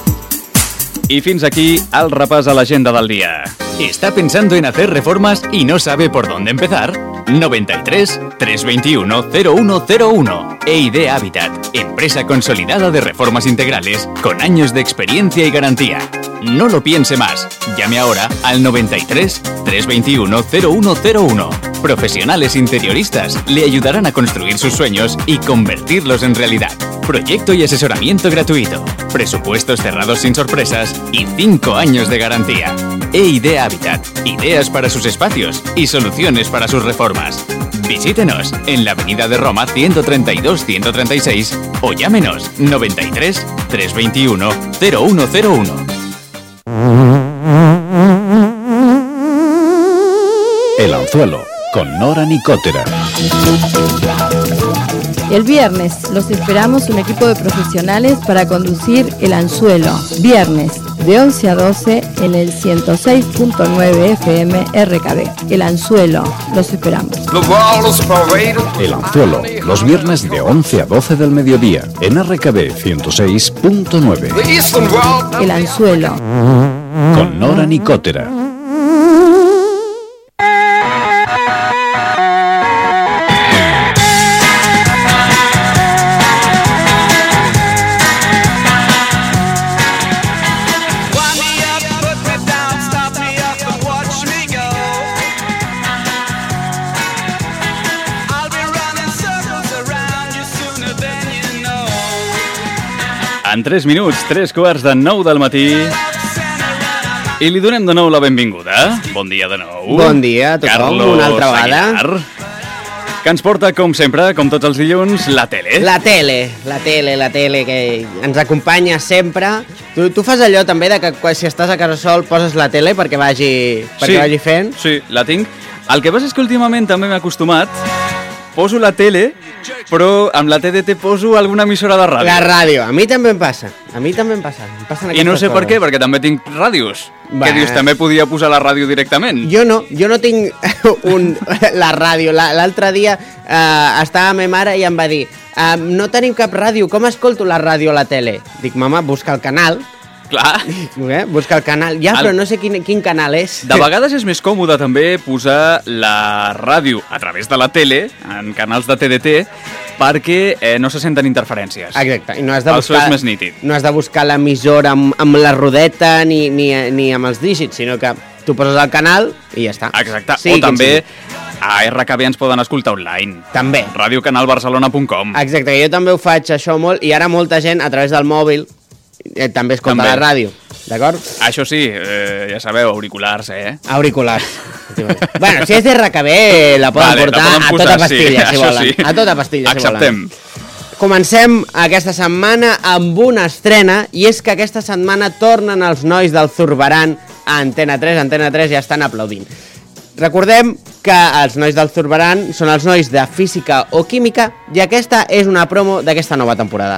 Y fins aquí el repàs a l'agenda del día. ¿Está pensando en hacer reformas y no sabe por dónde empezar? noventa y tres, trescientos veintiuno, cero uno cero uno. E I D Habitat, empresa consolidada de reformas integrales con años de experiencia y garantía. No lo piense más. Llame ahora al noventa y tres, trescientos veintiuno, cero uno cero uno. Profesionales interioristas le ayudarán a construir sus sueños y convertirlos en realidad. Proyecto y asesoramiento gratuito. Presupuestos cerrados sin sorpresas y cinco años de garantía. E I D Habitat. Ideas para sus espacios y soluciones para sus reformas. Visítenos en la avenida de Roma ciento treinta y dos ciento treinta y seis o llámenos noventa y tres, trescientos veintiuno, cero uno cero uno. El Anzuelo, con Nora Nicotera. El viernes los esperamos un equipo de profesionales para conducir El Anzuelo. Viernes de once a doce en el ciento seis punto nueve F M R K B. El Anzuelo, los esperamos. El Anzuelo, los viernes de once a doce del mediodía en R K B ciento seis punto nueve. El Anzuelo. Con Nora Nicotera. I'll be running circles around you sooner than you know. En tres minuts, tres quarts de nou del matí. I li donem de nou la benvinguda. Bon dia de nou. Bon dia a tothom, Carlos una altra vegada. Aguilar, que ens porta, com sempre, com tots els dilluns, la tele. La tele, la tele, la tele, que ens acompanya sempre. Tu, tu fas allò també de que quan, si estàs a casa sol poses la tele perquè vagi, perquè Sí, vagi fent? Sí, la tinc. El que passa és que últimament també m'he acostumat. Poso la tele, però amb la T D T poso alguna emissora de ràdio. La ràdio, a mi també em passa. A mi també em passa. Em passen I no sé per què, perquè també tinc ràdios. Va. Què dius, també podia posar la ràdio directament? Jo no, jo no tinc un, la ràdio. La- L'altre dia eh, estava amb ma mare i em va dir eh, no tenim cap ràdio, com escolto la ràdio a la tele? Dic, mama, busca el canal. Clar. Eh? Busca el canal. Ja, El- però no sé quin, quin canal és. De vegades és més còmode també posar la ràdio a través de la tele, en canals de T D T, perquè eh, no se senten interferències. Exacte, i no has de El so buscar, és més nítid. no has de buscar l'emissora amb, amb la rodeta ni, ni, ni amb els dígits, sinó que tu poses el canal i ja està. Exacte, Sí, o també quin a R K B ens poden escoltar online. També. radiocanalbarcelona punt com. Exacte, que jo també ho faig això molt, i ara molta gent a través del mòbil eh, també escolta També. la ràdio, d'acord? Això sí, eh, ja sabeu, auriculars, eh? Auriculars. Bueno, si és de R K B la poden Vale, la portar poden a posar, tota pastilla, sí, si això volen. sí. A tota pastilla, Acceptem. si volen. Comencem aquesta setmana amb una estrena, i és que aquesta setmana tornen els nois del Zurbaran a Antena tres. Antena tres ja estan aplaudint. Recordem que els nois del Zurbaran són els nois de Física o Química, i aquesta és una promo d'aquesta nova temporada.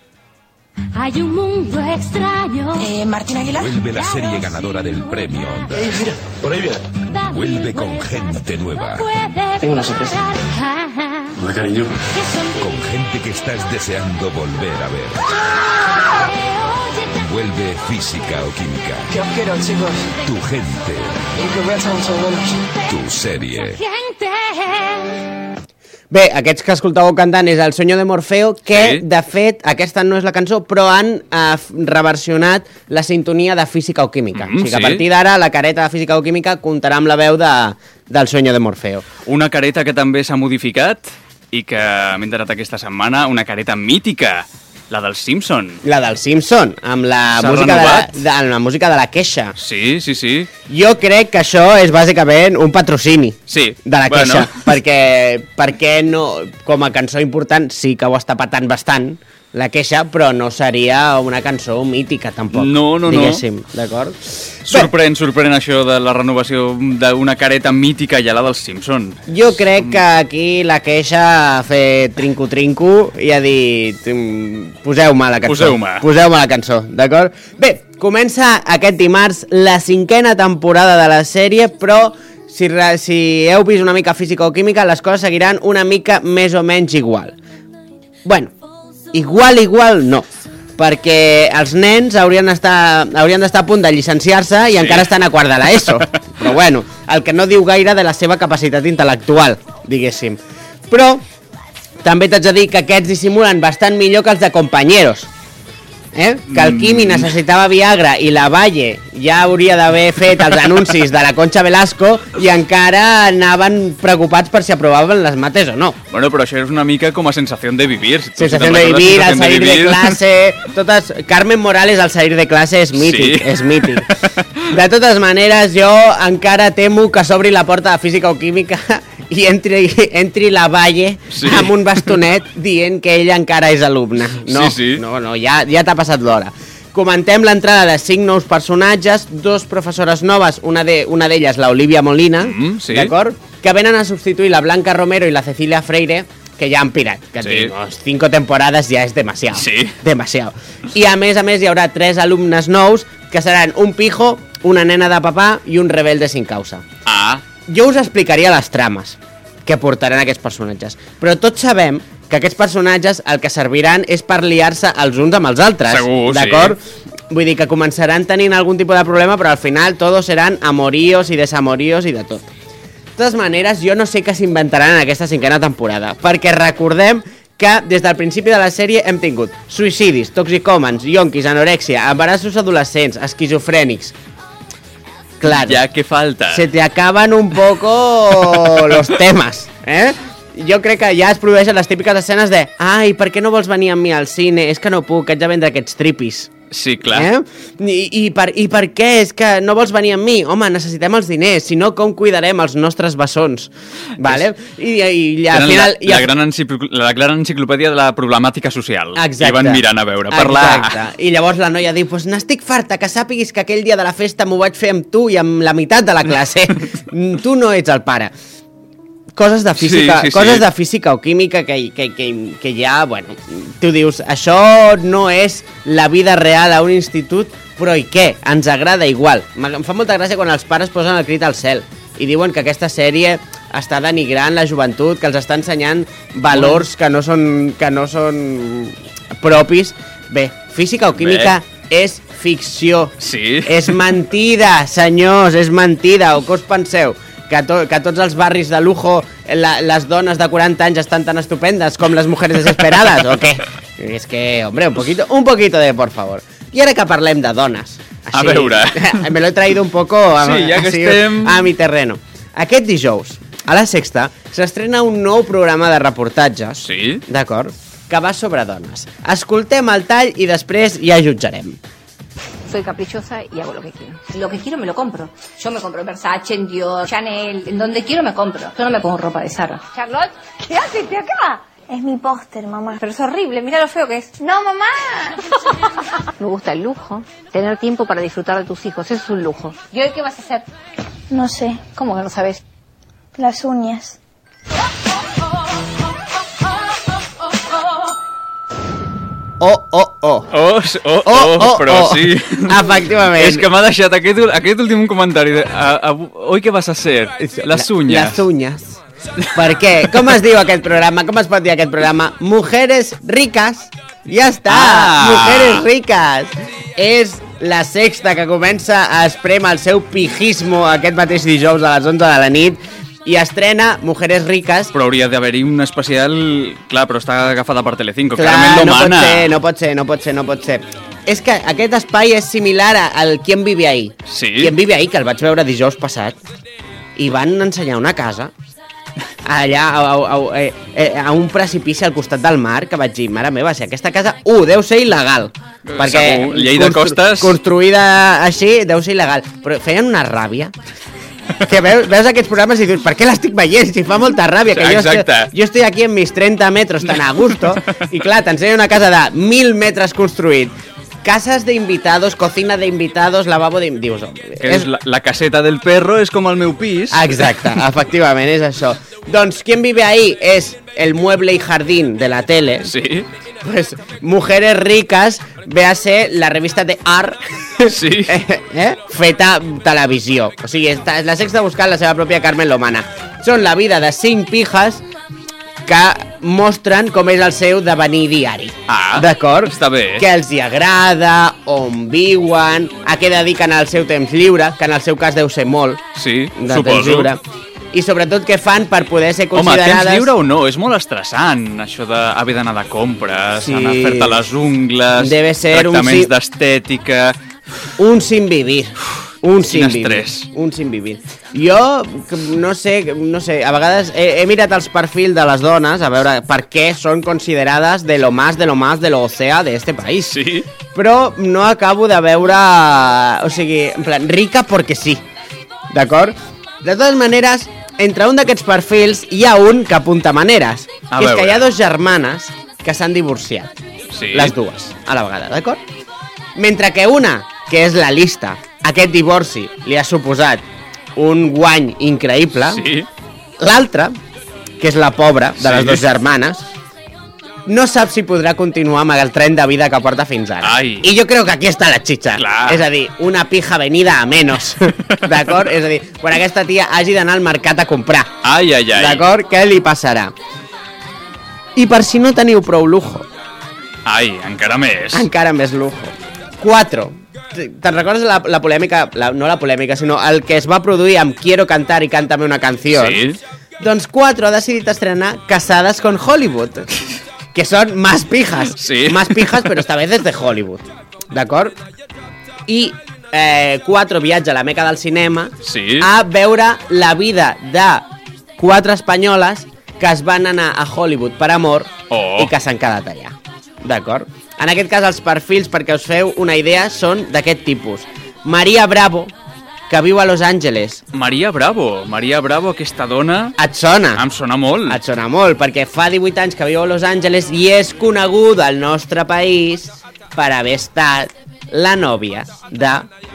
Hay un mundo extraño. Eh, Martín Aguilar. Vuelve la serie ganadora del premio Onda. Eh, mira, por ahí viene. Vuelve con gente nueva. Tengo una sorpresa. Hola, cariño. Con gente que estás deseando volver a ver. Vuelve Física o Química. ¿Qué os quiero, chicos? Tu gente. Y que voy a echar mucho de menos. Tu serie. Bé, aquests que escoltàveu cantant és El Sueño de Morfeo, que, Sí. de fet, aquesta no és la cançó, però han eh, f- reversionat la sintonia de Física o Química. Mm, o sigui que sí. a partir d'ara, la careta de Física o Química comptarà amb la veu de, del Sueño de Morfeo. Una careta que també s'ha modificat i que m'he enterat aquesta setmana, una careta mítica, la dels Simpson. La del Simpson, amb la, S'ha música de la, renovat. de, amb la música de la queixa. Sí, sí, sí. Jo crec que això és bàsicament un patrocini Sí. de la Bueno. queixa, perquè, perquè no, com a cançó important sí que ho està patant bastant, la queixa, però no seria una cançó mítica, tampoc. No, no, no. diguéssim, d'acord? Sorprèn, sorprèn això de la renovació d'una careta mítica ja la dels Simpson. Jo crec que aquí la queixa ha fet trinco-trinco i ha dit mm, poseu-me la cançó. Poseu-me. Poseu-me la cançó, d'acord? Bé, comença aquest dimarts la cinquena temporada de la sèrie, però si, re- si heu vist una mica Física o Química, les coses seguiran una mica més o menys igual. Bueno, igual, igual no, perquè els nens haurien d'estar haurien d'estar a punt de llicenciar-se i Sí. encara estan a quart de l'ESO. Però bueno, el que no diu gaire de la seva capacitat intel·lectual, diguéssim. Però també t'haig de dir que aquests dissimulen bastant millor que els de Compañeros. Eh? Que el Quimi necessitava Viagra i la Valle ja hauria d'haver fet els anuncis de la Concha Velasco i encara anaven preocupats per si aprovaven les mates o no. Bueno, però això és una mica com a sensació de vivir. Si tu Sensación te'n de recordes, vivir, al Sensación salir de vivir. clase, totes... Carmen Morales al salir de clase és mític, Sí. és mític. De totes maneres, jo encara temo que s'obri la porta de Física o Química i entri, entri la Valle Sí. amb un bastonet dient que ella encara és alumna. No, Sí, sí. no, no, ja, ja t'ha passat l'hora. Comentem l'entrada de cinc nous personatges, dos professores noves, una de una d'elles, la Olivia Molina, Mm, sí. d'acord? Que venen a substituir la Blanca Romero i la Cecilia Freire, que ja han pirat, que Sí. sí. cinco temporades ja és demasiado. Sí. Demasiado. I a més a més hi haurà tres alumnes nous, que seran un pijo, una nena de papà i un rebelde sin causa. Ah, Jo us explicaria les trames que portaran aquests personatges, però tots sabem que aquests personatges el que serviran és per liar-se els uns amb els altres. Segur, sí. D'acord? Vull dir que començaran tenint algun tipus de problema, però al final todos seran amoríos i desamoríos i de tot. De totes maneres, jo no sé què s'inventaran en aquesta cinquena temporada, perquè recordem que des del principi de la sèrie hem tingut suïcidis, toxicòmens, yonquis, anorèxia, embarassos adolescents, esquizofrènics. Claro. ya que falta. Se te acaban un poco los temas, ¿eh? jo crec que ja es produeixen les típiques escenes de ai, per què no vols venir amb mi al cine? És que no puc, haig de vendre aquests tripis. Sí, clar. Eh? I, i, per, I per què? És que no vols venir amb mi? Home, necessitem els diners, si no, com cuidarem els nostres bessons? Vale? I, i, i al final... La, la, gran encicl... la gran enciclopèdia de la problemàtica social. Exacte. I van mirant a veure, parlar... Exacte. I llavors la noia diu, pues n'estic farta, que sàpiguis que aquell dia de la festa m'ho vaig fer amb tu i amb la meitat de la classe. Tu no ets el pare. Coses de física, sí, sí, sí. coses de física o química que, que, que, que ja, bueno, tu dius, això no és la vida real a un institut, però i què? Ens agrada igual. Em fa molta gràcia quan els pares posen el crit al cel i diuen que aquesta sèrie està denigrant la joventut, que els està ensenyant valors que no són, que no són propis. Bé, física o química Bé. és ficció. Sí. És mentida, senyors, és mentida. O què us penseu? Que, to, que tots els barris de lujo, la, les dones de quaranta anys estan tan estupendes com les mujeres desesperades, o què? És que, hombre, un poquito, un poquito de por favor. I ara que parlem de dones... Així, a veure... Me lo he traído un poco a, sí, ja que així, estem... a mi terreno. Aquest dijous, a la Sexta, s'estrena un nou programa de reportatges, sí? d'acord, que va sobre dones. Escoltem el tall i després ja jutjarem. Soy caprichosa y hago lo que quiero. Lo que quiero me lo compro. Yo me compro Versace, en Dior, Chanel, en donde quiero me compro. Yo no me pongo ropa de Zara. Charlotte, ¿qué haces de acá? Es mi póster, mamá. Pero es horrible, mira lo feo que es. No, mamá. Me gusta el lujo. Tener tiempo para disfrutar de tus hijos, eso es un lujo. ¿Y hoy qué vas a hacer? No sé. ¿Cómo que no sabes? Las uñas. Oh, oh, oh. Oh, oh, oh, oh però oh. sí. Efectivament. És que m'ha deixat aquest, aquest últim comentari de... A, a, hoy què vas a hacer? Las uñas. Las uñas. Per què? Com es diu aquest programa? Com es pot dir aquest programa? Mujeres ricas. Ja està. Ah. Mujeres ricas. És la Sexta que comença a espremar el seu pijismo aquest mateix dijous a les onze de la nit i estrena Mujeres ricas. Però hauria d'haver-hi un especial... Clar, però està agafada per Telecinco. Clar, Carmen no Lomana. pot ser, no pot ser, no pot ser, no pot ser. És que aquest espai és similar al Quién vive ahí. Sí. Quién vive ahí, que el vaig veure dijous passat, i van ensenyar una casa allà a, a, a, a un precipici al costat del mar, que vaig dir, mare meva, si aquesta casa, uh, deu ser il·legal. Perquè segur, llei de costes... construïda així, deu ser il·legal. Però feien una ràbia... Que veus, veus aquests programes i dius, per què l'estic veient? Si fa molta ràbia, que jo Exacte. estic, jo estic aquí en mis trenta metros tan a gusto, i clar, t'ensenya una casa de mil metres construït, cases d'invitados, cocina d'invitados, lavabo d'invitados. Dius, oh, que és... La, la caseta del perro és com el meu pis. Exacte, efectivament, és això. Doncs, ¿Quién vive ahí? És el mueble y jardín de la tele. Sí. Pues Mujeres ricas ve a ser la revista de Art sí. eh, eh, feta televisió. O sigui, està, la Sexta buscant la seva pròpia Carmen Lomana. Són la vida de cinc pijas que mostren com és el seu devenir diari. Ah, d'acord? Està bé. Què els hi agrada, on viuen, a què dediquen el seu temps lliure, que en el seu cas deu ser molt. Sí, de suposo. Temps lliure. I sobretot què fan per poder ser considerades... Home, temps lliure o no? És molt estressant, això d'haver d'anar de compres, sí. anar a fer-te les ungles, Debe ser tractaments un... d'estètica... Un sin vivir. Un sin Quin vivir. estrès. Un sin vivir. Jo, no sé, no sé, a vegades he, he mirat els perfils de les dones a veure per què són considerades de lo más, de lo más, de lo ocea de este país. Sí. Però no acabo de veure... O sigui, en plan, rica porque sí. D'acord? De totes maneres, entre un d'aquests perfils hi ha un que apunta maneres. A que és veure. que hi ha dos germanes que s'han divorciat. Sí. Les dues, a la vegada, d'acord? Mentre que una, que és la lista, aquest divorci li ha suposat un guany increïble, sí. L'altra, que és la pobra de les Sí. dues germanes, no sap si podrà continuar amb el tren de vida que porta fins ara. Ai. I jo crec que aquí està la xitxa. Clar. És a dir, una pija venida a menos. D'acord? És a dir, quan aquesta tia hagi d'anar al mercat a comprar. Ai, ai, ai. D'acord? Què li passarà? I per si no teniu prou lujo. Ai, encara més. Encara més lujo. Cuatro. Te'n recordes la, la polèmica, la, no la polèmica, sinó el que es va produir amb Quiero cantar y cántame una canción? Sí. Doncs Cuatro ha decidit estrenar Casadas con Hollywood, que són más pijas. Sí. Más pijas, però esta vez desde Hollywood. D'acord? I eh, Cuatro viatja a la meca del cinema sí. a veure la vida de quatre espanyoles que es van anar a Hollywood per amor oh. i que s'han quedat allà. D'acord? En aquest cas, els perfils, perquè us feu una idea, són d'aquest tipus. Maria Bravo, que viu a Los Angeles. Maria Bravo, Maria Bravo, aquesta dona... Et sona? Em sona molt. Et sona molt, perquè fa divuit anys que viu a Los Angeles i és coneguda al nostre país per haver estat la nòvia de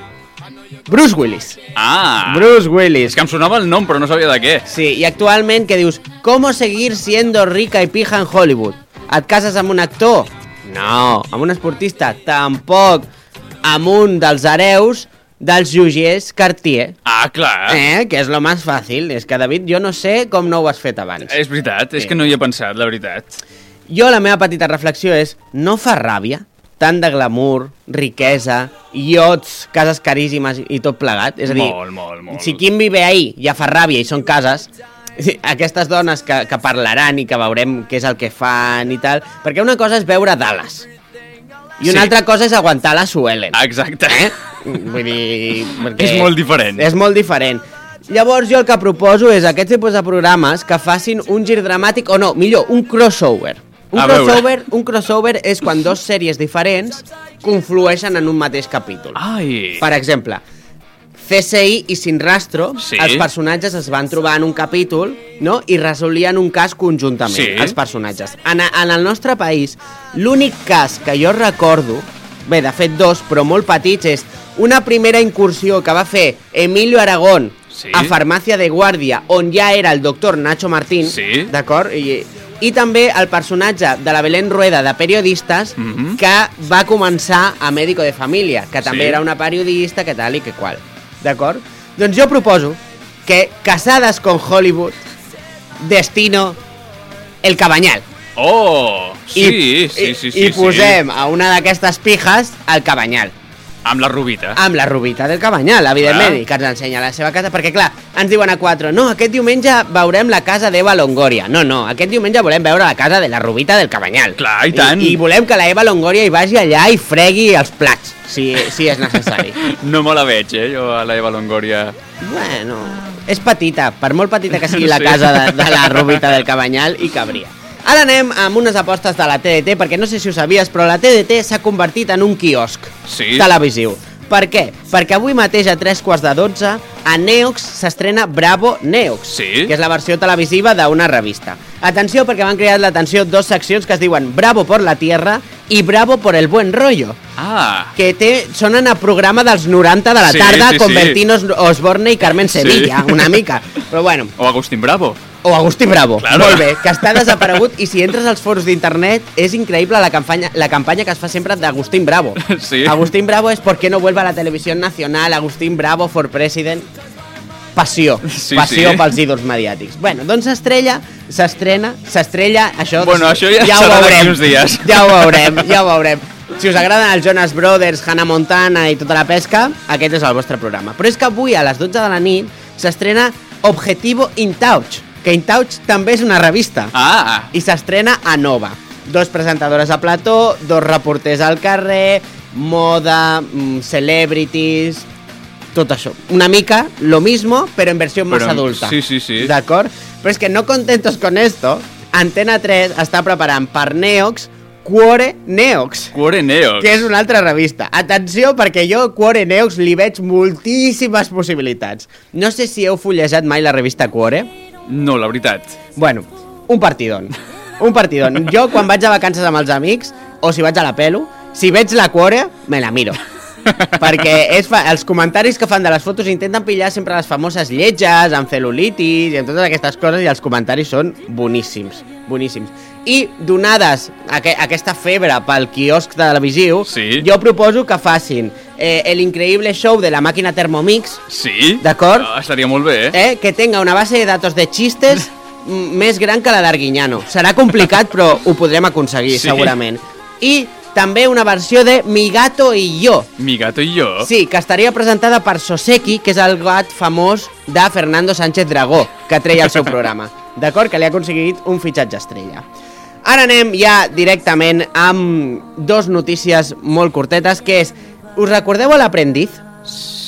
Bruce Willis. Ah! Bruce Willis. És que em sonava el nom, però no sabia de què. Sí, i actualment, què dius? ¿Cómo seguir siendo rica y pija en Hollywood? Et cases amb un actor? No. Amb un esportista? Tampoc. Amb un dels hereus dels joiers Cartier. Ah, clar. Eh, que és lo més fàcil. És que, David, jo no sé com no ho has fet abans. És veritat, és sí. que no hi he pensat, la veritat. Jo, la meva petita reflexió és, no fa ràbia tant de glamour, riquesa, iots, cases caríssimes i tot plegat? És a dir, molt, molt, molt. si Kim vive ahí ja fa ràbia i són cases, aquestes dones que, que parlaran i que veurem què és el que fan i tal, perquè una cosa és veure Dallas i una sí. altra cosa és aguantar la Suelen. Exacte. Eh? Vull dir... És molt diferent. És molt diferent. Llavors jo el que proposo és aquest tipus de programes que facin un gir dramàtic, o no, millor, un crossover. Un crossover, un crossover és quan dos sèries diferents conflueixen en un mateix capítol. Ai. Per exemple, C S I i Sin Rastro, sí. els personatges es van trobar en un capítol, no? I resolien un cas conjuntament, sí. els personatges. En, en el nostre país, l'únic cas que jo recordo, bé, de fet dos, però molt petits, és una primera incursió que va fer Emilio Aragón sí. a Farmàcia de Guàrdia, on ja era el doctor Nacho Martín, sí. d'acord? I, I també el personatge de la Belén Rueda de Periodistes, mm-hmm. que va començar a Médico de Família, que també sí. era una periodista, que tal i que qual. D'acord? Doncs jo proposo que Casadas con Hollywood, Destino, El Cabanyal. Oh, sí, I, sí, sí, sí. I posem sí. a una d'aquestes pijes al Cabanyal. Amb la Rubita. Amb la Rubita del Cabanyal, evidentment, que ens ensenya la seva casa, perquè clar, ens diuen a quatre, no, aquest diumenge veurem la casa d'Eva Longoria. No, no, aquest diumenge volem veure la casa de la Rubita del Cabanyal. Clar, i tant. I, i volem que la Eva Longoria hi vagi allà i fregui els plats, si, si és necessari. No me la veig, eh, jo, a la Eva Longoria. Bueno, és petita, per molt petita que sigui la sí. casa de, de la Rubita del Cabanyal, i cabria. Ara anem amb unes apostes de la T D T, perquè no sé si ho sabies, però la T D T s'ha convertit en un quiosc sí. televisiu. Per què? Perquè avui mateix a tres quarts de dotze a Neox s'estrena Bravo Neox, sí. que és la versió televisiva d'una revista. Atenció, perquè m'han creat l'atenció dos seccions que es diuen Bravo por la Tierra i Bravo por el Buen Rollo. Ah. Que té, sonen a programa dels noranta de la sí, tarda, sí, con sí. Bertín Osborne i Carmen Sevilla, sí. una mica. Però bueno. O Agustín Bravo. O Agustí Bravo, claro. Molt bé, que està desaparegut i si entres als fors d'internet és increïble la campanya, la campanya que es fa sempre d'Agustín Bravo. Sí. Agustín Bravo és ¿por qué no vuelve a la televisión nacional? Agustín Bravo for president. Passió, sí, passió sí. pels ídols mediàtics. Bueno, doncs s'estrella, s'estrena, s'estrella, això... Bueno, això ja, ja ho serà veurem, d'aquí uns dies. Ja ho veurem, ja ho veurem. Si us agraden els Jonas Brothers, Hannah Montana i tota la pesca, aquest és el vostre programa. Però és que avui a les dotze de la nit s'estrena Objetivo In Touch, que In Touch també és una revista. Ah. I s'estrena a Nova. Dos presentadores a plató, dos reporters al carrer, moda, mm, celebrities, tot això. Una mica lo mismo, però en versió més però, adulta. Sí, sí, sí. D'acord? Però és que no contentos con esto, Antena tres està preparant per Neox Cuore Neox. Cuore Neox. Que és una altra revista. Atenció, perquè jo Cuore Neox li veig moltíssimes possibilitats. No sé si heu fullejat mai la revista Cuore. No, la veritat. Bueno, un partidón. Un partidón. Jo, quan vaig a vacances amb els amics, o si vaig a la pelo, si veig la Cuore, me la miro. Perquè és fa... els comentaris que fan de les fotos intenten pillar sempre les famoses lletges, amb cel·lulitis i amb totes aquestes coses, i els comentaris són boníssims, boníssims. I donades aqu aquesta febre pel quiosc televisiu, sí. jo proposo que facin eh, el increïble show de la màquina Thermomix. Sí? D'acord? Ah, estaria molt bé, eh? eh? Que tenga una base de datos de chistes més gran que la d'Arguiñano. Serà complicat, però ho podrem aconseguir, sí. segurament. I també una versió de Mi gato y yo. Mi gato y yo? Sí, que estaria presentada per Soseki, que és el gat famós de Fernando Sánchez Dragó, que treia el seu programa. D'acord? Que li ha aconseguit un fitxatge estrella. Ara anem ja directament amb dos notícies molt curtetes, que és... Us recordeu a l'Aprendiz?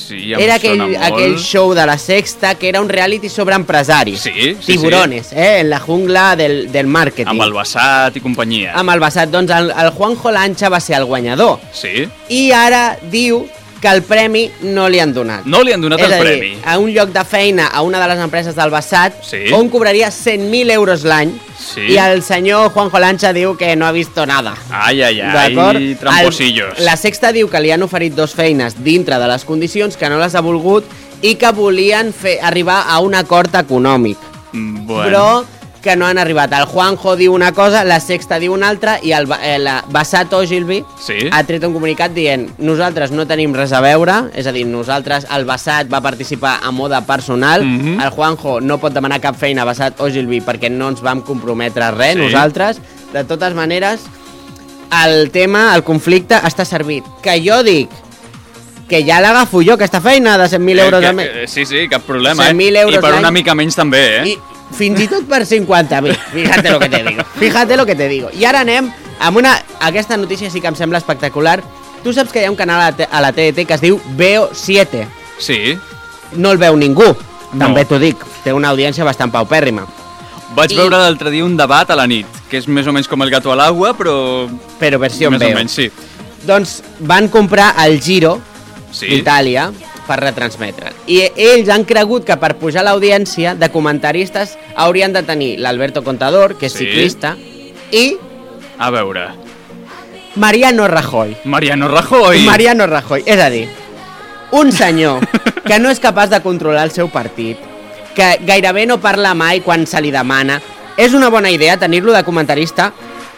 Sí, em era sona aquell, molt. aquell show de la Sexta que era un reality sobre empresaris. Sí, sí, Tiburones, sí. eh? En la jungla del, del màrqueting. Amb el Bassat i companyia. Amb el Bassat. Doncs el, el Juanjo Lancha va ser el guanyador. Sí. I ara diu que el premi no li han donat. No li han donat És el a dir, premi. a un lloc de feina a una de les empreses del Bassat, Sí. on cobraria cent mil euros l'any, Sí. i el senyor Juanjo Lancha diu que no ha visto nada. Ai, ai, ai, D'acord? tramposillos. El, la Sexta diu que li han oferit dos feines dintre de les condicions, que no les ha volgut i que volien fer arribar a un acord econòmic. Bueno. Però que no han arribat. El Juanjo diu una cosa, la Sexta diu una altra, i el, Ba- eh, la Bassat Ogilvy Sí. ha tret un comunicat dient nosaltres no tenim res a veure, és a dir, nosaltres, el Bassat va participar a mode personal, Mhm. el Juanjo no pot demanar cap feina a Bassat Ogilvy perquè no ens vam comprometre a res, Sí. nosaltres. De totes maneres, el tema, el conflicte està servit. Que jo dic que ja l'agafo jo, aquesta feina de cent mil euros Eh, al mes. que, eh, sí, sí, cap problema, cent mil eh? euros I per l'any. una mica menys també, eh? I fins i tot per cinquanta mil. Fíjate lo que te digo. Fíjate lo que te digo. I ara anem amb una... Aquesta notícia sí que em sembla espectacular. Tu saps que hi ha un canal a la, te- a la T D T que es diu Veo siete. Sí. No el veu ningú. No. També t'ho dic. Té una audiència bastant paupèrrima. Vaig I- veure l'altre dia un debat a la nit, que és més o menys com el gato a l'aigua, però... Però versió en més veu. o menys, sí. Doncs van comprar el Giro Sí. d'Itàlia per retransmetre. I ells han cregut que per pujar l'audiència de comentaristes haurien de tenir l'Alberto Contador, que és Sí. ciclista, i A veure... Mariano Rajoy. Mariano Rajoy! Mariano Rajoy. És a dir, un senyor que no és capaç de controlar el seu partit, que gairebé no parla mai quan se li demana. És una bona idea tenir-lo de comentarista?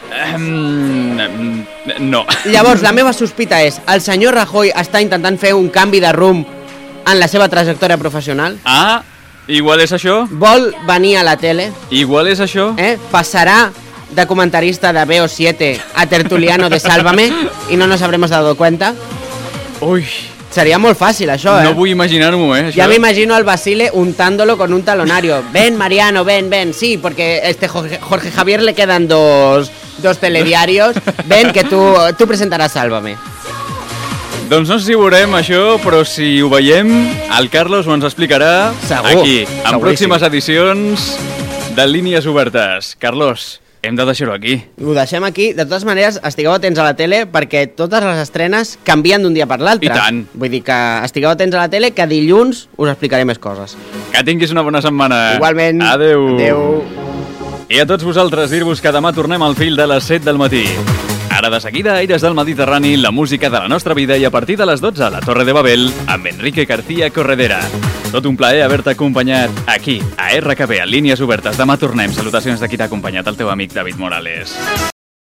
Um, no. Llavors, la meva sospita és, el senyor Rajoy està intentant fer un canvi de rumb en la seva trajectòria professional? Ah, igual és això? Vol venir a la tele? Igual és això? Eh? Passarà de comentarista de Veo siete a tertuliano de Sálvame y no nos habremos dado cuenta? Uy. Sería muy fácil això, eh? No vull imaginar-m'ho, eh, això. Ya me imagino al Basile untándolo con un talonario. Ven, Mariano, ven, ven. Sí, porque este Jorge, Jorge Javier le quedan dos, dos telediarios. Ven, que tú, tú presentaràs Sálvame. Doncs no sé si ho veurem, això, però si ho veiem, el Carlos ho ens explicarà Segur, aquí, en seguríssim. pròximes edicions de Línies Obertes. Carlos, hem de deixar-ho aquí. Ho deixem aquí. De totes maneres, estigueu atents a la tele perquè totes les estrenes canvien d'un dia per l'altre. I tant. Vull dir que estigueu atents a la tele, que dilluns us explicaré més coses. Que tinguis una bona setmana. Igualment. Adeu. Adeu. I a tots vosaltres dir-vos que demà tornem al fil de les set del matí. Ara de seguida, Aires del Mediterrani, la música de la nostra vida i a partir de les dotze a la Torre de Babel amb Enrique García Corredera. Tot un plaer haver-te acompanyat aquí, a R K B, a Línies Obertes. Demà tornem. Salutacions de qui t'ha acompanyat, el teu amic David Morales.